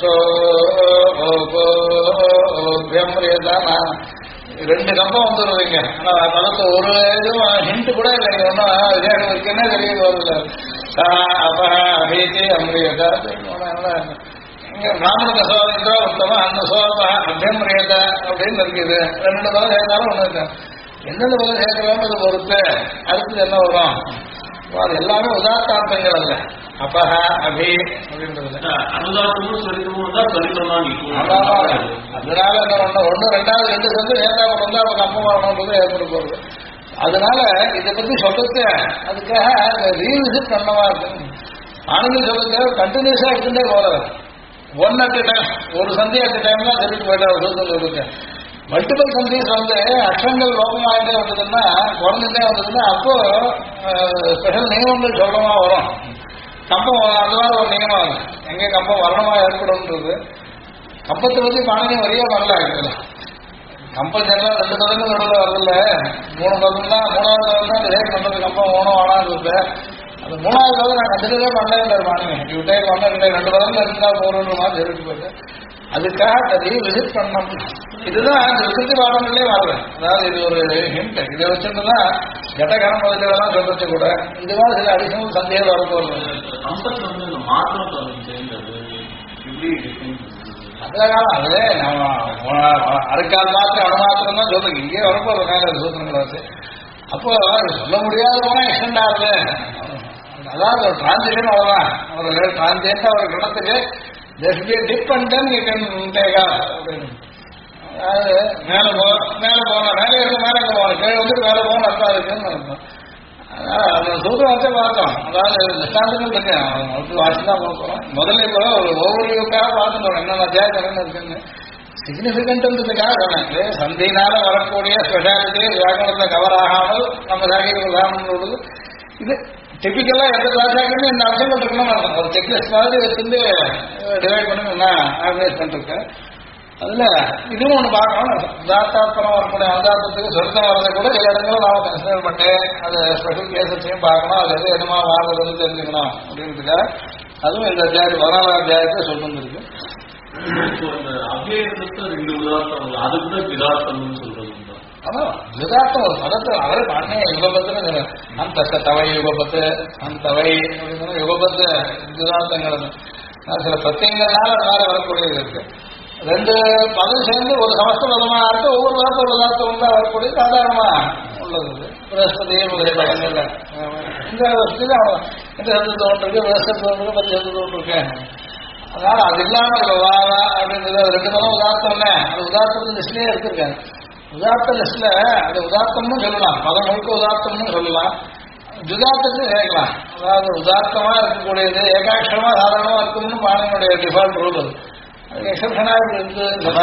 சோபியம்ரியதா 2 கம்பம் வந்துடுறீங்க. ஆனா பதத்தை ஒரு இதுவும் ஹிண்ட் கூட இல்லை. ஒன்றும் விசேஷம் இருக்குன்னே தெரிய வருது. சஹா அபஹா அபீதி அம்ரியதா இங்க பிராமண சோதா உத்தம அந்த சோபா அபியம்ரியத அப்படின்னு இருக்குது. 2 பதம் சேர்ந்தாலும் ஒண்ணு இருக்கு. எந்தெந்த பதம் சேர்க்கிறாங்க பொறுத்து அடுத்தது என்ன வரும். அது எல்லாமே உதாத்தார்த்தங்கள் அல்ல. அப்பஹா அபி அப்படின்றது அனுதாத்தமும் சொல்லிக்கமும் தான் சொல்லிக்கணும். அதனால என்ன பண்ண 1 2வது 2 சேர்ந்து சேர்ந்தா கொண்டு அவங்க அப்பா வரணுன்றது ஏற்பட போறது. அதனால இதை பத்தி சொல்றது அதுக்காக ரீவிசிட் பண்ணவா இருக்கு. ஆனந்தி சொல்றது கண்டினியூஸா எடுத்துட்டே போறது. 1 at a time ஒரு சந்தி அட் டைம் தான் சொல்லிட்டு போயிட்டார் சூத்திரம் சொல்லுங்க. மல்டிபிள் சந்திஸ் வந்து அக்ஷரங்கள் லோகமாகிட்டே வந்ததுன்னா குறைஞ்சிட்டே வந்ததுன்னா அப்போ ஸ்பெஷல் நியமங்கள் சொல்லமா வரும். கம்பம் அந்த மாதிரி ஒரு நியமம் ஆகும். எங்க கம்பம் வர்ணமா ஏற்படும்ன்றது கம்பத்தை பத்தி பாணினி வரையா வரல. கம்பம் ஜெனரல் 2 பதங்கள் நடுவில் வரதில்ல. 3 பதம் தான். 3வது பதம் தான் டிசைட் பண்றது கம்பம் ஓணும் ஆனான்னு. அந்த 3வது பதம் நான் கண்டிப்பா பண்ணல பாணினி. இவட்டே பண்ண 2 பதங்கள் இருந்தா போறோன்ற மாதிரி சொல்லிட்டு போயிட்டு அதுக்காக அதையும் விசிட் பண்ணணும். இதுதான் அந்த விசித்தி பாடங்களே வரல. அதாவது இது ஒரு ஹிண்ட். இதை வச்சுட்டுதான் ஜட்டகரம் பதிலெல்லாம் சொல்றது கூட இந்த மாதிரி சில அடிஷனல் சந்தேகம் வரப்போறது. அதனால அதுல நம்ம அரைக்கால் மாத்திரம் அணு மாத்திரம் தான் சொல்றீங்க. இங்கே வரப்போறது சூத்திரங்களை வச்சு அப்போ சொல்ல முடியாதவனா எக்ஸ்டெண்ட் ஆகுது. அதாவது ஒரு டிரான்சிஷன் அவ்வளவுதான். ஒரு டிரான்சிஷன் ஒரு கிணத்துக்கு There should be a dip and then you can take off. அதாவது மேலே போன மேலே இருக்க மேலே போகணும், கீழே வந்து மேலே போகணும் அர்த்தம் இருக்குன்னு அர்த்தம். அந்த சூத்திரம் வச்சே பார்த்தோம். அதாவது திஷ்டாந்தங்கள் இருக்கு, அவங்களுக்கு வாசி தான் பார்க்கணும். முதல்ல இப்போ ஒரு ஒவ்வொருக்காக பார்த்துட்டோம் என்னென்ன அத்தியாயம் இருக்குன்னு. சிக்னிபிகண்ட்ன்றதுக்காக சொன்னேன். சந்தினால வரக்கூடிய ஸ்பெஷாலிட்டி வியாக்கரணத்தை கவர் ஆகாமல் நம்ம சாகிய உதாரணம் இது டிபிக்கலா எந்த கிளாஸாக்குன்னு இந்த அம்சங்கள் இருக்கணும். ஒரு செக்லிஸ்ட் மாதிரி வச்சுட்டு டிவைட் பண்ணி நான் ஆர்கனைஸ் பண்ணிருக்கேன். அதுல இதுவும் ஒண்ணு பார்க்கணும். உதாத்தாத்மரம் வரக்கூடிய அவதாரத்துக்கு சொர்க்கம் வரதை கூட சில இடங்களும் நாம கன்சிடர் பண்ணி அது ஸ்பெஷல் கேசஸையும் பார்க்கணும். அது எது என்னமா வாழ்றதுன்னு தெரிஞ்சுக்கணும் அப்படின்றதுக்காக அதுவும் இந்த அத்தியாயத்து 14ஆம் அத்தியாயத்தை சொல்லிட்டு இருக்கு. அவ்வியத்துக்கு 2 உதாரணம், அது கூட விதார்த்தம்னு சொல்றது. அதான் விதார்த்தம் ஒரு பதத்தை அவரே பண்ண யுகபத்து அந்த தவை யுகபத்து அந்த தவை அப்படின்னு யுகபத்து விதார்த்தங்கள் சில பிரத்யங்கள்னால அதனால வரக்கூடியது இருக்கு. 2 பதம் சேர்ந்து ஒரு சமஸ்த பதமா இருக்கு. ஒவ்வொரு பதத்தோட உதார்த்தம் தான் வரக்கூடிய சாதாரணமா உள்ளது. பிரகஸ்பதியே முதலிய பதங்கள்ல இந்த வருஷத்துக்கு இந்த சத்து தோன்றிருக்கு, பிரகஸ்பதி தோன்றிருக்கு, 10 சத்து தோன்றிருக்கேன். அதனால அது இல்லாம வாரா அப்படின்றது 2 பதம் உதார்த்தம் இல்லை. அது உதார்த்தத்தின் லிஸ்ட்லயே எடுத்திருக்காங்க. உதார்த்த லிஸ்ட்ல அது உதார்த்தம்னு சொல்லலாம், பதம் முழுக்க உதார்த்தம்னு சொல்லலாம், ஜுதார்த்தத்தையும் சேர்க்கலாம். அதாவது உதார்த்தமா இருக்கக்கூடியது ஏகாட்சரமா சாதாரணமா இருக்கும்னு பாணியினுடைய டிஃபால்ட் ரூல். அது எக்ஸப்ஷனா இருந்து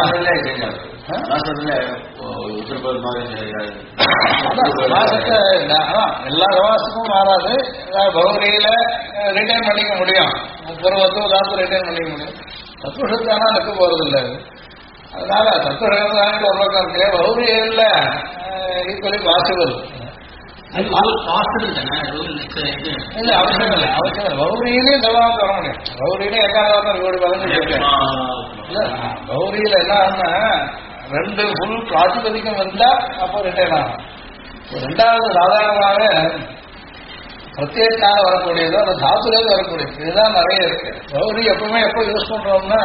எல்லா சமாசமும் மாறாது. பௌரியில ரிட்டைன் பண்ணிக்க முடியும், பூர்வத்தும் உதார்த்தம் ரிட்டைன் பண்ணிக்க முடியும். தத்துவத்தானா நிற்க போறது இல்லை. அதனால தத்துவம் ஒரு பக்கம் இருக்கு. பௌரியில ஈக்குவலி பாசிபிள் இல்ல, அவசியம் இல்லை, அவசியம் இல்லை. பௌரியிலே தவாம் வர முடியும். பௌரியிலே ஏகாதவாதம் கோடி பதங்கள் இருக்கு. பௌரியில என்ன ஆகுனா 2 ஃபுல் பிராதிபதிக்கம் வந்தா அப்போ ரிட்டைன் ஆகும். 2வது சாதாரணமாக பிரத்யேகத்தால வரக்கூடியதோ அந்த தாத்துலேருந்து வரக்கூடியது இதுதான் நிறைய இருக்கு. பௌரி எப்பவுமே எப்போ யூஸ் பண்றோம்னா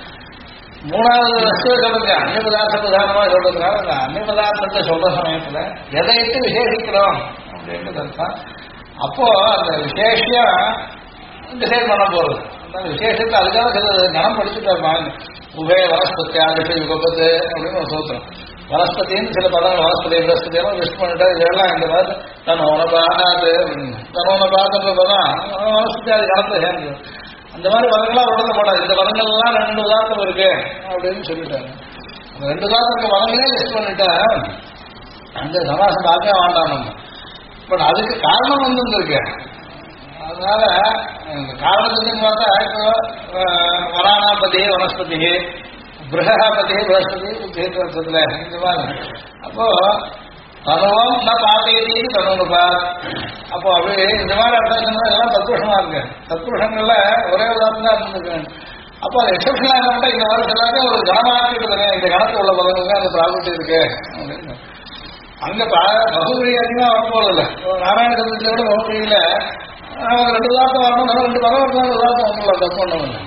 3வது வஸ்துவை சொல்றது அந்நிய பதார்த்த உதாரணமா சொல்றதுனால அந்த அந்நிய பதார்த்தத்தை சொல்ற சமயத்துல எதை இட்டு விசேஷிக்கிறோம் அப்படின்னு அர்த்தம். அப்போ அந்த விசேஷம் டிசைட் பண்ண போறது. அந்த விசேஷத்தை அதுக்காக சில கணம் படிச்சுட்டு உபய வனஸ்பத்தி ஆதிஷ யுகபத்து அப்படின்னு ஒரு சூத்திரம். வனஸ்பத்தின்னு சில பதங்கள் வனஸ்பதி பிரஸ்பதியெல்லாம் லிஸ்ட் பண்ணிட்டு இதெல்லாம் இந்த மாதிரி தன்னோன பாகாது தன்னோன பாகன்ற பதம் வனஸ்பதி அது கணத்தை சேர்ந்து அந்த மாதிரி பதங்கள்லாம் உடனே போடாது. இந்த பதங்கள்லாம் 2 உதாரணம் இருக்கு அப்படின்னு சொல்லிட்டாங்க. அந்த 2 உதாரணத்துக்கு பதங்களே லிஸ்ட் பண்ணிட்டா அந்த சமாசம் பார்க்க வேண்டாம் நம்ம. பட் அதுக்கு காரணம் வந்துருக்கு. அதனால காரணத்துக்கு பார்த்தா இப்போ வரானாபதி வனஸ்பதி பிரகபதி பிரகஸ்பதி உத்தேசத்துல இந்த மாதிரி அப்போ தனுவம் நான் பார்த்தேன் தனுப்பா. அப்போ அப்படியே இந்த மாதிரி அர்த்தம் எல்லாம் தத்புருஷமா இருக்கு. தத்புருஷங்கள்ல ஒரே உதாரணம் தான் இருந்திருக்கு. அப்போ அது எக்ஸப்ஷனா இருந்தா இந்த மாதிரி சொல்லாங்க ஒரு கணமாக்கிட்டு இந்த கணக்கு உள்ள பதங்களுக்கு அந்த ப்ராபர்ட்டி இருக்கு அப்படின்னு. அங்க பகுதியை அதிகமா வரப்போதில்லை. நாராயண சதுரத்தை விட பகுதியில 2 உதாரணம் வரணும், 2 பதம் வரணும், உதாரணம் வந்துடலாம், தப்பு ஒண்ணு.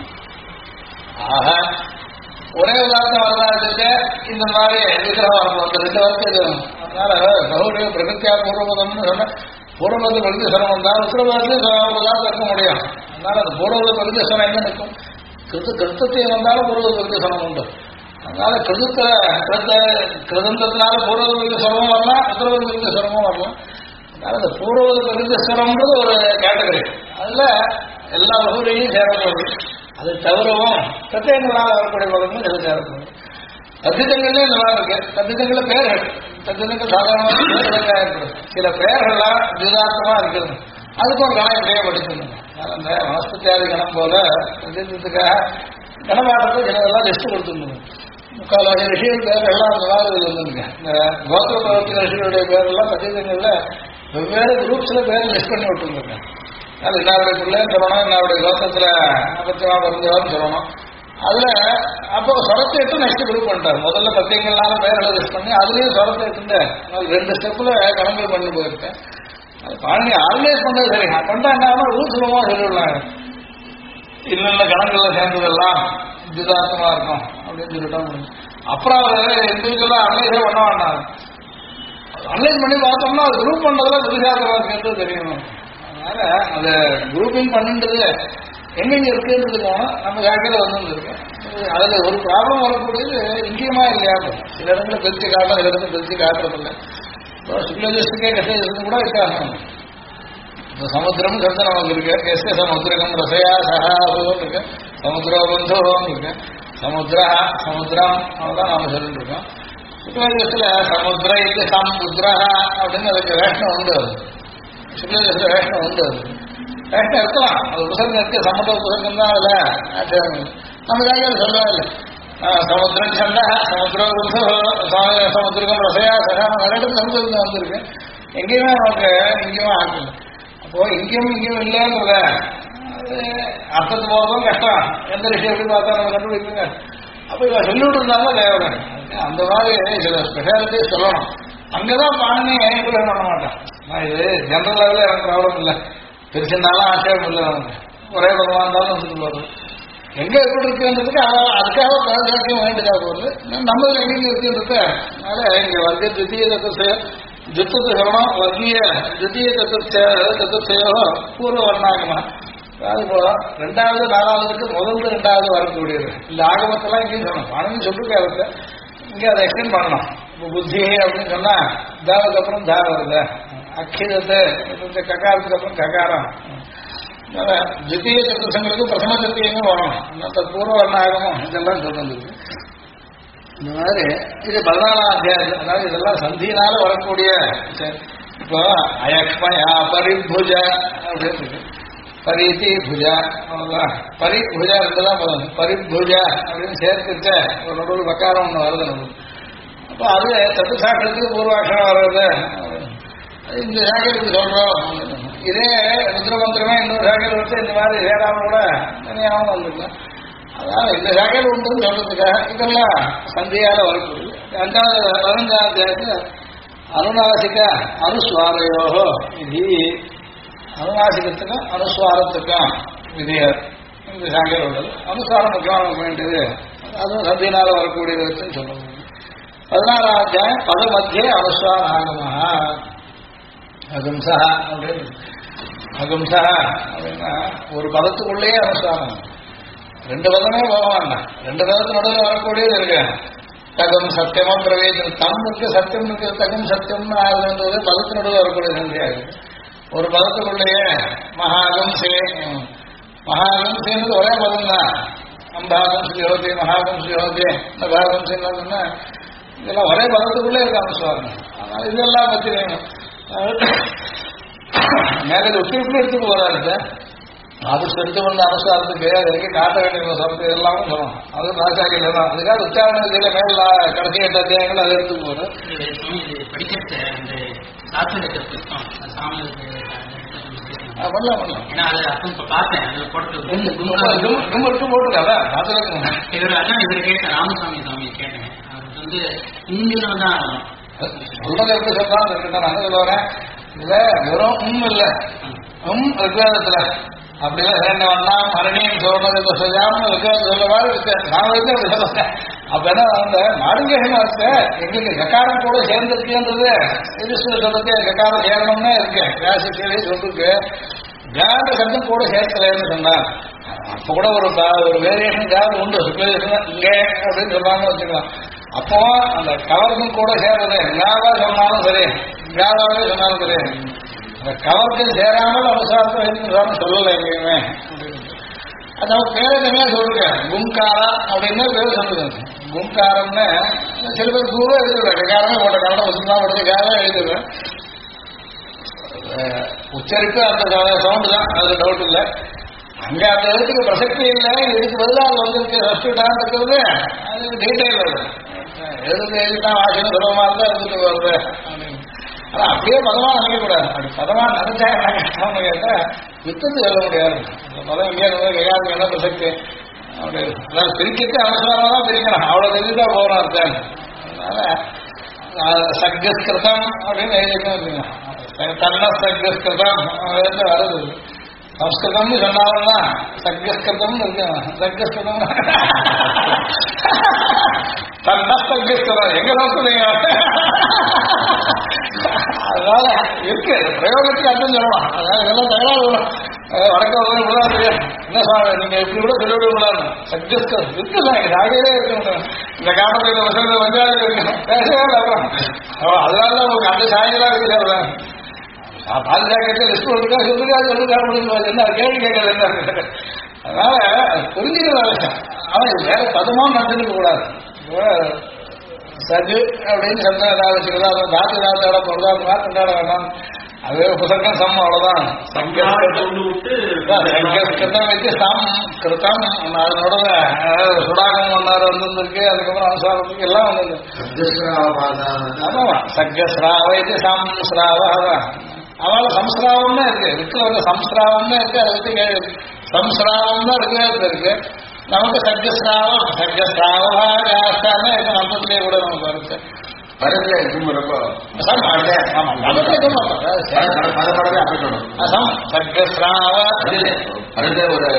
ஆக ஒரே உதாரணம் வரலாறு இந்த மாதிரி விக்கிரகம் வரணும், அந்த 2 வார்த்தை இது. அதனால பகுதிய பிரகத்தியா பூர்வபதம்னு சொன்ன பூர்வபத பிரதிசரம் வந்தால் உத்தரவாதத்து உதாரணம் இருக்க முடியும். அதனால அந்த பூர்வபத பிரதிசரம் எங்க நிற்கும்? கிருத்தத்தை வந்தாலும் பூர்வபத பிரதிசரம் உண்டு. அதனால கிருதந்தத்தினால பூர்வபத பிரதிசரமும் வரலாம், உத்தரவாத பிரதிசரமும் வரலாம். அதனால அந்த பூர்வபத பிரதிசரம்ன்றது ஒரு கேட்டகரி. அதுல எல்லா வகுப்பையும் சேரப்படுது. அது தவிரவும் பிரத்யேகங்களால் வரக்கூடிய பதங்களும் எது சேரப்படுது. தத்திதங்கள்ல இந்த மாதிரி இருக்கு. தத்திதங்கள பேர்கள் தத்திதங்கள் சாதாரணமாக பேர்களாக இருக்கிறது. சில பெயர்கள்லாம் விதார்த்தமா இருக்கிறது. அதுக்கு ஒரு கணம் இப்படியே படிச்சிருந்தோம். அந்த வனஸ்பத்தியாதி கணம் போல பிரதித்துக்காக கணபாட்டத்தை சிலதெல்லாம் லிஸ்ட் கொடுத்துருந்தோம். 3/4 ரிஷிகள் பேரெல்லாம் அந்த மாதிரி வந்துருங்க. இந்த கோத்திர பிரவர்த்தி ரிஷிகளுடைய பேரெல்லாம் தத்திதங்கள்ல வெவ்வேறு குரூப்ஸ்ல பேர் லிஸ்ட் பண்ணி விட்டுருந்துருங்க. அது என்னுடைய பிள்ளைன்னு சொல்லணும், என்னுடைய கோத்திரத்துல அபத்தியமா பிறந்தவான்னு சொல்லணும். அதுல அப்போ சொரத்தை எடுத்து நெக்ஸ்ட் குரூப் பண்ணிட்டாரு. முதல்ல பத்தியங்கள்னால பேர்களை லிஸ்ட் பண்ணி அதுலயும் சொரத்தை எடுத்துட்டு 2 ஸ்டெப்ல கணக்கு பண்ணி போயிருக்கேன். அது பாருங்க ஆர்கனைஸ் பண்றது சரி பண்ணா என்ன ரூல் சுலமா சொல்லிடலாம். இல்ல கணக்குல சேர்ந்ததெல்லாம் விதார்த்தமா இருக்கும் அப்படின்னு சொல்லிட்டோம். அப்புறம் அவர் இண்டிவிஜுவலா அனலைஸே பண்ண வேண்டாம். அனலைஸ் பண்ணி பார்த்தோம்னா அது குரூப் பண்றதுல விதிசாரமா இருக்குன்றது தெரியணும். அதனால அது குரூப்பிங் பண்ணுன்றது எங்கெங்க இருக்குன்றதுக்கு நம்ம காக்கையில வந்துருக்கு. அதுல ஒரு ப்ராப்ளம் வரக்கூடியது இங்கேயுமா இல்லையா? சில இடத்துல பிரிச்சு காட்டும், சில இடத்துல பிரிச்சு காட்டுறதில்லை. சுக்லஜஸ்டுக்கே கிருஷ்ணஜஸ்டு கூட வித்தியாசம். இப்போ சமுத்திரம் கருத்து நமக்கு இருக்கு. எஸ்கே சமுத்திரகம் ரசையா சஹா இருக்கு, சமுத்திர பந்தோகம் இருக்கு, சமுத்திரா சமுத்திரம் அவ்வளோதான் நாம சொல்லிட்டு இருக்கோம். சுக்லஜஸ்டில் சமுத்திர இது சமுத்திரா அப்படின்னு அதுக்கு வேஷம் உண்டு. சுக்லஜஸ்டில் வேஷம் உண்டு. வேஷம் இருக்கலாம், அது புசங்கம் இருக்கு, சமுத்திர புசங்கம் தான் அதில் நமக்காக சொல்லவே இல்லை. சமுத்திரம் சண்டா சமுத்திரம் சமுத்திரகம் ரசையா சகா நிறைய சமுத்திரம் வந்திருக்கு. எங்கேயுமே நமக்கு இங்கேயுமே ஆக்கல. அப்போ இங்கேயும் இல்லைங்கிறத அது அர்த்தத்து போகிறதும் கஷ்டம். எந்த விஷயம் எப்படி பார்த்தா நம்ம கண்டுபிடிக்குங்க. அப்போ இவன் சொல்லிவிட்டு இருந்தாலும் தேவை. அந்த மாதிரி சில ஸ்பெஷாலிட்டியே சொல்லணும். அங்கேதான் பாணினி எப்படி பண்ண மாட்டான். நான் இது ஜென்ரல் லெவலில் எனக்கு ப்ராப்ளம் இல்லை, பெருசுனாலும் ஆட்சேபம் இல்லை. நமக்கு ஒரே பகவான் இருந்தாலும் வந்துட்டு போகுது. எங்க எப்படி இருக்குன்றதுக்கு அதுக்காக பரவாக்கியம் வேண்டியதாக போகுது. நம்ம எங்கெங்க இருக்குன்றது அதனால இங்க வர்க்க தித்திய ஜுத்தத்தை சொல்லணும். வர்க்கீய தித்திய சதுர்த்தையோ பூர்வ வர்ணாகமா. அது போல ரெண்டாவது நாலாவதுக்கு முதல்ல ரெண்டாவது வரக்கூடியது. இந்த ஆகமத்தெல்லாம் இங்கேயும் சொல்லணும். பணம்னு சொல்லிருக்காரு, இங்கே அதை எக்ஸ்டெண்ட் பண்ணணும். இப்போ புத்தி அப்படின்னு சொன்னா தாவுக்கு அப்புறம் தா வருது, அக்கிதத்தை ககாரத்துக்கு அப்புறம் ககாரம். தித்திய சதுர்த்தங்களுக்கு பிரதம சத்தியமும் வரணும். பூர்வ வர்ணாகமும் இதெல்லாம் சொல்றது. இந்த மாதிரி இது 14ஆம் அத்தியாயம். அதாவது இதெல்லாம் சந்தியினால வரக்கூடிய. இப்போ அயக்மயா பரிபுஜ அப்படின்னு பரீதி புஜா பரிபுஜா ரெண்டுதான் போதும். பரிபுஜா அப்படின்னு சேர்த்துட்ட ஒரு நடுவில் பக்காரம் ஒன்று வருது நமக்கு. அப்போ அது சத்துசாட்சத்துக்கு பூர்வாட்சரம் வர்றது. இந்த சாக்கையில் சொல்றோம். இதே ருத்ரமந்திரமே இன்னொரு சாக்கையில் வச்சு இந்த மாதிரி சேராம கூட தனியாகவும் வந்துருக்கலாம். அதாவது இந்த சாக்கையில் உண்டுன்னு சொல்றதுக்காக இதெல்லாம் சந்தியால வரக்கூடியது. 15ஆம் அத்தியாயத்தில் அனுநாசிக அனுஸ்வாரையோகோ இது அனுநாசிகத்துக்கும் அனுஸ்வாரத்துக்கும் விதியர் இந்த சாக்கையில் உள்ளது. அனுஸ்வாரம் முக்கியமாக வேண்டியது, அதுவும் சந்தியினால வரக்கூடியது வச்சுன்னு சொல்லுவாங்க. 16ஆம் அத்தியாயம் பத மத்தியே அனுஸ்வார ஆகமா அகம்சா அப்படின்னு. அகம்சா அப்படின்னா ஒரு பதத்துக்குள்ளேயே அனுஸ்வாரம். ரெண்டு பதமே போக வேண்டாம், ரெண்டு பதத்து நடுவில் வரக்கூடியது இருக்கு. தகம் சத்தியமா பிரவேசம் தம் இருக்கு, சத்தியம் இருக்கு. தகம் சத்தியம்னு ஆகுதுன்றது பதத்து நடுவில் வரக்கூடிய சந்தியாகுது. ஒரு பதத்துக்குள்ளேயே மகாகம்சே மகாகம்சேன்றது ஒரே பதம் தான். அம்பாகம் ஸ்ரீஹோதி மகாகம் ஸ்ரீஹோதி நகாகம் சொன்னா இதெல்லாம் ஒரே பதத்துக்குள்ளே இருக்கு அனுஸ்வாரம். அதனால இதெல்லாம் பற்றி வேணும். மேலே ஒட்டி விட்டு எடுத்துட்டு போறாரு. அது எடுத்து வந்த அனுசாரத்துக்கு அதுக்கு காட்ட வேண்டிய சொல்றது எல்லாமே சொல்லணும். அது ராஜாக்கள் தான் அதுக்காக உச்சாரண மேல கடைசி 8 அத்தியாயங்கள் அதை எடுத்துட்டு போறோம். சொல்றது எப்படி சொல்றான் நான் சொல்லுவேன். இதுல வெறும் இல்ல ரிக்வேதத்துல அப்படிலாம் ரெண்டு வண்ணாம் மரணியும் சொல்றது சொல்லாம சொல்ல மாதிரி இருக்கு. நான் வந்து அப்படி சொல்லுவேன். அப்ப என்ன அந்த மாடுங்கேகமா இருக்கு. எங்களுக்கு கக்காரம் கூட சேர்ந்திருக்குன்றது ரிஜிஸ்டர் சொல்றது கக்காரம் சேரணும்னே இருக்கு. ராசிக்கே சொல்லிருக்கு. காந்த சப்தம் கூட சேர்க்கலன்னு சொன்னார். அப்ப கூட ஒரு வேரியேஷன் காலம் உண்டு. இங்கே அப்படின்னு சொல்லாம வச்சுக்கலாம். அப்போ அந்த கவர்க்கும் கூட சேர்றது காவா சொன்னாலும் சரி, காவாவே சொன்னாலும் சரி, அந்த கவர்க்கு சேராமல் அவசரத்தை சொல்லலை எங்கேயுமே. அது அவங்க பேரை தனியா சொல்லுங்க. கும்காரா அப்படின்னு பேர் சொல்லுங்க. கும்காரம்னு சில பேர் குருவா எழுதுவேன். காரமே போட்ட காரணம் வச்சுதான் போட்டு காரம் எழுதுவேன். உச்சரிப்பு அந்த சவுண்டு தான், அது டவுட் இல்லை. அங்க அந்த எழுத்துக்கு பிரசக்தி இல்லை. இதுக்கு பதிலாக அது வந்திருக்கு சப்ஸ்டியூட்டாக இருக்கிறது. அது டீட்டெயில் அது எழுதுதான் வாசனை சுலபமாக இருந்தால் எழுதிட்டு வருது அப்படின்னு. ஆனா அப்படியே பதமா நினைக்கக்கூடாது. அப்படி பதமா நினைச்சா என்ன கஷ்டம்னு கேட்டா யுத்தத்து சொல்ல முடியாது. அந்த பதம் இங்கே கையாளுக்கு என்ன பிரசக்தி அப்படி அதாவது பிரிக்கிட்டு அவசரமாக தான் பிரிக்கணும். அவ்வளவு தெரிஞ்சுதான் போகணும் அர்த்தம். அதனால சக்திஸ்கிருதம் அப்படின்னு எழுதிக்கணும். தன்ன சக்திஸ்கிருதம் வருது. சம்ஸ்கிருதம்னு சொன்னாங்கன்னா சக்திஸ்கிருதம்னு இருக்கு. சக்திஸ்கிருதம் தன்ன சக்திஸ்கிருதம் எங்க சொல்றீங்க? அதனால இருக்கு பிரயோகத்துக்கு அர்த்தம் சொல்லலாம். அதனால இதெல்லாம் தகவல் வடக்க என்ன சுவாமி நீங்க எப்படி கூட சொல்லிவிடுங்களான்னு சஜஸ்டர் இருக்குதான் இங்க ராகவே இருக்கு இந்த காலத்துல இந்த வருஷத்துல வந்தாலும் இருக்கு பேசவே இல்லை அப்புறம் அதனால உங்களுக்கு அந்த சாயங்களா இருக்குது பாதுகாக்கத்தை லிஸ்ட் ஒழுங்கா சொல்லுங்க என்ன கேள்வி கேட்கறது என்ன அதனால புரிஞ்சுக்கிற அவசியம் அவன் வேற பதமும் நடந்துக்க கூடாது சஜு அப்படின்னு சந்தன ஏதாவது வச்சுக்கிறதா அது தாத்து தாத்தோட போறதா அது கொண்டாட வேண்டாம் அது புசக்கம் சம் அவ்வளவுதான் சங்கஸ்கிருதம் வச்சு சம் கிருத்தம் அதனோட சுடாகம் ஒன்னாரு வந்துருக்கு அதுக்கப்புறம் அனுசாரத்துக்கு எல்லாம் வந்தது ஆமாவா சங்கஸ்ராவ இது சம்ஸ்ராவ அதான் அவள சம்ஸ்ராவம்னு இருக்கு இருக்கிற வந்து சம்ஸ்ராவம்னு இருக்கு அதை வச்சு கேள்வி சம்ஸ்ராவம் தான் இருக்கு நமக்கு சர்க்கஸ்ராவம் சர்க்கஸ்ராவான இது மந்தத்திலே கூட நமக்கு வருது பரத்துல ரொம்ப சர்க்கஸ்ராவ பரத ஒரு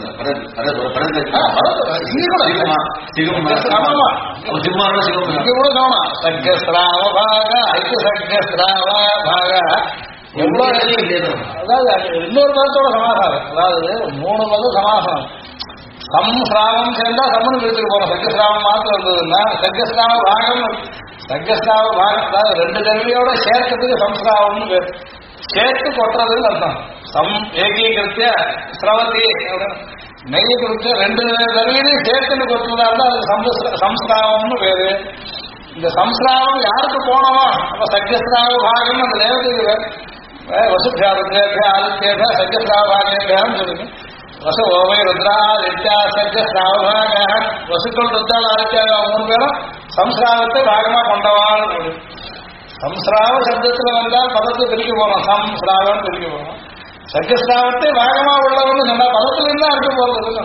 கூட கவனம் சர்க்கஸ்ராவ பாக ஐக்கு சர்க்கஸ்ராவ பாக எவ்வளவு அதாவது இன்னொரு பதத்தோட சமாசாரம் அதாவது 3 பதம் சமாசாரம் சம்ஸ்ராவம் சேர்ந்தா சமன் எடுத்துட்டு போறோம் சர்க்கஸ்ராவம் மாத்திரம் இருந்ததுன்னா சர்க்கஸ்ராவ பாகம் சர்க்கஸ்ராவ பாகம் அதாவது 2 தருவியோட சேர்க்கிறதுக்கு சம்ஸ்ராவம்னு பேர் சேர்த்து கொட்டுறதுன்னு அர்த்தம் சம் ஏகீகிருத்திய ஸ்ரவதி நெய் குறிச்ச 2 தருவிலையும் சேர்த்துன்னு கொட்டுறதா இருந்தா அது சம்ஸ்ராவம்னு பேரு இந்த சம்ஸ்ராவம் யாருக்கு போனோமோ அப்ப சர்க்கஸ்ராவ பாகம் அந்த தேவதைக்கு வசுபியாருத்தேபியா ஆதித்யேபியா சர்க்கஸ்ராவ பாகேபியான்னு சொல்லுங்க வசு ஓமை ருத்ரா ஆதித்யா சர்க்கஸ்ராவபாக வசுக்கள் ருத்ரால் ஆதித்யா 3 பேரும் சம்ஸ்ராவத்தை பாகமா கொண்டவாள். சம்ஸ்ராவ சப்தத்துல வந்தால் பதத்தை பிரிக்க போறோம் சம்ஸ்ராவம் பிரிக்க போறோம் சர்க்கஸ்ராவத்தை பாகமா உள்ளவன்னு சொன்னா பதத்துல இருந்தா இருக்க போறது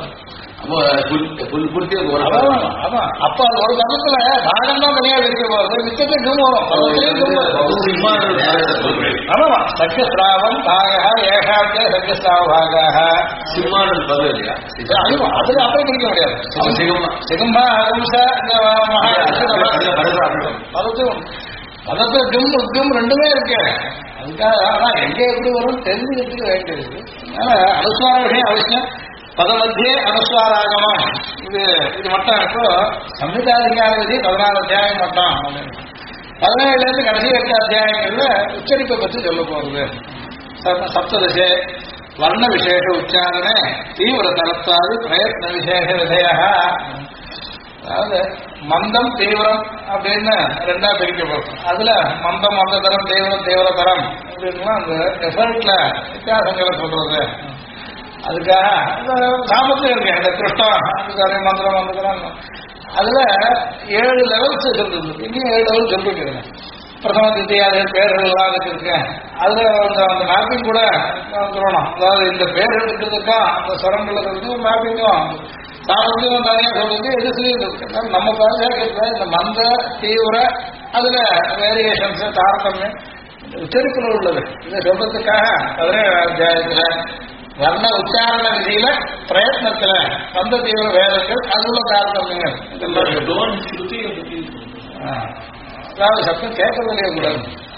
அப்ப ஒரு பதத்துல பாகம் தான் தனியா இருக்க போறது மிச்சத்தை டும் வரும் ஆமா சர்க்கஸ்ராவம் பாக ஏகாத்திய சர்க்கஸ்ராவ பாக சிம்மானன் பதம் இல்லையா அதுல அப்படியே பிரிக்க முடியாது சிகம்பா அகம்ச பதத்துல டும் 2மே இருக்கு அதுக்காக ஆனா எங்க எப்படி வரும் தெரிஞ்சுக்கிறதுக்கு வேண்டியது அதனால அனுஸ்வார விஷயம் அவசியம் பதமத்தியே அனுஸ்வாராகமம் இது மட்டும் இப்போ சம்ஹிதாதிகார விதி 14 அத்தியாயம் மட்டும் 17 கடைசி 8 அத்தியாயங்கள்ல உச்சரிப்பை பற்றி சொல்ல போறது சப்ததசே வர்ண விசேஷ உச்சாரணே தீவிர தலத்தாது பிரயத்ன விசேஷ விதய அதாவது மந்தம் தீவிரம் அப்படின்னு 2ஆ பிரிக்கப்படும் அதுல மந்தம் மந்ததரம் தீவிரம் தீவிரதரம் அப்படின்னா அந்த எஃபர்ட்ல வித்தியாசங்களை சொல்றது அதுக்காக சாமர்த்தியம் இருக்கு அந்த கிருஷ்ணம் அதுக்காக மந்திரம் வந்துக்கிறான் அதுல 7 லெவல்ஸ் சொல்றது இன்னும் 7 லெவல் சொல்லிருக்கிறேன் பிரதம தித்தியாத பேர்கள் எல்லாம் வச்சிருக்கேன் அதுல அந்த மேப்பிங் கூட சொல்லணும் அதாவது இந்த பேர் எடுக்கிறதுக்கா அந்த ஸ்வரங்கள் இருக்கிறதுக்கு ஒரு மேப்பிங்கும் சாமர்த்தியம் தனியா சொல்றது எதிர்த்து இருக்கு நம்ம பாதுகாக்கிறதுல இந்த மந்த தீவிர அதுல வேரியேஷன்ஸ் தாரதமியம் உச்சரிப்புல உள்ளது இதை சொல்றதுக்காக 17 அத்தியாயத்துல வர்ண உச்சாரண விதியில பிரயத்னத்துல வந்த தீவிர வேதங்கள் அதுல தாரதமியங்கள் அதாவது சத்தம் கேட்கறதுலேயே கூடாது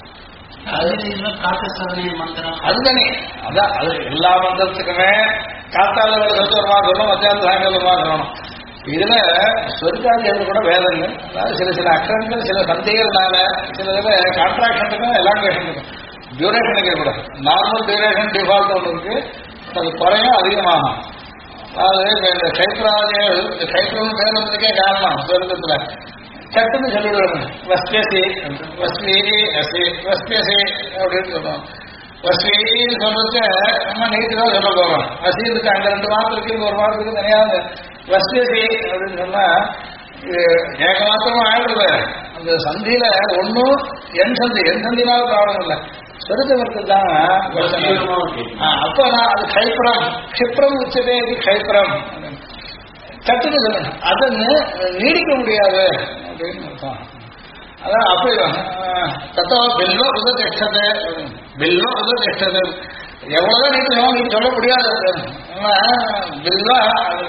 அதுதானே அதான் அது எல்லா மந்திரத்துக்குமே காத்தால சத்துவரமா சொல்லணும் மத்தியானம் சாயங்காலமா சொல்லணும் இதுல சொற்காதிகள் கூட வேதங்கள் அதாவது சில அக்ஷரங்கள் சில சந்தைகள்னால சில இதுல கான்ட்ராக்ஷனுக்கும் எலாங்கேஷனுக்கும் டியூரேஷனுக்கு கூட நார்மல் டியூரேஷன் டிஃபால்ட் ஒன்று இருக்கு அது குறையும் அதிகமாகும் அதாவது இந்த சைத்ரம் பேருந்துக்கே காரணம் சொர்க்கத்துல சட்டுன்னு சொல்லிவிடுவாங்க வஸ்பேசி வஸ்வீரி வஸ்பேசி அப்படின்னு சொல்லுவோம் வஸ்வீன்னு சொல்றது நம்ம நீட்டு தான் சொல்ல போறோம் வசீருக்கு அங்க 2 வாரத்துக்கு இங்க 1 வாரத்துக்கு தனியாக வஸ்பேசி அப்படின்னு சொன்னா ஏக மாத்திரமா ஆயிடுது அந்த சந்தியில ஒன்னும் என் சந்தினால ப்ராப்ளம் இல்லை சொருத்தவருக்கு தான் அப்ப நான் அது கைப்புறம் க்ஷிப்ரம் உச்சதே இது கைப்புறம் சட்டுன்னு சொல்லணும் அதன்னு நீடிக்க முடியாது அப்படின்னு அர்த்தம் அதான் அப்படி தத்தோ பில்லோ உததிஷ்டது பில்லோ உததிஷ்டது எவ்வளவுதான் நீக்கணும் நீங்க சொல்ல முடியாது பில்லோ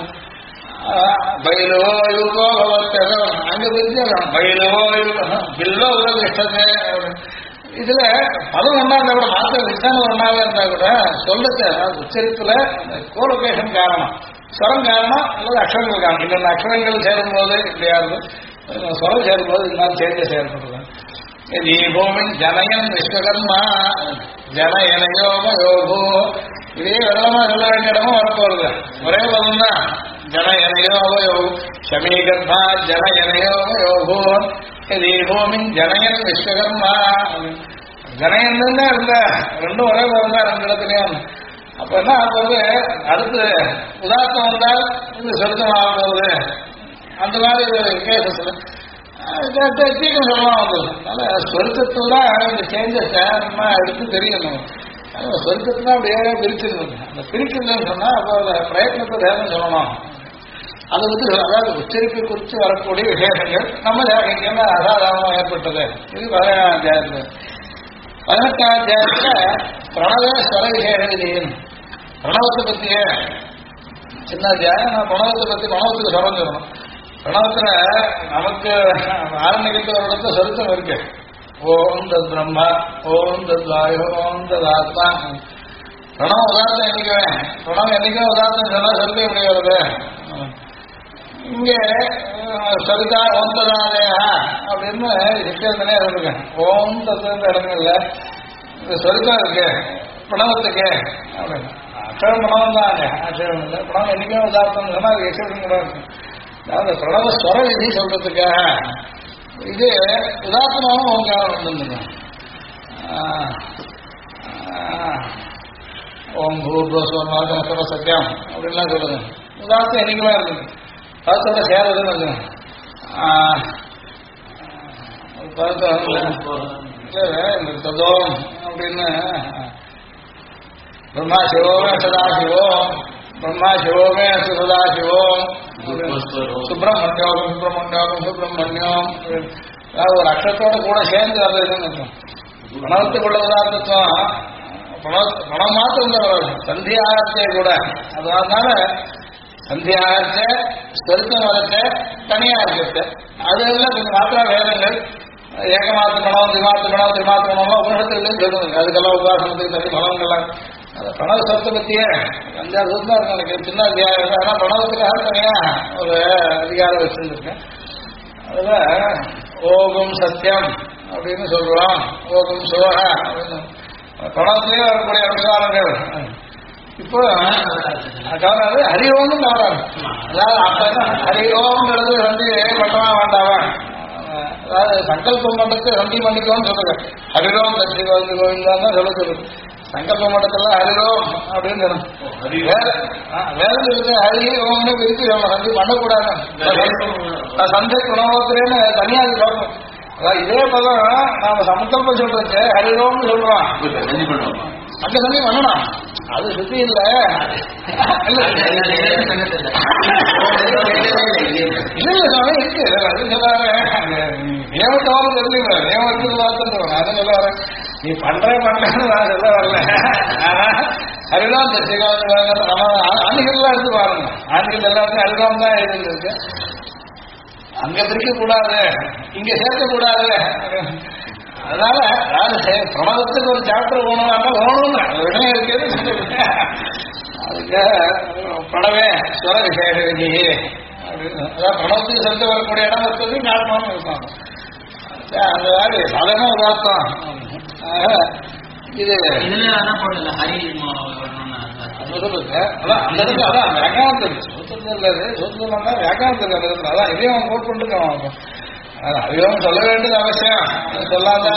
பயிலோ யுகோ பவத்ததம் அங்க புரிஞ்சு பயிலோ பில்லோ உததிஷ்டது இதுல பதம் ஒன்னா இருந்தா கூட மாத்திர விசாரணை ஒன்னாவே இருந்தா கூட சொல்றது உச்சரிப்புல கோலோகேஷன் காரணம், ஸ்வரம் காரணம் அல்லது அக்ஷரங்கள் காரணம். இந்த அக்ஷரங்கள் சேரும்போது இப்படியாவது ஸ்வரம் சேரும்போது இந்த மாதிரி சேஞ்சஸ் ஏற்படுறது. தீபோமின் ஜனயன் விஸ்வகர்மா ஜனயனயோக யோகோ, இதே விரலமா சொல்ல வேண்டிய இடமும் வரப்போறது. ஒரே பதம் தான், ஜனயனயோக யோகோ ஷமீகர்மா ஜனயனயோக யோகோ தீபோமின் ஜனயன் விஸ்வகர்மா. ஜனயன் தான் இருந்த ரெண்டும் ஒரே பதம் தான் ரெண்டு இடத்துலயும். அப்ப என்ன ஆகுது, அடுத்து உதாரணம் வந்தால் இது சொருத்தம் ஆகும்போது அந்த மாதிரி ஒரு கேசஸ்ல தீக்கம் சொல்லலாம் வந்தது. அதனால சொருக்கத்துல இந்த சேஞ்சஸ் நம்ம எடுத்து தெரியணும். சொருக்கத்துல அப்படியே பிரிச்சிருந்தது. அந்த பிரிக்கிறதுன்னு சொன்னா அப்போ பிரயத்னத்தை தேவை சொல்லணும். அதை வந்து அதாவது உச்சரிப்பை குறித்து வரக்கூடிய விசேஷங்கள் நம்ம இங்கெல்லாம் அசாதாரணமாக ஏற்பட்டது. இது 17ஆம் அத்தியாயத்துல. 18ஆம் அத்தியாயத்துல பிரணவ ஸ்வர விசேஷம். பிரணவத்தை பத்திய சின்ன அத்தியாயம். நான் பிரணவத்தை பத்தி பிரணவத்துக்கு சொல்ல சொல்லணும். பிரணவத்துல நமக்கு ஆரம்பிக்கிற ஒரு இடத்துல சொருத்தம் இருக்கு. ஓம் தத் பிரம்மா, ஓம் தத் வாயு, ஓம் தத் ஆத்மா. பிரணவம் உதாரணம் என்னைக்குவேன், பிரணவம் என்னைக்கும் உதாரணம் சொன்னா சொல்ல முடியாது. இங்க சரிதா ஓந்ததாதேயா அப்படின்னு சிக்கந்தனே இருக்கு. ஓம் தத்துவ இடங்கள்ல சொருக்கம் இருக்கு பிரணவத்துக்கு அப்படின்னு. அக்ஷரம் பிரணவம் தான், அக்ஷரம் இல்லை. பிரணவம் என்னைக்கும் உதாரணம் சொன்னா அது எக்ஸப்ஷன் கூட இருக்கு. அதாவது பிரணவ ஸ்வர விதி சொல்றதுக்காக இது உதாரணமாகவும் அவங்க வந்துருந்துங்க. ஓம் பூர்வஸ்வர சத்தியம் அப்படின்லாம் சொல்லுங்க. உதாரணம் என்னைக்குமே இருக்குது. பதத்தோட சேரதுன்னு வந்து ததோம் அப்படின்னு பிரம்மா சிவோமே சதாசிவோம், பிரம்மா சிவோமே சதாசிவோம், சுப்பிரமணியோகம் சுப்பிரமணியோகம் சுப்பிரமணியம். அதாவது ஒரு அக்ஷரத்தோட கூட சேர்ந்து வர்றதுன்னு பணத்துக்குள்ள உதாரணத்துவம் பணம் மாத்திரம் தான் சந்தியாகத்தே கூட. அதனால சந்தியாகத்த ஸ்வருத்தம் வரத்த தனியா இருக்கிறது. அதெல்லாம் கொஞ்சம் மாத்திரா வேதங்கள் ஏகமாத்து பணம் திமாத்து பணம் திமாத்து பணம்லாம் உபநிஷத்துலேயும் சொல்லுங்க. அதுக்கெல்லாம் உபாசனத்துக்கு தனி பணங்கள்லாம் அந்த பிரணவ சத்தை பத்தியே 5-6 சூத்திரம் இருக்கு எனக்கு சின்ன அதிகாரம். ஆனால் பிரணவத்துக்காக தனியா ஒரு அதிகாரம் வச்சிருந்துருக்கேன். அதுல ஓகம் சத்தியம் அப்படின்னு சொல்றோம், ஓகம் சிவக அப்படின்னு பிரணவத்திலேயே வரக்கூடிய அனுசாரங்கள். இப்போ கவராது ஹரிஓம்னு கவராது. அதாவது அப்ப ஹரிஓம்ங்கிறது வந்து பண்ணவா வேண்டாவா, அதாவது சங்கல்பம் மண்டத்து ரண்டி பண்ணிக்கோன்னு சொல்லுங்க. ஹரிரோம் தட்சி கோவிந்த கோவிந்தான் தான் சொல்ல சொல்லுங்க. சங்கல்ப மண்டத்துல ஹரிரோம் அப்படின்னு சொல்லணும். வேலை இருக்கு ஹரி ஓம்னு பிரித்து ரண்டி பண்ணக்கூடாது. சந்தை குணவத்திலேன்னு தனியாக சொல்லணும். அதாவது இதே பதம் நாம சங்கல்பம் சொல்றது ஹரிரோம்னு சொல்றோம். அங்க சொல்லி பண்ணணும். அது சுத்தி இல்ல இல்ல சுவாமி இருக்கு. அது சொல்றாரு நியமத்தோடு தெரிஞ்சுங்க. நியமத்துக்கு பார்த்துட்டு அதை சொல்ல வரேன். நீ பண்றேன்னு நான் சொல்ல வரல. ஆனா அதுதான் தெரிஞ்சுக்காத ஆண்கள்லாம் எடுத்து பாருங்க. ஆண்கள் எல்லாருக்கும் அதுதான் தான் எழுதிருக்கு. அங்க பிரிக்க கூடாது, இங்க சேர்க்க கூடாது. அதனால பிரணவத்துக்கு ஒரு சாப்டர் ஓணும்னு உடனே இருக்கிறது. அதுக்கு பிரணவே ஸ்வர விசேஷ விதி அப்படின்னு அதாவது பிரணவத்துக்கு செலுத்த வரக்கூடிய இடம் இருக்கிறது காட்டணும்னு இருப்பாங்க. அந்த மாதிரி சாதாரண ஒரு அர்த்தம். இது சொல்லுங்க. அதான் அந்த இடத்துல அதான் வியாக்கியானத்துக்கு சூத்திரத்தில் இல்லது. சூத்திரம் தான் வியாக்கியானத்துக்கு அந்த இடத்துல அதான் இதையும் அவன் கோட் பண்ணிருக்கான். அதுவும் சொல்ல வேண்டியது அவசியம். சொல்லாத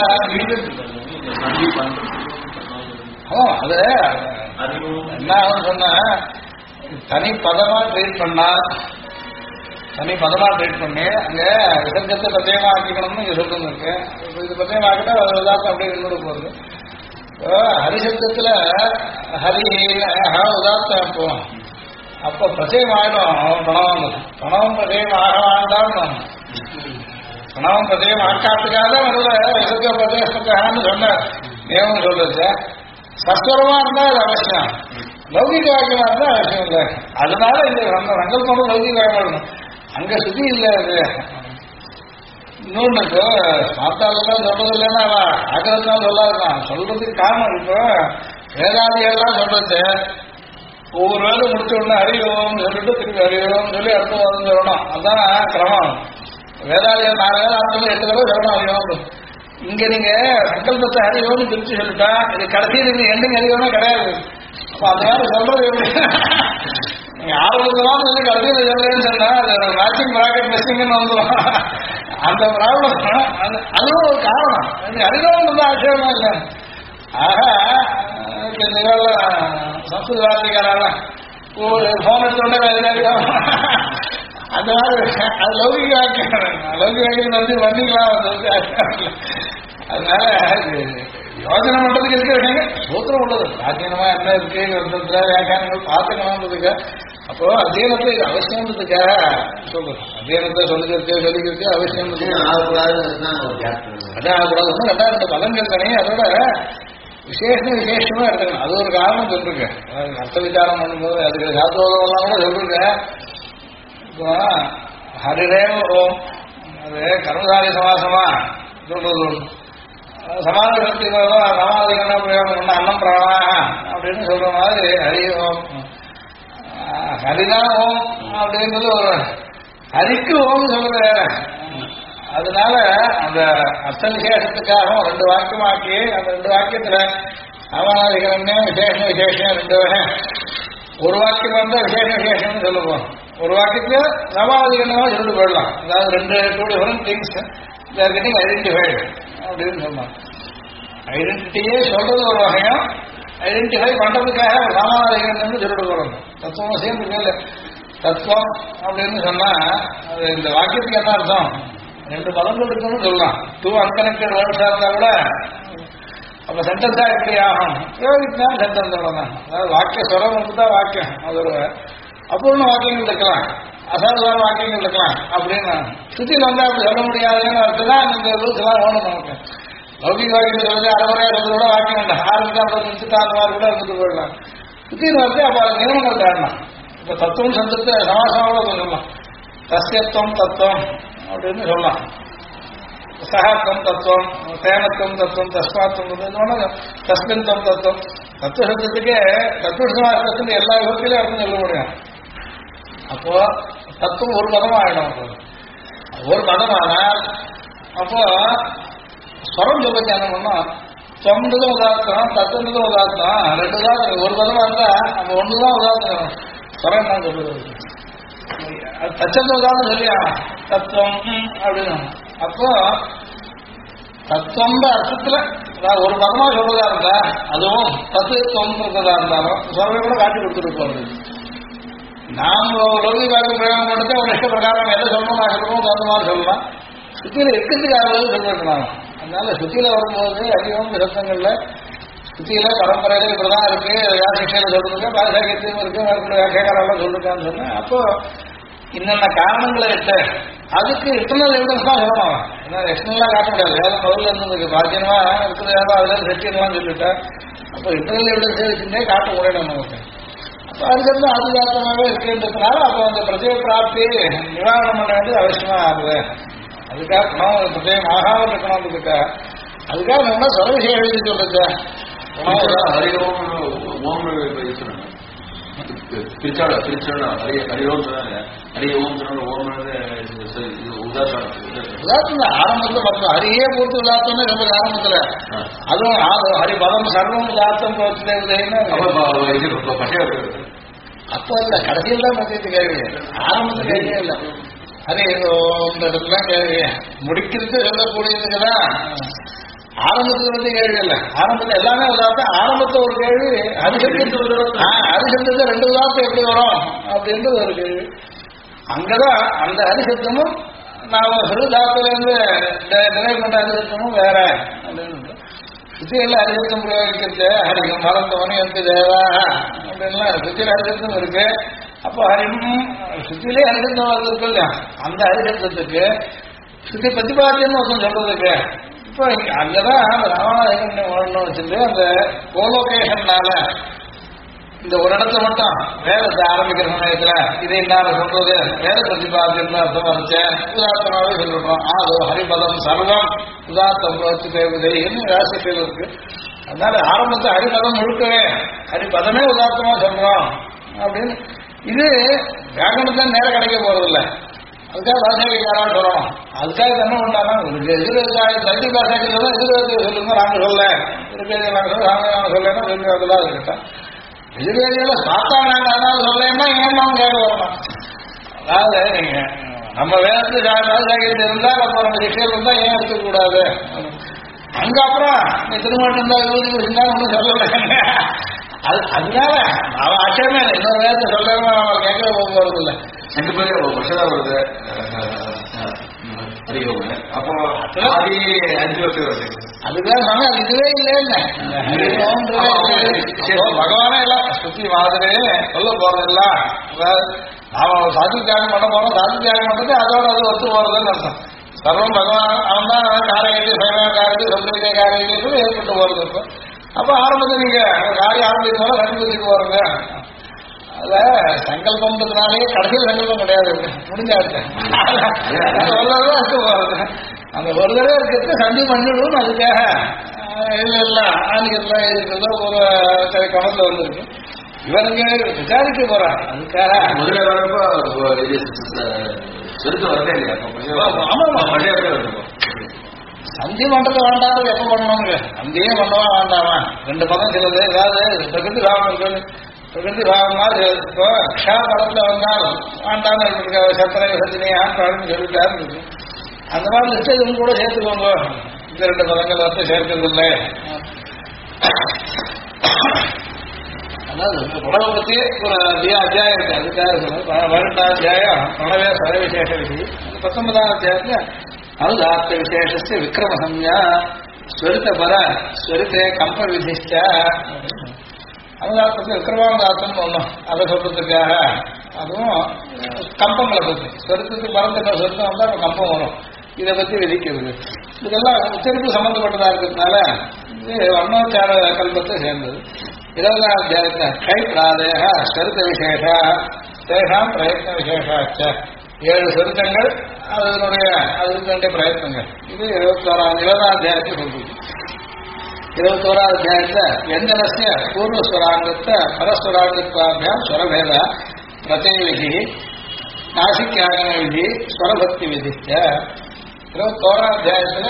அது என்ன ஆகும் சொன்ன தனி பதமா ட்ரீட் பண்ணா, தனி பதமா ட்ரீட் பண்ணி அங்க விசர்ஜத்தை பிரத்யேகமா ஆக்கிக்கணும்னு இங்க சொல்லுங்க இருக்கு. இது பிரத்யேகமாக்கிட்டா உதாரணம் அப்படியே இன்னொரு போகுது. ஹரிசப்தத்துல ஹரி உதாரணம் இப்போ அப்போ பிரத்யேகம் ஆயிடும். பணம் பணம் பிரத்யேகம் ஆக வேண்டாம். பணம் பிரத்யேகம் ஆக்காத்துக்காக முதல்ல எதுக்க பிரதேசத்துக்கான்னு சொன்ன நியமம் சொல்றது. சஸ்வரமா இருந்தா அது அவசியம், லௌகிக வாக்கியமா இருந்தா அவசியம் இல்லை. அதனால இந்த சங்கல்பம் லௌகிக வாக்கியம் அங்க சுத்தி இல்லை. அது இன்னொன்று இப்போ சாத்தாலாம் சொல்றது இல்லைன்னா அவன் ஆக்கிறதுனால சொல்லாதான் சொல்றதுக்கு காரணம். இப்போ வேதாதிகள்லாம் சொல்றது ஒவ்வொரு வேலை முடிச்ச உடனே அறிவோம்னு சொல்லிட்டு திருப்பி அறிவோம்னு சொல்லி அர்த்தம் வந்து சொல்லணும். அதுதான் கிரமம். வேதாதிகள் 4 வேலை அர்த்தம் 8 தடவை சொல்லணும் அறிவோம். இங்க நீங்க சங்கல்பத்தை அறிவோம்னு பிரிச்சு சொல்லிட்டா இது கடைசியில் நீங்க எண்டிங் அறிவோமே கிடையாது. அப்ப அந்த மாதிரி சொல்றது எப்படி நீங்க ஆர்வம் சொல்லி கடைசியில் சொல்றேன்னு சொன்னா அது மேட்சிங் பிராக்கெட் மிஸ்ஸிங்னு வந்துடும். அந்த ப்ராப்ளம் அதுவும் ஒரு காரணம். அறிவோம் வந்து ஆட்சேபமா இல்லை. ஆக சம்ஸ்கிருத வார்த்தைக்காரால போன் எடுத்தோடனே அந்த மாதிரி அது லௌகிக வாக்கியம். லௌகிக வாக்கியம் வந்து வண்டிக்கலாம் அதனால யோஜனை பண்றதுக்கு இருக்கிற சூத்திரம் உள்ளது பிராச்சீனமா என்ன இருக்கு வியாக்கியானங்கள் பார்த்துக்கணுன்றதுக்கு. அப்போ அத்தியனத்தை இது அவசியம்ன்றதுக்காக சொல்றது. அத்தியனத்தை சொல்லிக்கிறது அவசியம். அதான் ஆகக்கூடாது. ஒன்றும் 2 பலன்கள் தானே. அதோட விசேஷமா எடுத்துக்கணும். அது ஒரு காரணம் சொல்லிருக்க. அர்த்த விசாரம் பண்ணும்போது அதுக்கு சாஸ்திரோதம் கூட சொல்லிருக்க. இப்போ ஹரிரேவ ஓம் அது கர்மசாலி சமாசமா சொல்றது. சமாதி சக்தி சமாதிகரண பிரயோகம் பண்ண அன்னம் பிராணா அப்படின்னு சொல்ற மாதிரி ஹரி ஓம் ஹரினா ஓம் அப்படின்றது ஒரு ஹரிக்கு ஓம் சொல்றது வேற. அதனால அந்த அர்த்த விசேஷத்துக்காகவும் 2 வாக்கியமாக்கி அந்த 2 வாக்கியத்துல சமாதிகரண்யம் விசேஷம் 2 வகை. ஒரு வாக்கியம் வந்தா விசேஷம்னு சொல்லுவோம். ஒரு வாக்கியத்துல சமாதிகரணமா சொல்லிட்டு போயிடலாம். அதாவது 2 டிஃபரெண்ட் திங்ஸ் கெட்டிங் ஐடென்டிஃபைடு அப்படின்னு சொன்னாங்க. ஐடென்டிட்டியே சொல்றது ஒரு வகையும் ஐடென்டிஃபை பண்றதுக்காக ஒரு சமாதிகரணம் சொல்லிட்டு போறோம். தத்துவம் சேர்ந்து இல்லை. தத்துவம் அப்படின்னு சொன்னா அது இந்த வாக்கியத்துக்கு என்ன அர்த்தம்? 2 பலங்கள் இருக்குன்னு சொல்லலாம். 2 அன்கனெக்டட் வேர்ட்ஸா இருந்தா கூட அப்ப சென்டென்ஸா எப்படி ஆகும்? யோகிச்சா சென்டென்ஸ் அவ்வளவுதான். அதாவது வாக்கிய ஸ்வரம் வந்துதான் வாக்கியம். அது ஒரு அபூர்ண வாக்கியங்கள் இருக்கலாம், அசாதாரண வாக்கியங்கள் இருக்கலாம். அப்படின்னு சுத்தியில் வந்தா அப்படி சொல்ல முடியாதுன்னு அர்த்தம் தான் இந்த ரூல்ஸ் எல்லாம் வேணும் நமக்கு. லௌகிக வாக்கியம் சொல்றது அரைமுறையா சொல்றதோட வாக்கியம் உண்டு. 6 நிமிஷம் அந்த மாதிரி கூட இருந்துட்டு போயிடலாம். சுத்தியில் வந்து அப்ப அது நியமங்கள் தேடலாம். இப்ப தத்துவம் சந்தத்தை சமாசமாக சொல்லலாம். தஸ்யத்துவம் தத்துவம் அப்படின்னு சொல்லலாம். சகாத்வம் தத்துவம், தேனத்துவம் தத்துவம், தஸ்மாத்வம், தஸ்மின்தம் தத்துவம். தத்துவ சப்தத்துக்கு தத்துவ சமாசத்துக்கு எல்லா விதத்திலையும் அர்த்தம் சொல்ல முடியும். அப்போ தத்துவம் ஒரு பதம் ஆயிடும். ஒரு பதமானால் அப்போ ஸ்வரம் சொல்லுக்கு என்ன பண்ணோம்? தொண்டதும் உதாரணம், தத்துவன்றதும் உதாரணம். 2 தான் ஒரு பதமா இருந்தா நம்ம 1 தான் உதாரணம். ஸ்வரம் தான் சொல்லுது. தச்சந்த உதாரணம் சொல்லியா தத்துவம் அப்படின்னு. அப்போ தத்துவம் அர்த்தத்துல அதாவது ஒரு பதமா சொல்றதா இருந்தா அதுவும் தத்துவம்ன்றதா இருந்தாலும் சொல்றதை கூட காட்டி கொடுத்துட்டு போறது. நாம் லோகி வாக்கு பிரயோகம் பண்ணிட்டு ஒரு இஷ்ட பிரகாரம் எதை சொல்லணும் நான் சொல்லணும் அந்த மாதிரி சொல்லலாம். சுத்தியில இருக்கிறதுக்காக சொல்லிருக்கலாம். அதனால சுத்தியில வரும்போது அதிகம் சத்தங்கள்ல சுத்தியில பரம்பரையில இப்படிதான் இருக்கு. யாசிஷையில சொல்றதுங்க பாரசாக்கியத்தையும் இருக்கு, மறுபடியும் வியாக்கியக்காரெல்லாம் சொல்லிருக்கான்னு சொன்னேன். அப்போ இன்னென்ன காரணங்களை இட்டு அதுக்கு இன்டர்னல் எவிடன்ஸ் தான் சொல்லணும். ஏன்னா எக்ஸ்டர்னலா காட்ட முடியாது. வேதம் முதல்ல இருந்ததுக்கு பாக்கியமா இருக்குது வேதம் அதுல செட்டியெல்லாம் சொல்லிட்டேன். அப்போ இன்டர்னல் எவிடன்ஸ் வச்சுட்டே காட்ட முடியணும் நமக்கு. அப்போ அதுக்கு ஆதிகாத்தமாகவே இருக்குன்றதுனால அப்போ அந்த பிரத்யேக பிராப்தி நிவாரணம் பண்ண வேண்டியது அவசியமா ஆகுது. அதுக்காக குணம் பிரத்யேகம் ஆகாமல் இருக்கணும்ன்றதுக்கா அதுக்காக நம்ம சொல்ல விஷயம் எழுதி சொல்றது. ஆரம்பத்துல பார்த்தோம் ஹரியே பூர்த்தி உதாத்தம்னு ரொம்ப ஆரம்பத்துல அதுவும் ஹரிபதம் சர்வம் உதாத்தம் அப்போ இல்ல கடைசியில் தான் பத்தியத்து கேள்வி. ஆரம்பத்துல கேள்வியே இல்லை. ஹரி இடத்துலாம் கேள்வி முடிக்கிறது சொல்லக்கூடியதுக்குதான் ஆரம்பத்துல வந்து கேள்வி இல்லை. ஆரம்பத்துல எல்லாமே உதாரணம். ஆரம்பத்துல ஒரு கேள்வி அரிசந்தது 2 உதாரணம் எப்படி வரும் அப்படின்றது ஒரு கேள்வி. அங்கதான் அந்த அரிசத்தமும் நாம சிறுதாத்துல இருந்து நிலை கொண்ட அரிசத்தமும் வேற அப்படின்னு சுத்தியில அரிசத்தம் பிரயோகிக்கிறது. ஹரிகம் மறந்தவனே எனக்கு தேவா அப்படின்லாம் சுத்தியில அரிசத்தம் இருக்கு. அப்போ ஹரிம் சுத்திலே அரிசத்தம் இருக்கு இல்லையா, அந்த அரிசத்தத்துக்கு சுத்தி பிரதிபாத்தியம்னு ஒருத்தம் சொல்றதுக்கு இப்போ அங்கதான் ராமாயணம் வச்சுட்டு அந்த கோலோகேஷன்னால இந்த ஒரு இடத்துல மட்டும் வேதத்தை ஆரம்பிக்கிற சமயத்துல இதை என்ன சொல்றது வேத பிரதிபாதம் அர்த்தம் வரைச்சேன் உதாரணமாவே சொல்லிடுறோம். ஆதோ ஹரிபதம் சர்வம் உதாத்தம் தேவதைன்னு ராசிகள் இருக்கு. அதனால ஆரம்பத்தை ஹரிபதம் முழுக்கவே ஹரிபதமே உதாத்தமா சொல்றோம் அப்படின்னு. இது வியாகரணத்தை நேரம் கிடைக்க போறதில்லை. அதுக்காக பாஷைக்கு யாராவது சொல்லணும். அதுக்காக என்ன பண்ணாலும் தண்டி பாஷைக்கு சொல்ல எதிர்வேதியை சொல்லுங்க நாங்க சொல்ல எதிர்வேதியை நாங்கள் சொல்ல ராமநாம சொல்லலைன்னா எதிர்வேதெல்லாம் இருக்கட்டும். எதிர்வேதியில சாத்தானாலும் சொல்லேன்னா ஏன் கேட்க வரணும். அதாவது நீங்க நம்ம வேதத்து ராஜாகிட்டு இருந்தா நம்ம நம்ம சிஷியர் இருந்தா ஏன் எடுத்துக்கூடாது. அங்க அப்புறம் நீ திருமணம் இருந்தா யூதி இருந்தா ஒன்றும் சொல்லலைங்க. அதனால அவன் ஆச்சரியமே இல்லை. இன்னொரு வேதத்தை சொல்றவங்க நம்ம கேட்கவே போகிறது இல்லை. ரெண்டு பேரும் ஒரு வருஷம் தான் வருது அறிவோங்க. அப்போ 5 வருஷம் வருது. அதுதான் சொன்ன இதுவே இல்லைன்னு பகவானே எல்லாம் சுத்தி மாதிரி சொல்ல போறதில்ல. நாம சாதி தியாகம் பண்ண போறோம். சாதி தியாகம் பண்றது அதோட அது ஒத்து போறதுன்னு அர்த்தம். சர்வம் பகவான் அவன் தான் காரியத்தை சைவகாரத்தை சம்பிரதாய காரியங்களுக்கு ஏற்பட்டு போறது. இப்போ அப்போ ஆரம்பத்தில் நீங்க காரியம் ஆரம்பிக்கிறோம் கண்டுபிடிச்சிட்டு போறீங்க. அத சங்கல்பம்ன்றதுனாலே கடைசியில் சங்கல்பம் கிடையாது. முடிஞ்சாச்சு போறது. அந்த ஒரு தடவை இருக்கிறது சந்தி பண்ணிடும். அதுக்காக இல்லை ஆணிகள்லாம் இருக்கிறதோ ஒரு கணத்துல வந்துருக்கு. இவனுங்க விசாரிக்க போறான். அதுக்காக முதல்ல வரப்போ வரதே இல்லையா? சந்தி பண்றது வேண்டாம். எப்ப பண்ணணுங்க சந்தியே பண்ணவா வேண்டாமா? 2 பதம் சிலது ஏதாவது பிரகிருதி பாவம் பிரகிருதி பாவமா இப்போ க்ஷா படத்துல வந்தால் வேண்டாம்னு இருக்க சத்திரை சத்தினி ஆண்பாடுன்னு சொல்லிட்டாரு இருக்கு. அந்த மாதிரி நிச்சயம் கூட சேர்த்துக்கோங்க. இந்த 2 பதங்கள் வந்து சேர்க்கிறது இல்லை. அதாவது உடவை பத்தி ஒரு அத்தியாயம் இருக்கு. அதுக்காக சொல்லுங்க. 12ஆம் அத்தியாயம் பிரணவே சரவிசேஷ விதி. 19ஆம் அத்தியாயத்துல அனுதாத்த விசேஷ விக்ரமசம்யா ஸ்வரித பர ஸ்வரித்தே கம்ப விதிஷ்ட. அனுதாத்தத்துக்கு விக்ரமானுதாத்தம்னு ஒண்ணும் அதை சொல்றதுக்காக. அதுவும் கம்பங்களை பத்தி ஸ்வரித்தத்துக்கு பரந்த சொருத்தம் வந்தா கம்பம் வரும். இதை பத்தி விதிக்கிறது. இதெல்லாம் உச்சரிப்பு சம்பந்தப்பட்டதா இருக்கிறதுனால இது வர்ணோச்சார கல்பத்தை சேர்ந்தது. 20ஆம் அத்தியாயத்தை கை பிராதேக ஸ்வரித்த விசேஷ தேகாம் பிரயத்ன விசேஷாச்ச 7 சொருத்தங்கள் அதனுடைய அதுக்கு வேண்டிய பிரயத்னங்கள். இது 20ஆம் அத்தியாயத்தை சொல்றது. 21ஆம் அத்தியாயத்தை வெஞ்சனஸ்ய பூர்வஸ்வராங்கத்தை பரஸ்வராங்கத்வாபியாம் ஸ்வரபேத பிரச்சய விதி நாசிக்காகன விதி ஸ்வரபக்தி விதிச்ச. 21ஆம் அத்தியாயத்துல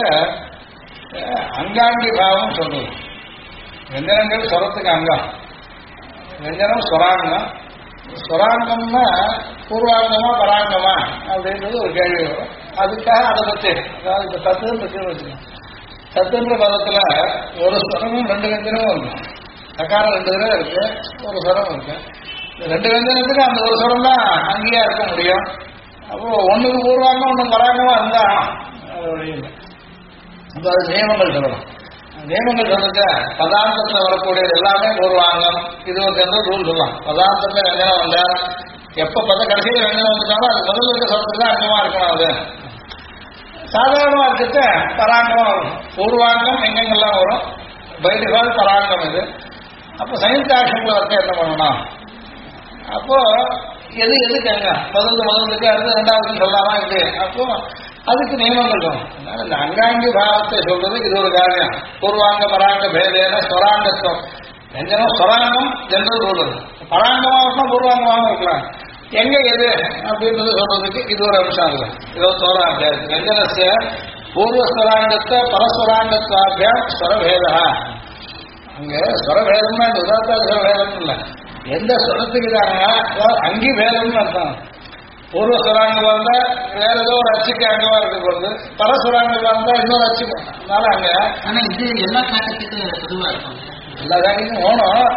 அங்காங்கி பாவம் சொல்றது. வெஞ்சனங்கள் ஸ்வரத்துக்கு அங்கம். வெஞ்சனம் ஸ்வராங்கம். ஸ்வராங்கம்னா பூர்வாங்கமா பராங்கமா அப்படின்றது ஒரு கேள்வி வரும். அதுக்காக அதை பற்றி அதாவது இப்போ தத்துன்னு வச்சுக்கணும். தத்துன்ற பதத்துல ஒரு ஸ்வரமும் 2 வெஞ்சனமும் இருக்கும். சக்காரம் 2 தடவை இருக்கு, ஒரு ஸ்வரம் இருக்கு. 2 வெஞ்சனத்துக்கு அந்த ஒரு ஸ்வரம் தான் அங்கேயா இருக்க முடியும். அப்போ ஒண்ணுக்கு பூர்வாங்கம் ஒண்ணு பராங்கமா இருந்தா அது வழியில். அப்போ அது நியமங்கள் சொல்லணும். நியமங்கள் சொல்லுங்க. பதார்த்தத்தில் வரக்கூடியது எல்லாமே பூர்வாங்கம். இது ஒரு ரூல் சொல்லலாம். பதார்த்தத்தில் வெஞ்சனம் வந்தா எப்ப கடைசியில் வெஞ்சனம் வந்துட்டாலும் அது முதல்ல இருக்க சொல்றதுக்கு தான் அங்கமா இருக்கணும். அது சாதாரணமா இருக்கிறத பராங்கமா வரும். பூர்வாங்கம் எங்கெங்கெல்லாம் வரும். பை டிஃபால்ட் பராங்கம் இது. அப்போ சயின்ஸ் ஆக்ஷன்ல வந்து என்ன பண்ணணும்? அப்போ எதுக்கு அங்க முதலுக்கு அடுத்து 2வது சொல்லலாமா இது? அப்போ அதுக்கு நியமங்கள் வரும். அதனால இந்த அங்காங்கி பாவத்தை சொல்றது இது ஒரு காரியம். பூர்வாங்க பராங்க பேதேன ஸ்வராங்கத்துவம். வெஞ்சனம் ஸ்வராங்கம் ஜெனரல் ரூல். பராங்கமா இருக்கணும் பூர்வாங்கமாக இருக்கலாம். எங்க எது அப்படின்றது சொல்றதுக்கு இது ஒரு அம்சம் இருக்கு. 21ஆம் அத்தியாயம் வெஞ்சனஸ்ய பூர்வஸ்வராங்கத்தை பரஸ்வராங்கத்வாபியாம் ஸ்வரபேதா. அங்க ஸ்வரபேதம்னா இந்த உதாரண ஸ்வரபேதம் இல்லை. எந்த ஸ்வரத்துக்கு தாங்க அங்கி பேதம்னு அர்த்தம். பூர்வஸ்வராங்கம் வந்தா வேற ஏதோ ஒரு அச்சுக்கு அங்கமா இருக்க போகுது. பரஸ்வராங்கம் வந்தா இன்னொரு அச்சுக்கு. அதனால அங்க ஆனா இது எல்லா காட்டத்துக்கு பொதுவா இருக்கும். எல்லா காரியமும் ஓணும்.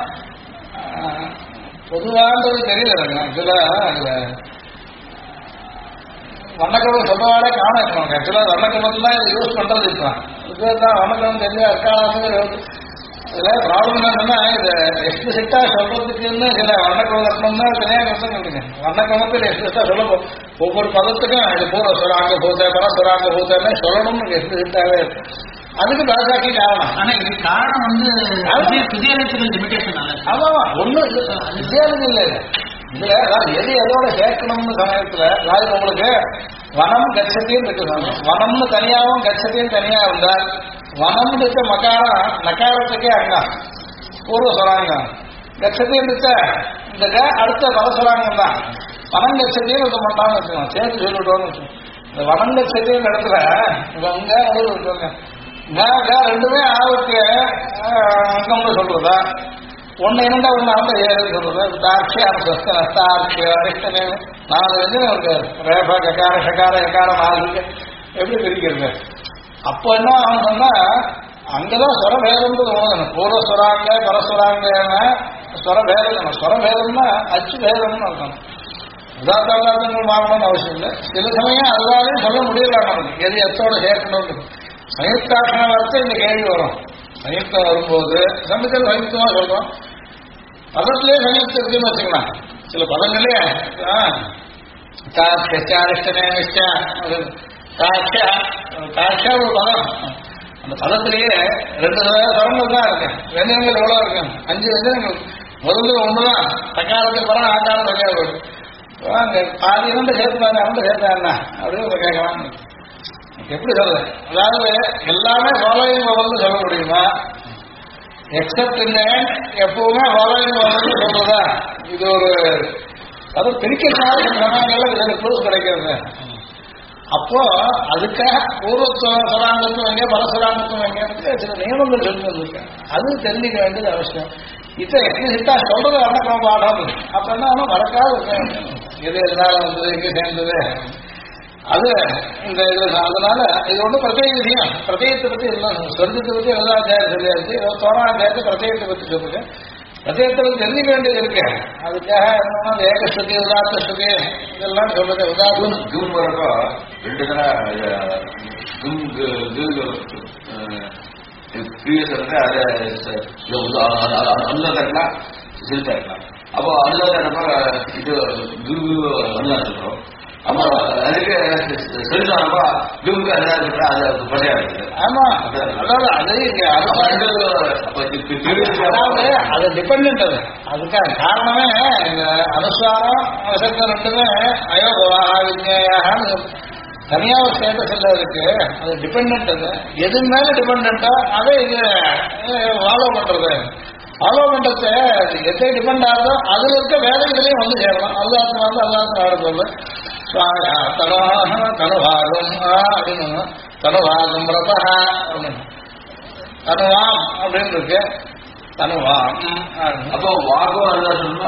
பொதுவானது தெரியல. ஆக்சுவலா அதுல வண்ணக்கிழமை சொந்தவாடே காண இருக்கணும். ஆக்சுவலா வண்ணக்கிழமத்துல தான் இதை யூஸ் பண்றது இருக்கான். இதுதான் வண்ணக்கிழமை தெரிஞ்சா இருக்காதுங்கிற இதுல ப்ராப்ளம் என்னன்னா இது எக்ஸ்பிளிசிட்டா சொல்றதுக்குன்னு சில வண்ணக்கிழமை இருக்கணும்னா தனியாக கஷ்டம் இருக்குங்க. வண்ணக்கிழமத்தில் எக்ஸ்பிளிசிட்டா சொல்ல ஒவ்வொரு பதத்துக்கும் இது பூர்வஸ்வராங்க பூத்த பரஸ்வராங்க பூத்தன்னு சொல்லணும்னு எக்ஸ்பிளிசிட்டாவே இருக்கு. அதுக்கு பாசாக்கி காரணம். ஆனா இது காரணம் வந்து பிசியாலஜிக்கல் லிமிடேஷன் அல்ல. ஆமாமா ஒன்றும் வித்தியாசம் இல்லை இதுல. அதாவது எது எதோட சேர்க்கணும்னு சமயத்துல அதாவது உங்களுக்கு வனம் கட்சத்தையும் இருக்கு. வனம்னு தனியாகவும் கட்சத்தையும் தனியா இருந்தால் வனம் இருக்க மகாரம் நகாரத்துக்கே அண்ணா பூர்வ சொராங்கம், கட்சத்தையும் இருக்க இந்த அடுத்த பரசுராங்கம் தான். வனம் கட்சத்தையும் இருக்க மாட்டான்னு வச்சுக்கோங்க, சேர்த்து சொல்லிவிட்டோம்னு வச்சுக்கோங்க. இந்த வனம் கட்சத்தையும் இடத்துல இவங்க ரெண்டுமே ஆவுக்கு அங்கம்னு சொல்றதா, ஒன்னு இருந்தா ஒண்ணு அந்த ஏழுன்னு சொல்றது. தாட்சி அர்த்தாட்சி அரிஷ்டனே 4 இருக்கு. ரேப ககார ஷகார எக்கார 4 எப்படி பிரிக்கிறது? அப்போ என்ன அவன் சொன்னா அங்கதான் ஸ்வரபேதம்ன்றது உணரணும். பூர்வஸ்வராங்க பரஸ்வராங்கன்னா ஸ்வரபேதம். ஸ்வரபேதம்னா அச்சு பேதம்னு அர்த்தம். உதாரணங்கள் வாங்கணும்னு அவசியம் இல்லை. சில சமயம் அதுவாகவே சொல்ல முடியல நமக்கு எது எத்தோட சேர்க்கணும்னு. சயுக்தாட்சண வார்த்தை இந்த கேள்வி வரும். சயுக்தம் வரும்போது சமயத்தில் சயுக்தமா சொல்றோம். பதத்திலே சயுக்தம் இருக்குன்னு வச்சுக்கலாம். சில பதங்களே காட்சிஷ்டனே காட்சியா ஒரு பதம். அந்த பதத்திலேயே 2 தரங்கள் தான் இருக்கு. வெந்தயங்கள் எவ்வளவு இருக்கு? 5 வெந்தயங்கள். முதல்ல ஒண்ணுதான் தக்காரத்துக்கு படம் ஆக்காரம் தக்காரம் பாதி இரண்டு சேர்த்துப்பாங்க அவன் சேர்த்தா என்ன அப்படின்னு கேட்கலாம். எப்படி சொல்றேன்? அதாவது எல்லாமே ஃபாலோயிங் வந்து சொல்ல முடியுமா? எக்ஸப்ட் இந்த எப்பவுமே ஃபாலோயிங் வந்து சொல்றதா? இது ஒரு அது பிரிக்கிறதுனால சமயங்கள்ல இதுல க்ளூஸ் கிடைக்கிறது. அப்போ அதுக்காக பூர்வஸ்வராங்கத்தும் எங்கே பரசுராங்கத்தும் எங்கே சில நியமங்கள் சொல்லி வந்திருக்கேன். அது தெரிஞ்சுக்க வேண்டியது அவசியம். இதை எக்ஸிட்டா சொல்றது வணக்கம் பாடம். அப்ப என்ன மறக்காது எது எதனால வந்தது எங்கே சேர்ந்தது அது இந்த இது. அதனால இது ஒன்றும் பிரத்யேக விஷயம். பிரத்யேகத்தை பத்தி எல்லாம் சொர்க்கத்தை பத்தி 20ஆம் அத்தியாயம் சொல்லியாச்சு. 21ஆம் அத்தியாயத்தை பிரத்யேகத்தை பத்தி சொல்லுங்க. பிரத்யேகத்தை பத்தி தெரிஞ்சுக்க வேண்டியது இருக்கு. அதுக்காக என்ன ஏகஸ்ருதி உதாத்த ஸ்ருதி இதெல்லாம் சொல்றது. உதாரணம் ஜூம் வரப்போ 2 தடவை சிறுத்தா இருக்கலாம். அப்போ அதுல இது குரு நல்லா சொல்றோம். அப்போ அதுக்கு சொல்லிட்டாங்கப்பா ஜூமுக்கு அதெல்லாம் அது படையா இருக்குது. ஆமா அதாவது அது டிபெண்ட். அது அதுக்காக காரணமே இந்த அனுசாரம் வசத்த ரெண்டுமே அயோகவாக விஜயான்னு தனியா ஒரு ஸ்டேட்டஸ் இல்லை இருக்கு. அது டிபெண்ட். அது எது மேல டிபெண்டா அதை இது ஃபாலோ பண்றது. ஃபாலோ பண்றது எதை டிபெண்ட் ஆகுதோ அதுல இருக்க வேலை இதுலயும் வந்து சேரலாம். அல்லாத்மா வந்து அல்லாத்மா ஆடுறது தனுவாகம் அப்படின்னு தனுவாகம் ரதா அப்படின்னு தனுவாம் அப்படின்னு இருக்கு. தனுவாம் அப்போ வாகம் அதுதான் சொன்னா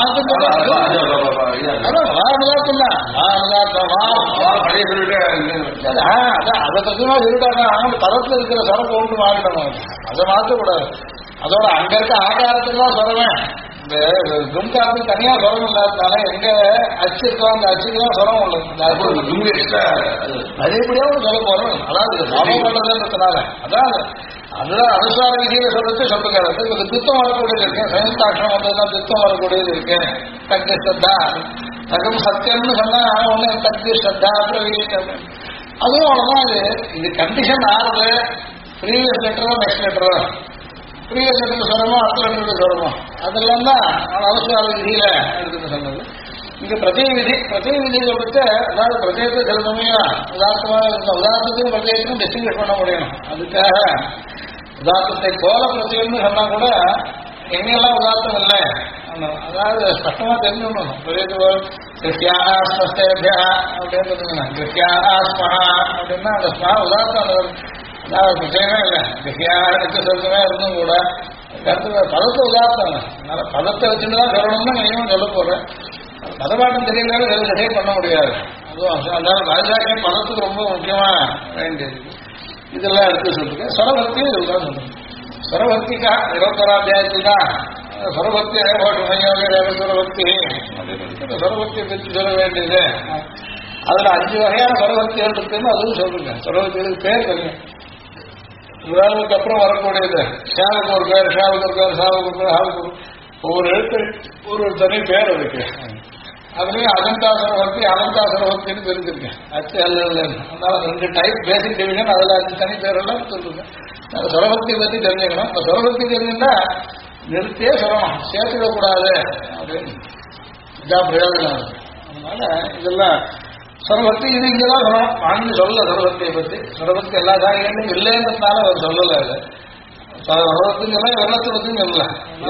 அதை பத்தியமா சொல்லிட்டாங்க. பதத்துல இருக்கிற சரக்கு ஒன்று மாறிடணும். அதை மாற்றக்கூடாது. அதோட அங்க இருக்க ஆகாரத்துக்கு தான் சொல்றேன். இந்த தும்காரத்துக்கு தனியா சுரம் இல்லாதனால எங்க அச்சு இருக்கோ அந்த அச்சுக்கு தான் சுரம் உள்ளது. அதேபடியா சொல்ல போறோம். அதாவது லாபம் பண்றதுன்றதுனால அதான் அதுதான் அனுசார விதியில சொல்றது சொல்லுங்கிறது. இது துத்தம் வரக்கூடியது இருக்கு. சயுக்தாட்சணம் வந்ததுதான் துத்தம் வரக்கூடியது இருக்கு. தக்கு ஸ்ரத்தா தகம் சத்தியம்னு சொன்னா ஒண்ணு தக்கு ஸ்ரத்தா அதுவும் அவ்வளவுதான். இது கண்டிஷன் ஆறுது. ப்ரீவியஸ் லெட்டரோ நெக்ஸ்ட் லெட்டரோ ப்ரீவியஸ் லெட்டருக்கு சொல்லணுமோ அடுத்த லெட்டருக்கு சொல்லணுமோ அதெல்லாம் தான் அவசர விதியில எடுத்துன்னு சொன்னது. இங்க பிரத்யேக விதி. பிரத்யேக விதியை சொல்லிட்டு அதாவது பிரத்யேகத்தை சில சமயம் உதாரணமாக இருந்த உதாரணத்துக்கும் பிரத்யேகத்துக்கும் டிஸ்டிங்விஷ் பண்ண முடியும். அதுக்காக உதாரணத்தை கோல பிரத்யேகம்னு சொன்னா கூட எங்கெல்லாம் உதாரணம் இல்லை அதாவது ஸ்பஷ்டமா தெரிஞ்சுக்கணும். கிருஷ்யாஸ்மஸ்தேபியா அப்படின்னு கிருஷ்யாஸ்மஹா அப்படின்னா அந்த ஸ்மா உதாரணம் அதாவது பிரச்சனையே இல்லை. கிருஷ்யாருக்கு சொல்லுமே இருந்தும் கூட கருத்து பதத்தை உதாரணம். அதனால பதத்தை வச்சுட்டுதான் சொல்லணும்னு நீங்களும் சொல்ல போறேன். பதபாட்டம் தெரியல டிசைட் பண்ண முடியாது. அதுவும் அதனால ராஜாக்கியம் பதத்துக்கு ரொம்ப முக்கியமா வேண்டியது. இதெல்லாம் எடுத்து சொல்லுங்க. ஸ்வரபக்தி இதுதான் சொல்லுங்க. ஸ்வரபக்திக்கா 21ஆம் அத்தியாயத்தில் தான் ஸ்வரபக்தி ஸ்வரபக்தி ஸ்வரபக்தியை பற்றி சொல்ல வேண்டியது. அதுல 5 வகையான ஸ்வரபக்திகள் இருக்குன்னு அதுவும் சொல்லுங்க. ஸ்வரபக்திகளுக்கு பேர் சொல்லுங்க. உதாரணத்துக்கு அப்புறம் வரக்கூடியது ஷாவுக்கு ஒரு பேர், ஷாவுக்கு ஒரு பேர், சாவுக்கு ஒரு பேர், ஹாவுக்கு ஒவ்வொரு எழுத்து ஒரு தனி பேர் இருக்கு. அதுலேயும் அஜந்தாசரவர்த்தி அனந்தாசரவர்த்தின்னு பிரிஞ்சிருக்கேன். அச்சு அல்ல அதனால 2 டைப் பேசிக் டிவிஷன், அதில் 5 தனி பேரெல்லாம் சொல்லிருக்கேன். சுரபக்தி பற்றி தெரிஞ்சுக்கணும். இந்த சுரபக்தி தெரிஞ்சுட்டா நிறுத்தியே சொல்லணும், சேர்த்துக்கக்கூடாது அப்படின்னு இதான் பிரயோஜனம். அதனால இதெல்லாம் சுரபக்தி இது இங்கேதான் சொல்லணும். வாங்கி சொல்லல சுரபக்தியை பற்றி. சுரபக்தி எல்லா காரியங்களும் இல்லைன்றதுனால அவர் சொல்லலை. அது சுரபக்திங்கெல்லாம் வெள்ளத்தை பற்றியும் சொல்லல.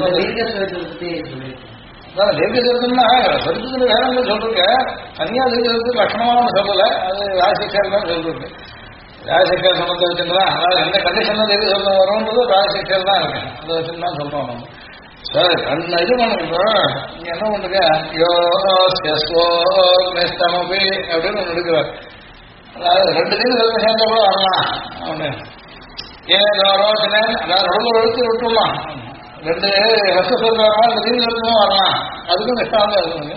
அதான் தீர்க்கச்சரித்தம்னா சரித்திரத்துல வேறங்க சொல்றீங்க, தனியா தீர்க்கச்சரித்து லட்சணமான சொல்லலை. அது ராஜசேகர் தான் சொல்றது. ராஜசேகர் சம்பந்தத்தை வச்சுருந்தா அதாவது எந்த கண்டிஷன்ல தீர்க்கச்சரித்தம் வரும்ன்றது ராஜசேகர் தான் இருக்கு. அதை வச்சுன்னு தான் சொல்றோம் நம்ம. சார் கண்ண இது பண்ணுங்க, நீங்க என்ன பண்றீங்க, யோஸ்தமபி அப்படின்னு ஒன்று எடுக்கிறார். அதாவது 2 தீர்க்கச்சரித்தம் சேர்ந்த கூட வரலாம் அப்படின்னு. ஏன் ரோசனை அதாவது ரொம்ப எடுத்து விட்டுடலாம். 2 ரசசோதரமா 2 தீர்க்கச்சரித்தமும் வரலாம். அதுக்கும் இஷ்டம் இருக்குங்க.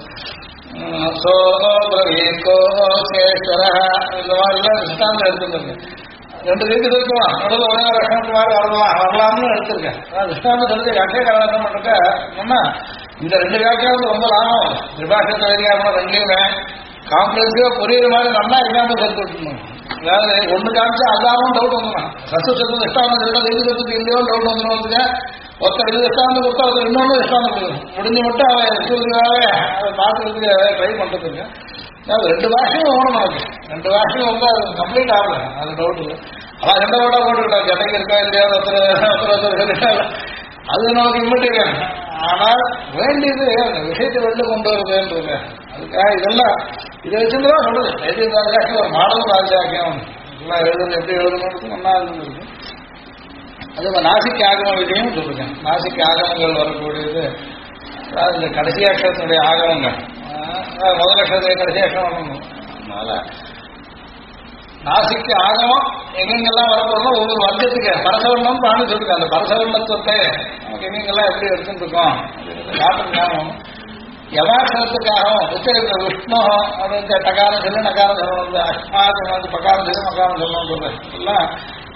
இந்த மாதிரிலாம் இஷ்டாந்த எடுத்துருங்க. 2 தீர்க்கச்சரித்தம் நடுவில் ஒரே லட்சணத்து மாதிரி வரலாம்னு எடுத்திருக்கேன். இஷ்டாந்த தெரிஞ்சு வியாக்கியக்காரன் என்ன பண்றேன் என்னன்னா, இந்த 2 வியாக்கியானது ரொம்ப லாபம். விபாஷத்தை வியாக்கியானம் 2லையுமே காம்ப்ளெக்ஸா புரியுற மாதிரி நல்லா எக்ஸாம்பிள் எடுத்து விட்டுருணும். அதாவது ஒன்று காமிச்சா அதாவும் டவுட் வந்துடும். சத்துவம் இஷ்டாந்தம் தீர்க்கச்சரித்தத்துக்கு இல்லையோ டவுட் வந்துடுவாங்க. ஒருத்தர் இது இஷ்டாந்தம் கொடுத்தா ஒருத்தர் இன்னொன்று இஷ்டாந்தம் கொடுக்கணும். முடிஞ்ச மட்டும் அவன் எக்ஸ்கூலுக்காக அதை பார்க்கறதுக்கு ட்ரை பண்ணுறதுக்கு. அதாவது 2 பாஷையும் ஓணும் நமக்கு. 2 பாஷையும் வந்து அது கம்ப்ளீட் ஆகல, அது டவுட் இல்லை. அதான் 2 ஓட்டா போட்டுக்கிட்டான், ஜட்டைக்கு இருக்கா இல்லையா ஒருத்தர் அது நமக்கு இம்மிட்டேன். ஆனால் வேண்டியது அந்த விஷயத்தை வெளில கொண்டு வருதுன்றது. அதுக்காக இதெல்லாம் இதை வச்சுருந்துதான் சொல்லுது. எழுதியிருந்தாலும் ஒரு மாடலும் ராஜாக்கியம் இதெல்லாம் எழுதுறது எப்படி எழுதணும்னு நல்லா இருந்துருக்கு. அது நாசிக் ஆகம விஷயம் சொல்லிருக்கேன். நாசிக் ஆகமங்கள் வரக்கூடியது அதாவது இந்த கடைசி அக்ஷரத்தினுடைய ஆகமங்கள், முதல் அக்ஷரத்துடைய கடைசி அக்ஷரம் வரணும். அதனால நாசிக்கு ஆகமம் எங்கெங்கெல்லாம் வரப்போறோம் ஒவ்வொரு வர்க்கத்துக்கு பரசவர்ணம் பாணி சொல்லிருக்கேன். அந்த பரசவர்ணத்துவத்தை நமக்கு எங்கெங்கெல்லாம் எப்படி எடுத்துட்டு இருக்கோம் காட்டுறதுக்காகவும் யமாசனத்துக்காகவும் உச்சரிக்கிற விஷ்ணு அப்படின்னு டகாரம் சொல்லி நகாரம் சொல்லணும், அஷ்மாதம் பகாரம் சொல்லி மகாரம் சொல்லணும் சொல்றேன் எல்லாம்.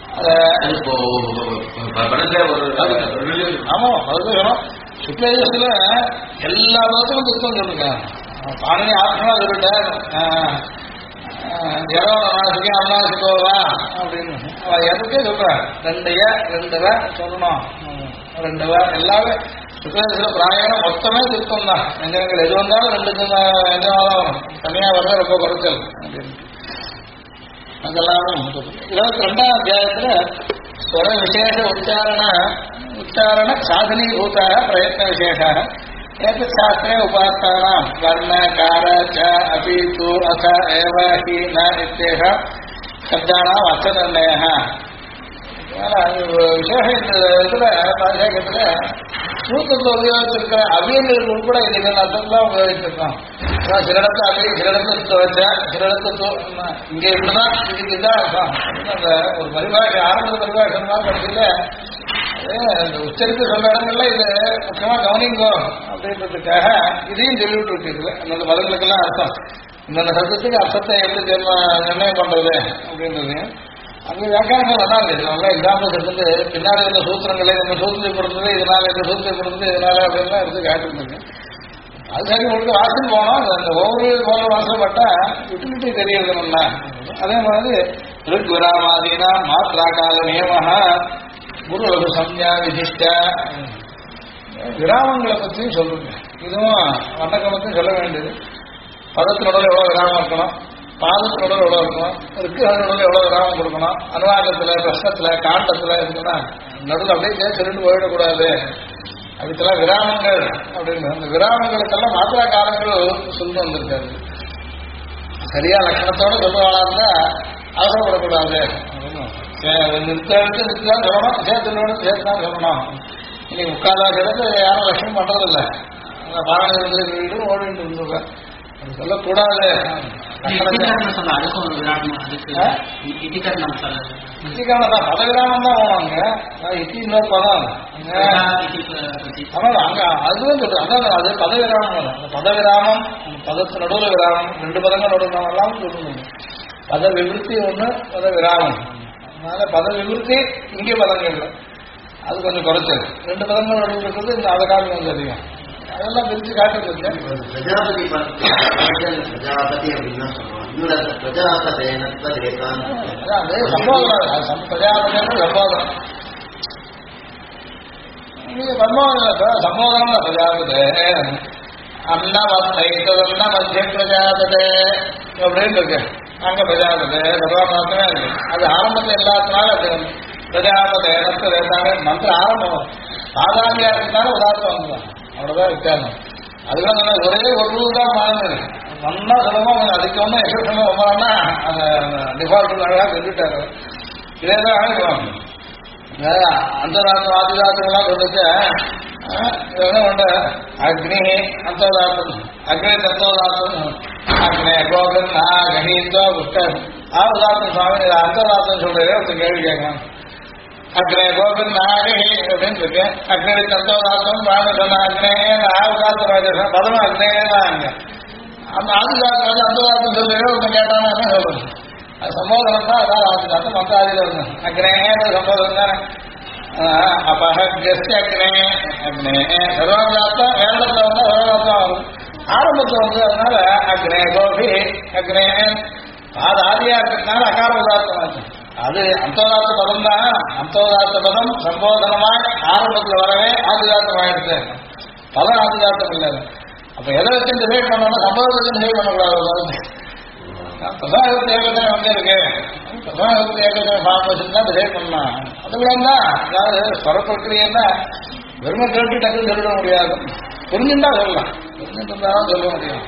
ஆமா அதுவும் சுக்லேஜஸ்ல எல்லா பதத்துக்கும் திருத்தம் சொல்லுங்க. பாணி ஆத்மா சொல்லிட்டேன் ஜரோனாசிக்கு அம்னாசிக்கோவா அப்படின்னு எதுக்கே சொல்றேன். 2 சொல்லணும். 2 எல்லாமே சுக்லேஜஸ்ல பிராயணம் மொத்தமே திருத்தம் தான். எங்கள் எது வந்தாலும் 2 வரும், தனியா வர ரொம்ப குறைச்சல் அப்படின்னு. அதெல்லாம் 22ஆம் அத்தியாயத்துல ஸ்வர விசேஷ உச்சாரண சாதனீபூத பிரயத்ன விசேஷ ஏதசாஸ்திரே உபாஸ்தானாம் வர்ண கார ச அபி து அச ஏவ ஹி ந இத்யேஷ சப்தானாம் அர்த்த நிர்ணயः. விசேஷம் இந்த இதுல பாஜகத்துல சூத்திரத்தை உபயோகிச்சிருக்கிற அபியங்கள் உட்பட இதுக்கு அர்த்தம்லாம் உபயோகிச்சிருக்கோம். சில இடத்துல அபி, சில இடத்துல வச்ச, சில இடத்துல இங்க இப்படிதான் இதுக்கு இதான் அர்த்தம். அந்த ஒரு பரிபாஷை ஆரம்ப பரிபாஷை கடைசியில இந்த உச்சரித்து சொல்ற இடங்கள்ல இது முக்கியமா கவனிங்கோ அப்படின்றதுக்காக இதையும் சொல்லிவிட்டு இருக்கு. அந்த பதங்களுக்கெல்லாம் அர்த்தம், இந்த சப்தத்துக்கு அர்த்தத்தை எப்படி நிர்ணயம் பண்றது அப்படின்றது அங்கே வியாக்கியானங்கள் நல்லா இருக்கு. நல்லா எக்ஸாம்பிள்ஸ் எடுத்துட்டு பின்னாடி இருந்த சூத்திரங்களை இந்த சூத்திரை கொடுத்தது இதனால, இந்த சூத்திரை கொடுத்தது இதனால அப்படின்லாம் எடுத்து காட்டுருந்துங்க. அது சரி உங்களுக்கு வாசல் போனோம். அந்த ஒவ்வொரு போல வாசப்பட்டா யூட்டிலிட்டி தெரியறதுன்னா அதே மாதிரி ரிக் விராமாதீனா மாத்ராகால நியமஹ குரு சம்யா விதிஷ்ட விராமங்களை பற்றியும் சொல்லுங்க. இதுவும் வட்டக்கமத்தையும் சொல்ல வேண்டியது. பதத்தினோட எவ்வளவு விராமம் இருக்கணும், பாதத்தினோட எவ்வளவு இருக்கணும், ரிக்குகளோட எவ்வளவு விராமம் கொடுக்கணும், அனுவாதத்துல பிரஷ்னத்துல காண்டத்துல இருக்குன்னா நடுவில் அப்படியே சொல்லிட்டு போயிடக்கூடாது. அதுக்கெல்லாம் விராமங்கள் அப்படின்னு அந்த விராமங்களுக்கெல்லாம் மாத்திரா காலங்கள் சொல்லி வந்திருக்காரு. சரியா லட்சணத்தோட சொல்லுவாளா இருந்தா அவசரப்படக்கூடாது. நிறுத்தான் சொல்லணும், சேர்த்து சேர்த்துதான் சொல்லணும். இன்னைக்கு முக்கால்வாசி இடத்துல யாரும் லட்சணம் பண்றதில்லை. பாரம்பரிய வீடு ஓடிட்டு இருந்துருவேன். அது சொல்லக்கூடாது. இத்திக்கான தான் பதவிராமம் தான் போனாங்க. இத்தி இன்னொரு பதம் ஆனால் அங்க அதுவும் சொல்றேன். அதான் அது பதவிராமம். அந்த பதவிராமம் பதத்து நடுவில் விராமம் 2 பதங்கள் நடுவில் எல்லாம் சொல்லணும். பத விவருத்தி ஒண்ணு, பத விராமம். அதனால பத விவருத்தி இங்கே பதங்கள் இல்லை, அது கொஞ்சம் குறைச்சது. 2 பதங்கள் நடுவில் இருக்கிறது இந்த அதை காலம் கொஞ்சம் அதிகம். அதெல்லாம் பிரிச்சு காட்டுறது இல்லை. பிரஜாபதி பிரஜாபதி அப்படின்னு சொல்லுவாங்க. இன்னொரு பிரஜாபதேனத்வ தேகான் அது சம்போதனம். பிரஜாபதி சம்போதனம். சம்போதனம் பிரஜாபதே அன்னமத்தைத்ததன்ன மத்திய பிரஜாபதே அப்படின்னு இருக்கு. அங்க பிரஜாபதே சர்வமாத்திரமே இருக்கு. அது ஆரம்பத்தில் எல்லாத்தினாலும் அது பிரஜாபதே மந்திரம் ஆரம்பம் சாதாரணியா இருந்தாலும் உதாரணம் வந்துதான். அவ்வளவுதான் வித்தியாசம். அதுக்காக ஒரே ஒரு ரூல் தான் மாறுது. நல்லா சுலமா அதுக்கு ஒன்றும் எக்ஸப்ஷன் ரொம்பனா அந்த டிஃபால்ட் அழகா செஞ்சுட்டாரு. இதேதான் ஆகிடுவாங்க. அந்தராத்திரம் ஆதிராத்திரம்லாம் சொல்லிட்டு என்ன பண்ற அக்னி அந்தராத்திரம் அக்னி தத்துவதாத்திரம் அக்னே கோபன் கஹீந்தோ புஷ்கர் ஆவதாத்திரம் சுவாமி அந்தராத்திரம் சொல்றதே ஒரு கேள்வி கேட்கலாம். அக்னே கோபன் நாகஹி அப்படின்னு இருக்கு. அக்னி தத்துவதாத்திரம் பாணி சொன்ன அக்னே ஆவதாத்திரம் பதமும் அக்னே தான் அங்க. அந்த ஆதிராத்திரம் அந்தராத்திரம் சொல்றதே ஒன்று கேட்டானா என்ன சொல்றது? அது சம்போதனம் தான். அதான் ஆதிராத்திரம் மற்ற ஆதிராத்திரம் அக்னே சம்போதனம் தானே. அப்பகஸ்ய அக்னே அக்னே சர்வதாத்தம் வேண்டத்தில் வந்து சர்வதாத்தம் ஆகும். ஆரம்பத்தில் வந்து அதனால அக்னே கோபி அக்னே அது ஆதியா இருக்கிறதுனால அகார உதாத்தம் ஆச்சு. அது அந்தோதாத்த பதம் தான். அந்தோதாத்த பதம் சம்போதனமாய் ஆரம்பத்தில் வரவே ஆதிதாத்தம் ஆயிடுச்சு. பதம் ஆதிதாத்தம் இல்லை. அப்ப எதை வச்சு டிசைட் பண்ணோம்னா சம்போதத்தை டிசைட் பண்ணக்கூடாது. பிரசாகத்து ஏகத்தை வந்து இருக்கு. பிரசாகத்து ஏகத்தை ஃபார்மேஷன் தான் டிசைட் பண்ணலாம். அதுதான் அதாவது ஸ்வர பிரக்கிரியன்னா வெறுமை கேட்டு டக்குன்னு சொல்லிட முடியாது. புரிஞ்சுட்டா சொல்லலாம். புரிஞ்சுட்டு இருந்தாலும் சொல்ல முடியும்.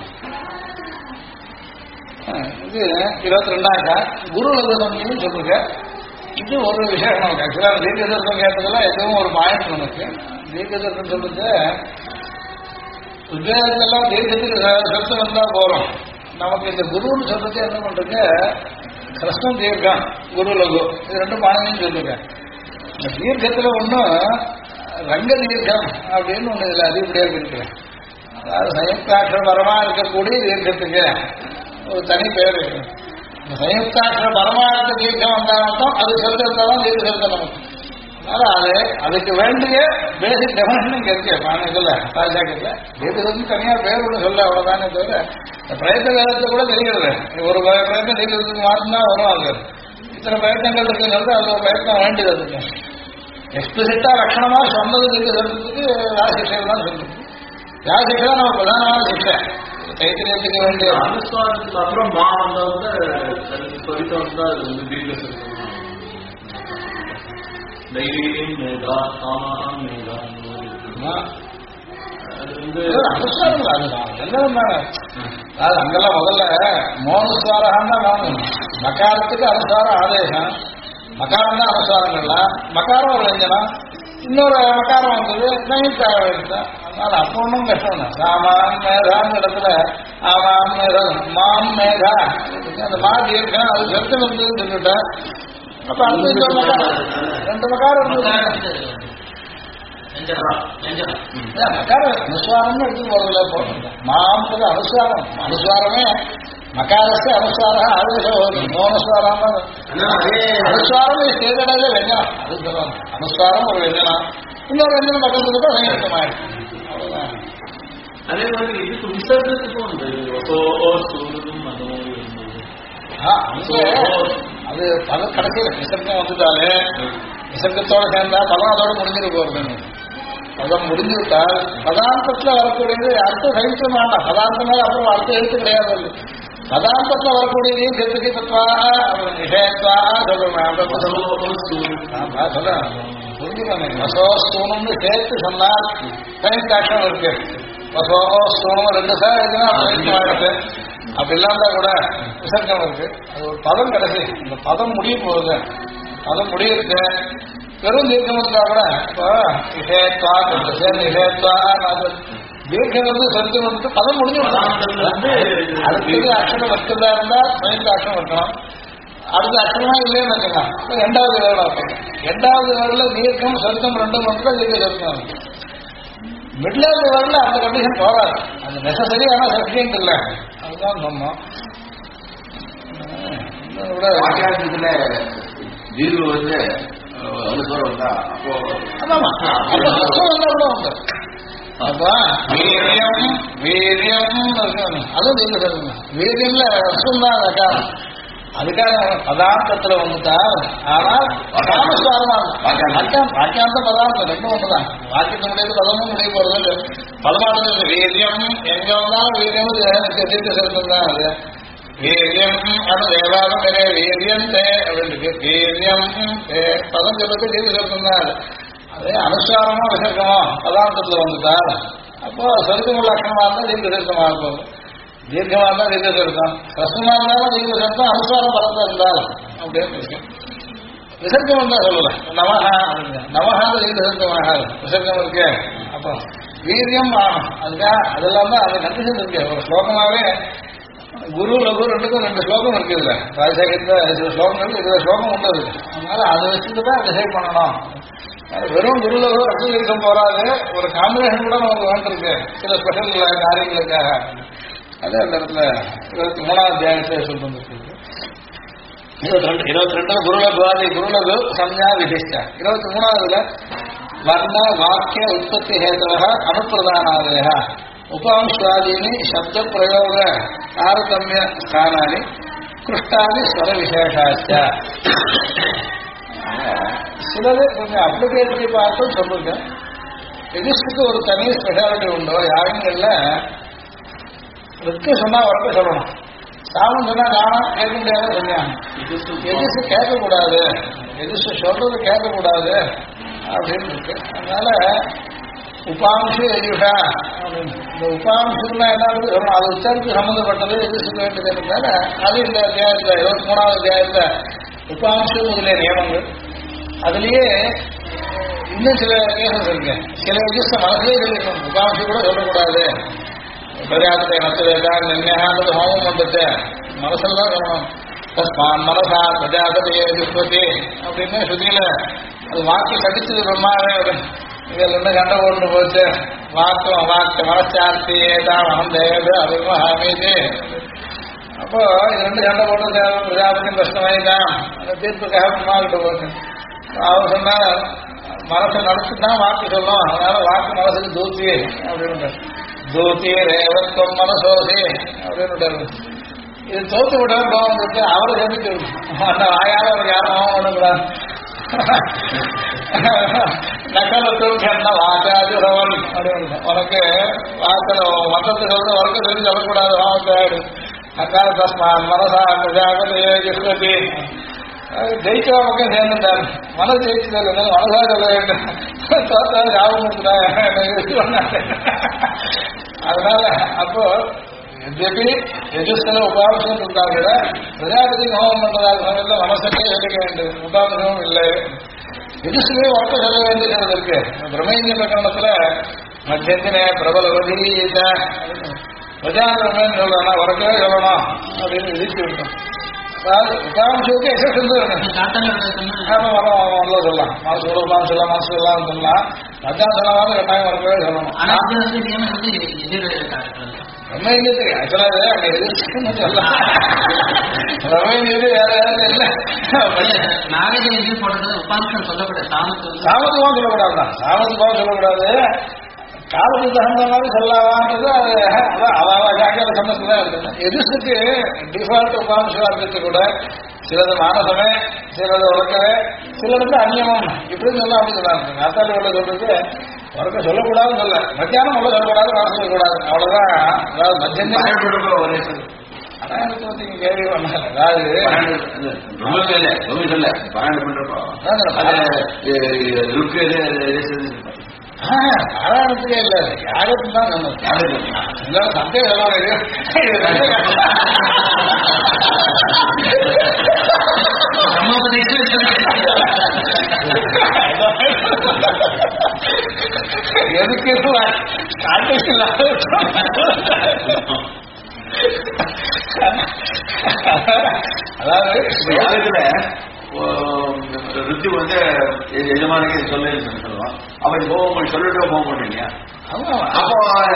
இது 22ஆக்கா குரு லகுதம்னு சொல்லுங்க. இது ஒரு விசேஷம் நமக்கு. ஆக்சுவலாக தீர்க்கதர்சனம் கேட்டதெல்லாம் எதுவும் ஒரு பாயிண்ட் நமக்கு. தீர்க்கதர்சனம் சொல்லுது உத்வேகத்தெல்லாம் தீர்க்கத்துக்கு சத்து வந்தா போறோம். நமக்கு இந்த குருன்னு சொல்றது என்ன பண்றீங்க? கிருஷ்ணன் தீர்க்கம் குரு லகு இது ரெண்டும் பாடங்கன்னு சொல்லுங்க. இந்த தீர்க்கத்துல ஒன்றும் ரங்க தீர்க்கம் அப்படின்னு ஒண்ணு இதுல அதிகப்படியாக இருக்கு. அதாவது சயுக்தாட்சர பரமா இருக்கக்கூடிய தீர்க்கத்துக்கு ஒரு தனி பேர் இருக்கு. இந்த சயுக்தாட்சர பரமா இருக்க தீர்க்கம் வந்தா மட்டும் அது சொல்றதுதான் தீர்க்க நமக்கு. அதனால அதுக்கு வேண்டிய பேசிக் டெஃபினேஷன் இங்க இருக்கு. இதுல ராஜாக்கத்துல தீர்க்கத்துக்கு தனியா பேர் ஒன்று சொல்ல அவ்வளவுதானே தவிர பிரயத்த காலத்துல கூட தெரிகிறது. ஒரு பிரயத்தனம் தீர்க்கத்துக்கு மாற்றம்தான் வரும். அது இத்தனை பிரயத்தனங்கள் இருக்குங்கிறது அது ஒரு பிரயத்தனம் வேண்டியது. அதுக்கு எக்ஸ்பிளிசிட்டா லட்சணமா சொன்னது தீர்க்கத்துக்கு ராஜசிக்ஷைகள் தான் சொல்லுது. ராஜசிக்ஷை தான் நம்ம பிரதானமான சிக்ஷை. தைத்திரியத்துக்கு வேண்டிய அனுஷ்டானத்துக்கு அப்புறம் மா வந்தவங்க சொல்லிட்டு வந்தா அது வந்து தீர்க்க தைரியம் மேதா சாமான் மேதா அது வந்து அனுசாரங்கள் அதுதான் எல்லாம் தானே. அதாவது அங்கெல்லாம் முதல்ல மோனுஸ்வாரகம் தான் மோனு. மகாரத்துக்கு அனுசாரம் ஆதேசம். மகாரம் தான் அனுசாரங்கள்லாம். மகாரம் ஒரு வெஞ்சனம். இன்னொரு மகாரம் வந்தது நைட்டாக எடுத்தேன். அதனால அப்போ ஒன்றும் கஷ்டம் தான். சாமான் மேதான்னு இடத்துல ஆமாம் மேதா மாம் மேதா அந்த மாதிரி இருக்கேன். அது செத்து வந்ததுன்னு சொல்லிட்டேன். அப்ப அந்த ரெண்டு மகாரம் இருந்தது. அனுஸ்வாரம் எடுத்து போறதுல போடுங்க. மாம்ன்றது அனுஸ்வாரம். அனுஸ்வாரமே மகாரஸ்ய அனுஸ்வாரம் ஆதேசம் மோனஸ்வாரம். அனுஸ்வாரம் தேர்தலே வெஞ்சனம். அது சொல்லணும். அனுஸ்வாரம் ஒரு வெஞ்சனம். இன்னொரு வெஞ்சனம் பக்கத்துக்கு தான் சங்கீதமாயிருக்கு. அவ்வளவுதான். அதே மாதிரி இதுக்கு விசர்ஜத்துக்கும் அது பதம் கடைசியில் விசர்க்கம் வந்துட்டாலே விசர்க்கத்தோட சேர்ந்தா பதம் அதோட முடிஞ்சிட்டு போறது. பதம் முடிஞ்சுவிட்டால் பதாந்தத்துல வரக்கூடியது அர்த்தம் சகிக்க வேண்டாம். பதாந்தமே அப்புறம் அர்த்தம் எழுத்து கிடையாது. பதாந்தத்துல வரக்கூடியது செத்துக்கு தத்வா நிஷேத்வா சொல்றேன். புரிஞ்சுக்கோங்க. வசோஸ்தூனம்னு சேர்த்து சொன்னால் சயின்ஸ் இருக்கு. வசோஸ்தூனம் 2 சார் இருக்குன்னா அப்படி இல்லாம கூட விசர்க்கம் இருக்கு. அது ஒரு பதம் கடைசி. இந்த பதம் முடிய போகுது. பதம் முடியிருக்கு. வெறும் தீர்க்கம் இருந்தா கூட இப்போ இஷேத்வா சேர்ந்து இஷேத்வா தீர்க்கம் வந்து சொத்து வந்துட்டு பதம் முடிஞ்சு அடுத்தது அக்ஷரம் வைக்கிறதா இருந்தா சயின்ஸ் அக்ஷரம் வைக்கணும். அடுத்த அக்ஷரமா இல்லைன்னு வச்சுக்கலாம். 2வது வேர்டு வைக்கணும். 2வது வேர்டுல தீர்க்கம் சொத்தம் ரெண்டும் வந்துட்டு தீர்க்க சொத்தம். மிடில் வேர்டுல அந்த கண்டிஷன் போகாது. அது நெசசரி. ஆனால் சப்ஜெக்ட் இல்லை. அதுதான் சொன்னோம். வாக்கியார்த்தத்துல தீர்வு வந்து அனுஸ்வரம் வந்தா அப்போ ஆமாமா அப்போ வந்தா கூட உண்டு. அப்போ வீரியம் அதுவும் தீர்க்க சொல்லுங்க. வீரியம்ல ரசம் தான் காரணம். அதுக்காக பதார்த்தத்துல வந்துட்டா ஆனால் ராமஸ்வாரமா வாக்கியாந்த பதார்த்தம் ரெண்டும் ஒண்ணுதான். வாக்கியத்தினுடைய பதமும் முடிய போறது பதமானது வீரியம் எங்க வந்தாலும் வீரியம் தீர்க்க சொல்லுங்க தான். அது வீரியம் அது தேவாரம் வீரியம் தே அப்படின்னு வீரியம் தே பதம் சொல்லுக்கு தீர்க்க சொல்லுங்க தான். அதே அனுசாரமா விசர்க்கமோ பதார்த்தத்துல வந்துட்டா அப்போ சொருக்கமுள்ள அக்கமா இருந்தால் தீர்க்க சொருக்கமா இருக்கும். தீர்க்கமா இருந்தால் தீர்க்க சொருக்கம், கஷ்டமா இருந்தாலும் தீர்க்க சொருக்கம், அனுசாரம் பதத்தை இருந்தாலும் அப்படின்னு விசர்க்கம் தான் சொல்லல. நமஹா நமஹாத தீர்க்க சொருக்கமாக விசர்க்கம் இருக்கு. அப்போ வீரியம் அதுக்காக அதெல்லாம் தான் அது கண்டிஷன் இருக்கு. ஒரு ஸ்லோகமாவே குரு லகு ரெண்டுக்கும் 2 ஸ்லோகம் இருக்கு. இதுல ராஜசேகரத்துல சில ஸ்லோகம் இருக்கு, 20 ஸ்லோகம் உண்டு இருக்கு. அதனால அதை வச்சுட்டு தான் டிசைட் பண்ணணும். வெறும் குரு லகு அர்த்தம் இருக்க போறாது, ஒரு காம்பினேஷன் கூட நமக்கு வேண்டிருக்கு சில ஸ்பெஷல் காரியங்களுக்காக. அது அந்த இடத்துல 23வது அத்தியாயத்தை சொல்லிட்டு 22 குருலகுவாதி குருலகு சம்யா விசிஷ்டா. 23வதுல வர்ண வாக்கிய உற்பத்தி ஹேதவ அனுப்பிரதானாதய உபாம்ஸ்வாதீனி சப்த பிரயோக தாரதமிய ஸ்தானானி கிருஷ்டாதி ஸ்வர விசேஷாச்ச. சிலது கொஞ்சம் அப்ளிகேட்டரி பார்த்து சொல்லுங்க. எதிர்த்துக்கு ஒரு தனி ஸ்பெஷாலிட்டி உண்டோ யாருங்கள்ல ரிக்கு சொன்னா வரக்க சொல்லணும், சாமம் சொன்னா காணும் கேட்க முடியாத சொன்னாங்க. எதிர்த்து கேட்கக்கூடாது, எதிர்த்து சொல்றது கேட்கக்கூடாது அப்படின்னு இருக்கு. அதனால உபாம்சு எதிர்ஷா அப்படின்னு இந்த உபாம்சுன்னா என்ன சொல்லணும், அது உச்சரித்து சம்மந்தப்பட்டது எதிர்த்து வேண்டியது இருந்தால அது இந்த அத்தியாயத்தில் 23வது அத்தியாயத்தில் உபாம்சு முதலிய நியமங்கள். அதுலயே இன்னும் சில கேசஸ் இருக்கு. சில விஷயம் மனசுலேயே சொல்லிக்கணும், உபாம்சு கூட சொல்லக்கூடாது. பிரஜாபத்தை நத்துதான் நிர்ணயானது ஹோமம் வந்துட்டு மனசெல்லாம் சொல்லணும். தஸ்மான் மனசா பிரஜாபதியே துஷ்பதி அப்படின்னு ஸ்ருதியில அது வாக்கு கடிச்சது பிரம்மாவே இதில் இருந்து கண்ட கொண்டு போச்சு. வாக்கம் வாக்கு மனச்சார்த்தியே தான் அகந்தேது அதுவும் ஹாமீது. அப்போ இது 2 சண்டை போட்டு பிரஜாபதி கஷ்டமாயிதான் அந்த தீர்ப்புக்காக பிரம்மாக்கிட்ட போச்சு. அவர் சொன்னா மனசை நடத்திதான் வாக்கு சொல்லும். அதனால வாக்கு மனசுக்கு தூத்தி அப்படின்னு தூத்தி ரேவத்வம் மனசோசி அப்படின்னு இது தோத்து விட போட்டு அவரை சேர்ந்துட்டு அந்த வாயால அவருக்கு யாரும் நோகம் பண்ணக்கூடாது. நக்கலத்தோடு வாக்காதுரவன் அப்படின்னு உனக்கு வாக்கல மதத்தை சொல்ற உனக்கு சொல்லி சொல்லக்கூடாது வாக்காடு அக்கால தஸ்மான் மனசா பிரஜாபதி ஜெயிச்சா பக்கம் சேர்ந்துட்டாரு. மனசு ஜெயிச்சதில்லை, மனசா சொல்ல வேண்டும். தோத்தாலும் ஞாபகம் கொடுத்துட்டாங்க. அதனால அப்போ எதுக்கு எதிர்த்துல உபாவசம் இருந்தாங்க. பிரஜாபதி ஹோமம் பண்றதாக சமயத்தில் மனசையே எடுக்க வேண்டும், உபாவசமும் இல்லை. எதிர்த்துமே வர்க்க சொல்ல வேண்டியது இருக்கு. பிரம்மேந்திர பிரகரணத்துல மத்தியத்தினே பிரபலவதீத பிரஜாபதிரமேன்னு சொல்றானா வரக்கவே சொல்லணும் அப்படின்னு விதிச்சு விட்டோம். அதாவது உபாவசத்துக்கு எக்ஸப்ஷன் சொல்லலாம். மாசு சொல்லலாம், சொல்லலாம், மாசு சொல்லலாம் சொல்லலாம். மத்தியானம் சொல்லலாம், கட்டாயம் வரக்கவே சொல்லணும். பிரம்மேந்திரத்துக்கு ஆக்சுவலாக அங்கே எதிர்த்துன்னு சொல்லலாம். பிரம்மேந்திரத்து வேற யாரும் இல்லை. சாமத்துவம் சொல்லக்கூடாதுதான், சாமத்துவம் சொல்லக்கூடாது. காலத்துக்கு தகுந்த மாதிரி சொல்லலாம்ன்றது அது அதாவது ஜாக்கிர சமஸ்தான் இருக்குது. எதிர்த்துக்கு டிஃபால்ட் உபாம்சம் கூட சிலது மானசமே, சிலது உறக்கவே, சிலருக்கு அந்நியமும் இப்படி சொல்ல அப்படி சொல்லாங்க. நாத்தாளி உள்ள சொல்றது உறக்க சொல்லக்கூடாதுன்னு சொல்ல, மத்தியானம் உள்ள சொல்லக்கூடாது, வர சொல்லக்கூடாது, அவ்வளவுதான். அதாவது மத்தியம் ஒரே சொல். அதான் எனக்கு கேள்வி பண்ணாங்க. அதாவது பாராயணத்துக்கே இல்ல, யாருக்கும் தான் நம்ம சந்தேகம் எதுக்கு அதாவது ருச்சி வந்து எஜமானுக்கு சொல்லுவான். அவன் போக சொல்லிட்டு போக மாட்டீங்க. அப்போ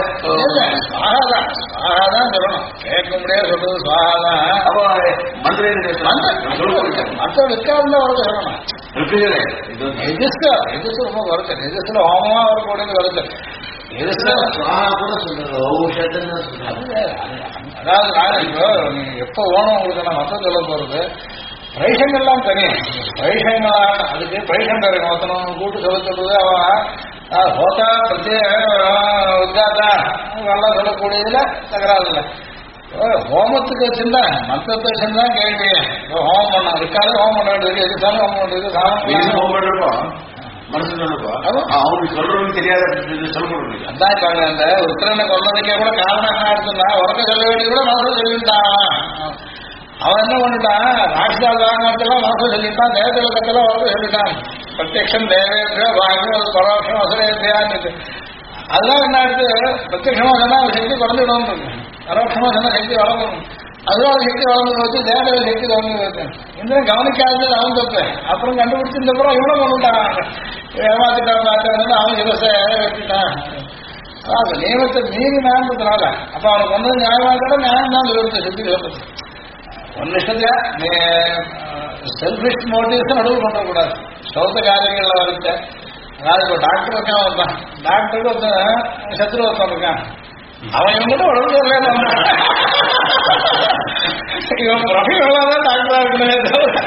சுவாகாதான் சொல்லணும், கேட்க முடியாது சொல்றது சுவாகாதான். அப்போ மந்திரம் மற்ற விற்காதுல வரது சொல்லணும். எதிர்த்து ரொம்ப வருது, எதிர்த்துல ஹோமமா வரக்கூடியது வருது. சுவாகா கூட சொல்றாங்க ஔஷதன்னு சொல்றாங்க. அதாவது நான் இப்போ நீங்க எப்போ ஓணும் உங்களுக்கு நான் மொத்தம் சொல்ல போறது பைஷங்கள்லாம் தெரியும். பைஷங்களான அதுக்கு பைஷம் தெரியும் மொத்தம் கூட்டு சொல்ல சொல்றது அவன் ஹோட்டா பிரத்யேக உத்காத்தா இதெல்லாம் சொல்லக்கூடியதுல தகராறு இல்லை. ஹோமத்துக்கு வச்சிருந்தா மந்திரத்தை வச்சிருந்தா கேள்வி ஹோமம் பண்ண அதுக்காக ஹோமம் பண்ண வேண்டியது எதுக்காக ஹோமம் பண்றது சாமம் மனசு சொல்லப்பா அவனுக்கு சொல்றவங்க தெரியாத சொல்ல முடியும். அதான் இப்ப அந்த உத்திரனை கொண்டதுக்கே கூட காரணம் என்ன எடுத்துனா உறக்க சொல்ல வேண்டியது கூட மனசு சொல்லிட்டான். அவன் என்ன பண்ணிட்டான் ராஷ்டிரா தாங்கத்தெல்லாம் மனசு சொல்லிட்டான். தேவதேவகத்தெல்லாம் உறக்க சொல்லிட்டான். பிரத்யக்ஷம் தேவேபியோ பாகியம் பரோட்சம் அசுரேபியான்னு அதெல்லாம் என்ன எடுத்து பிரத்யட்சமா சொன்னா ஒரு சக்தி குறைஞ்சிடும் இருக்கு. பரோட்சமா சொன்னா சக்தி வளர்க்கணும். அதுவும் சக்தி வளர்ந்து வச்சு தேவதேவ சக்தி வளர்ந்து வச்சேன். இந்த கவனிக்காதது அவன் தப்பு. அப்புறம் கண்டுபிடிச்சிருந்தப்புறம் இவனும் கொண்டுட்டான். ஏமாத்திட்டான் பார்த்தா அவன் இலசை வச்சுட்டான். அது நியமத்தை மீறி நான்றதுனால அப்ப அவனுக்கு ஒன்றும் நியாயமாக கூட நியாயம் தான் விவரத்தை சுத்தி சொல்றது. ஒன்னு இஷ்டத்தையா நீ செல்ஃபிஷ் மோட்டிவ்ஸ் நடுவு பண்ணக்கூடாது. சௌத்த காரியங்கள்ல வருத்த அதாவது இப்போ டாக்டர் இருக்கான் வந்தான். டாக்டருக்கு ஒருத்தன் சத்ரு ஒருத்தன் இருக்கான். அவன் இவன் கூட உடம்பு வரல இவன் ப்ரொஃபஷனலா தான் டாக்டரா இருக்கணுமே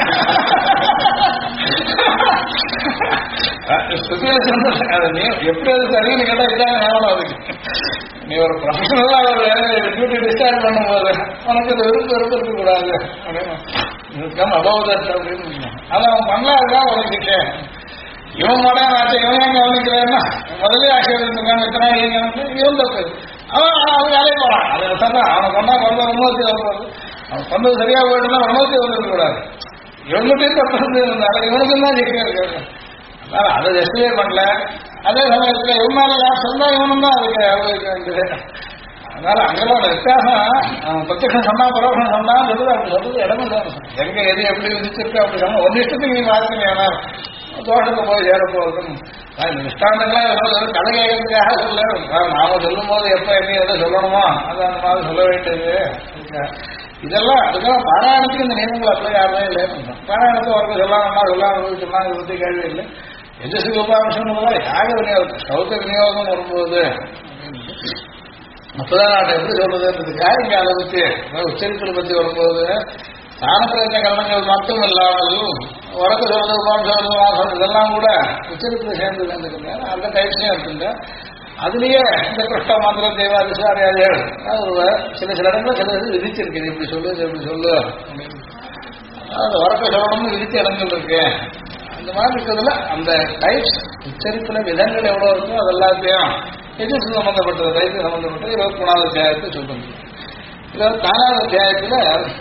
நீ எப்படி அது சரின்னு கேட்டா இதான் ஞாபகம் அதுக்கு. நீ ஒரு ப்ரொஃபஷனலா ஒரு டியூட்டி டிஸ்சார்ஜ் பண்ணும்போது உனக்கு இந்த விருப்பம் இருக்கக்கூடாது அப்படின்னு அபோதட் அப்படின்னு அதை அவன் பண்ணாதான் உனக்கு சிக்கே. இவன் மாட்டேன் ஆச்சு இவன் ஏன் கவனிக்கிறேன்னா முதலே ஆசீர்வாதம் எத்தனை இவன் தப்பு. அவன் வேலையை போறான். அதை தான் அவனை கொண்டா கொண்டு உணர்த்தி வரக்கூடாது. அவன் கொண்டது சரியா போயிட்டுனா உணர்த்தி வந்துருக்க கூடாது. இவங்ககிட்டையும் தப்பு இருந்தாலும் இவனுக்கும் தான் ஜெயிக்க இருக்காரு. அதனால அதை ஜஸ்டிஃபை பண்ணல. அதே சமயத்துல இவனால சொன்னா இவனும் தான் அதுக்கு அனுபவிக்க வேண்டியது. அதனால அங்கெல்லாம் வித்தியாசம் பிரத்யக்ஷம் சொன்னா பரோட்சம் சொன்னா சொல்லுது அப்படி சொல்றது இடமே தான். எங்க எது எப்படி விதிச்சிருக்கு அப்படி சொன்னா ஒரு இஷ்டத்துக்கு நீ பார்த்துங்க ஏன்னா தோட்டத்தை போய் சேர போகுதுன்னு நிஷ்டாந்தங்களாம் கதை கேட்கறதுக்காக சொல்ல. நாம சொல்லும் போது எப்ப என்ன எதை சொல்லணுமோ அது அந்த மாதிரி சொல்ல வேண்டியது. இதெல்லாம் அதுக்காக பாராயணத்துக்கு இந்த நியமங்கள் அப்ளை ஆகவே இல்லை. பாராயணத்தை அவருக்கு சொல்லாம சொல்லாமல் சொன்னாங்க பற்றி கேள்வி இல்லை. எஜசுக்கு உபாம்சம் யாக விநியோகம் சௌத்த விநியோகம் வரும்போது அப்பதான் நான் எப்படி சொல்றதுன்றதுக்காக இங்க அதை பற்றி உச்சரிப்பை பற்றி வரும்போது தானப்பிரயத்த கரணங்கள் மட்டும் இல்லாமல் உறக்க சொல்றது உபாம்சம் இதெல்லாம் கூட உச்சரிப்பில் சேர்ந்து அந்த டைப்ஸ்லயும் இருக்குங்க. அதுலயே இந்த கிருஷ்ண மந்திரம் தேவாதிசாரியாதிகள் சில இடங்கள் சில இது விதிச்சிருக்கு. இப்படி சொல்லு இப்படி சொல்லு அது உறக்க சொல்லணும்னு விதித்த இடங்கள் இருக்கு. அந்த மாதிரி இருக்கிறதுல அந்த டைப்ஸ் உச்சரிப்புல விதங்கள் எவ்வளவு இருக்கோ அது எல்லாத்தையும் எது சம்பந்தப்பட்டது டைப்பு சம்பந்தப்பட்டது 23வது அத்தியாயத்தை சொல்லுங்க. 24வது அத்தியாயத்துல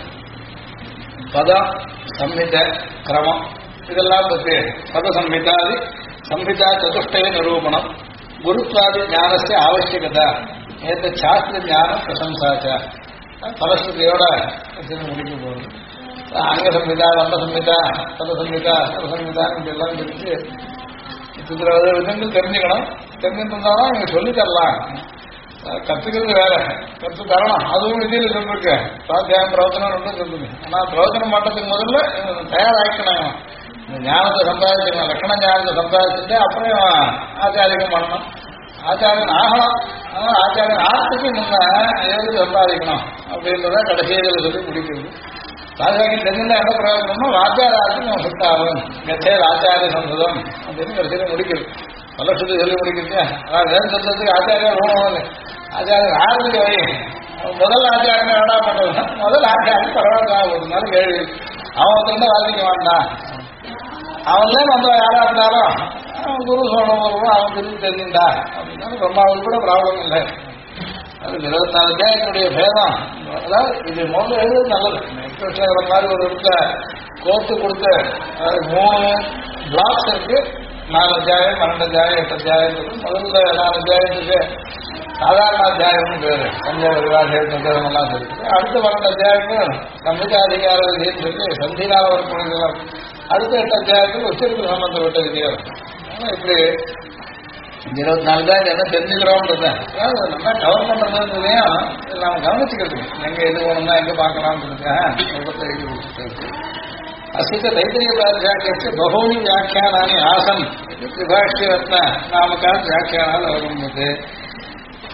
பதம் சம்ஹித கிரமம் இதெல்லாம் பற்றி பத சம்ஹிதாதி சம்ஹிதா சதுஷ்டய நிரூபணம் குருத்வாதி ஞானஸ்ய ஆவசியகதா ஏத்த சாஸ்திர ஞானம் பிரசம்சாச்ச பலஸ்ருதியோட முடிக்க போகுது. அங்க சம்ஹிதா வந்த சம்ஹிதா பத சம்ஹிதா சம்ஹிதான்னு எல்லாம் பிரிச்சு இத்தனை விதங்கள் தெரிஞ்சுக்கணும். தெரிஞ்சுருந்தாலும் நீங்க சொல்லி தரலாம். கத்துக்கிறது வேற கத்து தரணும். அதுவும் விதியில சொல்லிருக்கு. சுவாத்தியாயம் பிரவச்சனம் ரெண்டும் சொல்லுங்க. ஆனா பிரவச்சனம் பண்றதுக்கு முதல்ல தயாராக்கணும். ஞானத்தை சம்பாதிக்கணும். லட்சண ஞானத்தை சம்பாதிச்சுட்டு அப்புறம் ஆச்சாரியம் பண்ணணும். ஆச்சாரியன் ஆகணும். ஆச்சாரியன் ஆற்றுக்கு முன்ன எதுக்கு சம்பாதிக்கணும் அப்படின்றத கடைசியில் சொல்லி முடிக்கிறது. ராஜாக்கு தெரிஞ்சுட்டா என்ன பிரயோஜனமோ வாத்தியார ஆற்றுக்கு நம்ம சுட்டாகும் கச்சேர் ஆச்சாரிய சம்சதம் அப்படின்னு கடைசியில் முடிக்கிறது. பலசுத்தி சொல்லி முடிக்கிறது. அதாவது வேறு சொல்றதுக்கு ஆச்சாரியம் போகணும். ஆச்சாரியன் ஆறுக்கு வை முதல் ஆச்சாரியன் என்னடா பண்றது முதல் ஆச்சாரியன் பரவாயில்ல கேள்வி அவன் ஒருத்தர் வாசிக்க வேண்டாம். அவன்தான் நம்ம யாரா இருந்தாலும் குரு சொல்றவங்க அவன் தெரிஞ்சு தெரிஞ்சுட்டா அப்படின்னா பிரம்மாவுக்கு கூட ப்ராப்ளம் இல்லை. அது 24 அத்தியாயத்தினுடைய பேதம். அதாவது இது முதல்ல எழுதுறது நல்லது. எக்ஸ்பிரஸ்ல மாதிரி ஒரு இடத்த கோர்த்து கொடுத்து 3 பிளாக்ஸ் இருக்கு. 4 அத்தியாயம் 12 அத்தியாயம் 8 அத்தியாயம் முதல்ல 4 அத்தியாயத்துக்கு சாதாரண அத்தியாயம்னு பேரு சஞ்சய விவாதம் இருக்கு. அடுத்த 12 அத்தியாயமும் சம்ஹிதாதிகார விதின்னு சொல்லி சந்தினால வரக்கூடியதெல்லாம் அடுத்த 8 அத்தியாயத்துக்கு உச்சரிப்பு சம்பந்தப்பட்ட விதிகள். இப்படி 24 தான் என்ன தெரிஞ்சுக்கிறோம்ன்றது நம்ம கவர் பண்றதுன்றதையும் நாம கவனிச்சுக்கிறது. எங்க எது வேணும்னா எங்க பார்க்கலாம்னு எழுதி கொடுத்துருக்கு. அசித்த தைத்திரிய வியாக்கிய பகூனி வியாக்கியானானி ஆசன் திரிபாஷ்ய ரத்ன நாமக்கால் வியாக்கியானால் அவரும்போது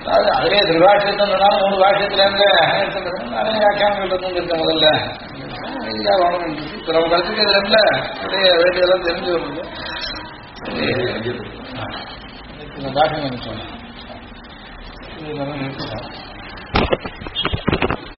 அதாவது அதுவே திருவாட்சியத்தினால 3 வாட்சியத்திலேருந்து நிறைய வியாக்கியானங்கள் இருக்க முதல்ல இதுக்காக வாங்கணும். இப்போ நம்ம கருத்துக்கிறது இல்லை அப்படியே வேண்டியதெல்லாம் தெரிஞ்சு வருது. டாக்குமெண்ட் சொன்னேன்.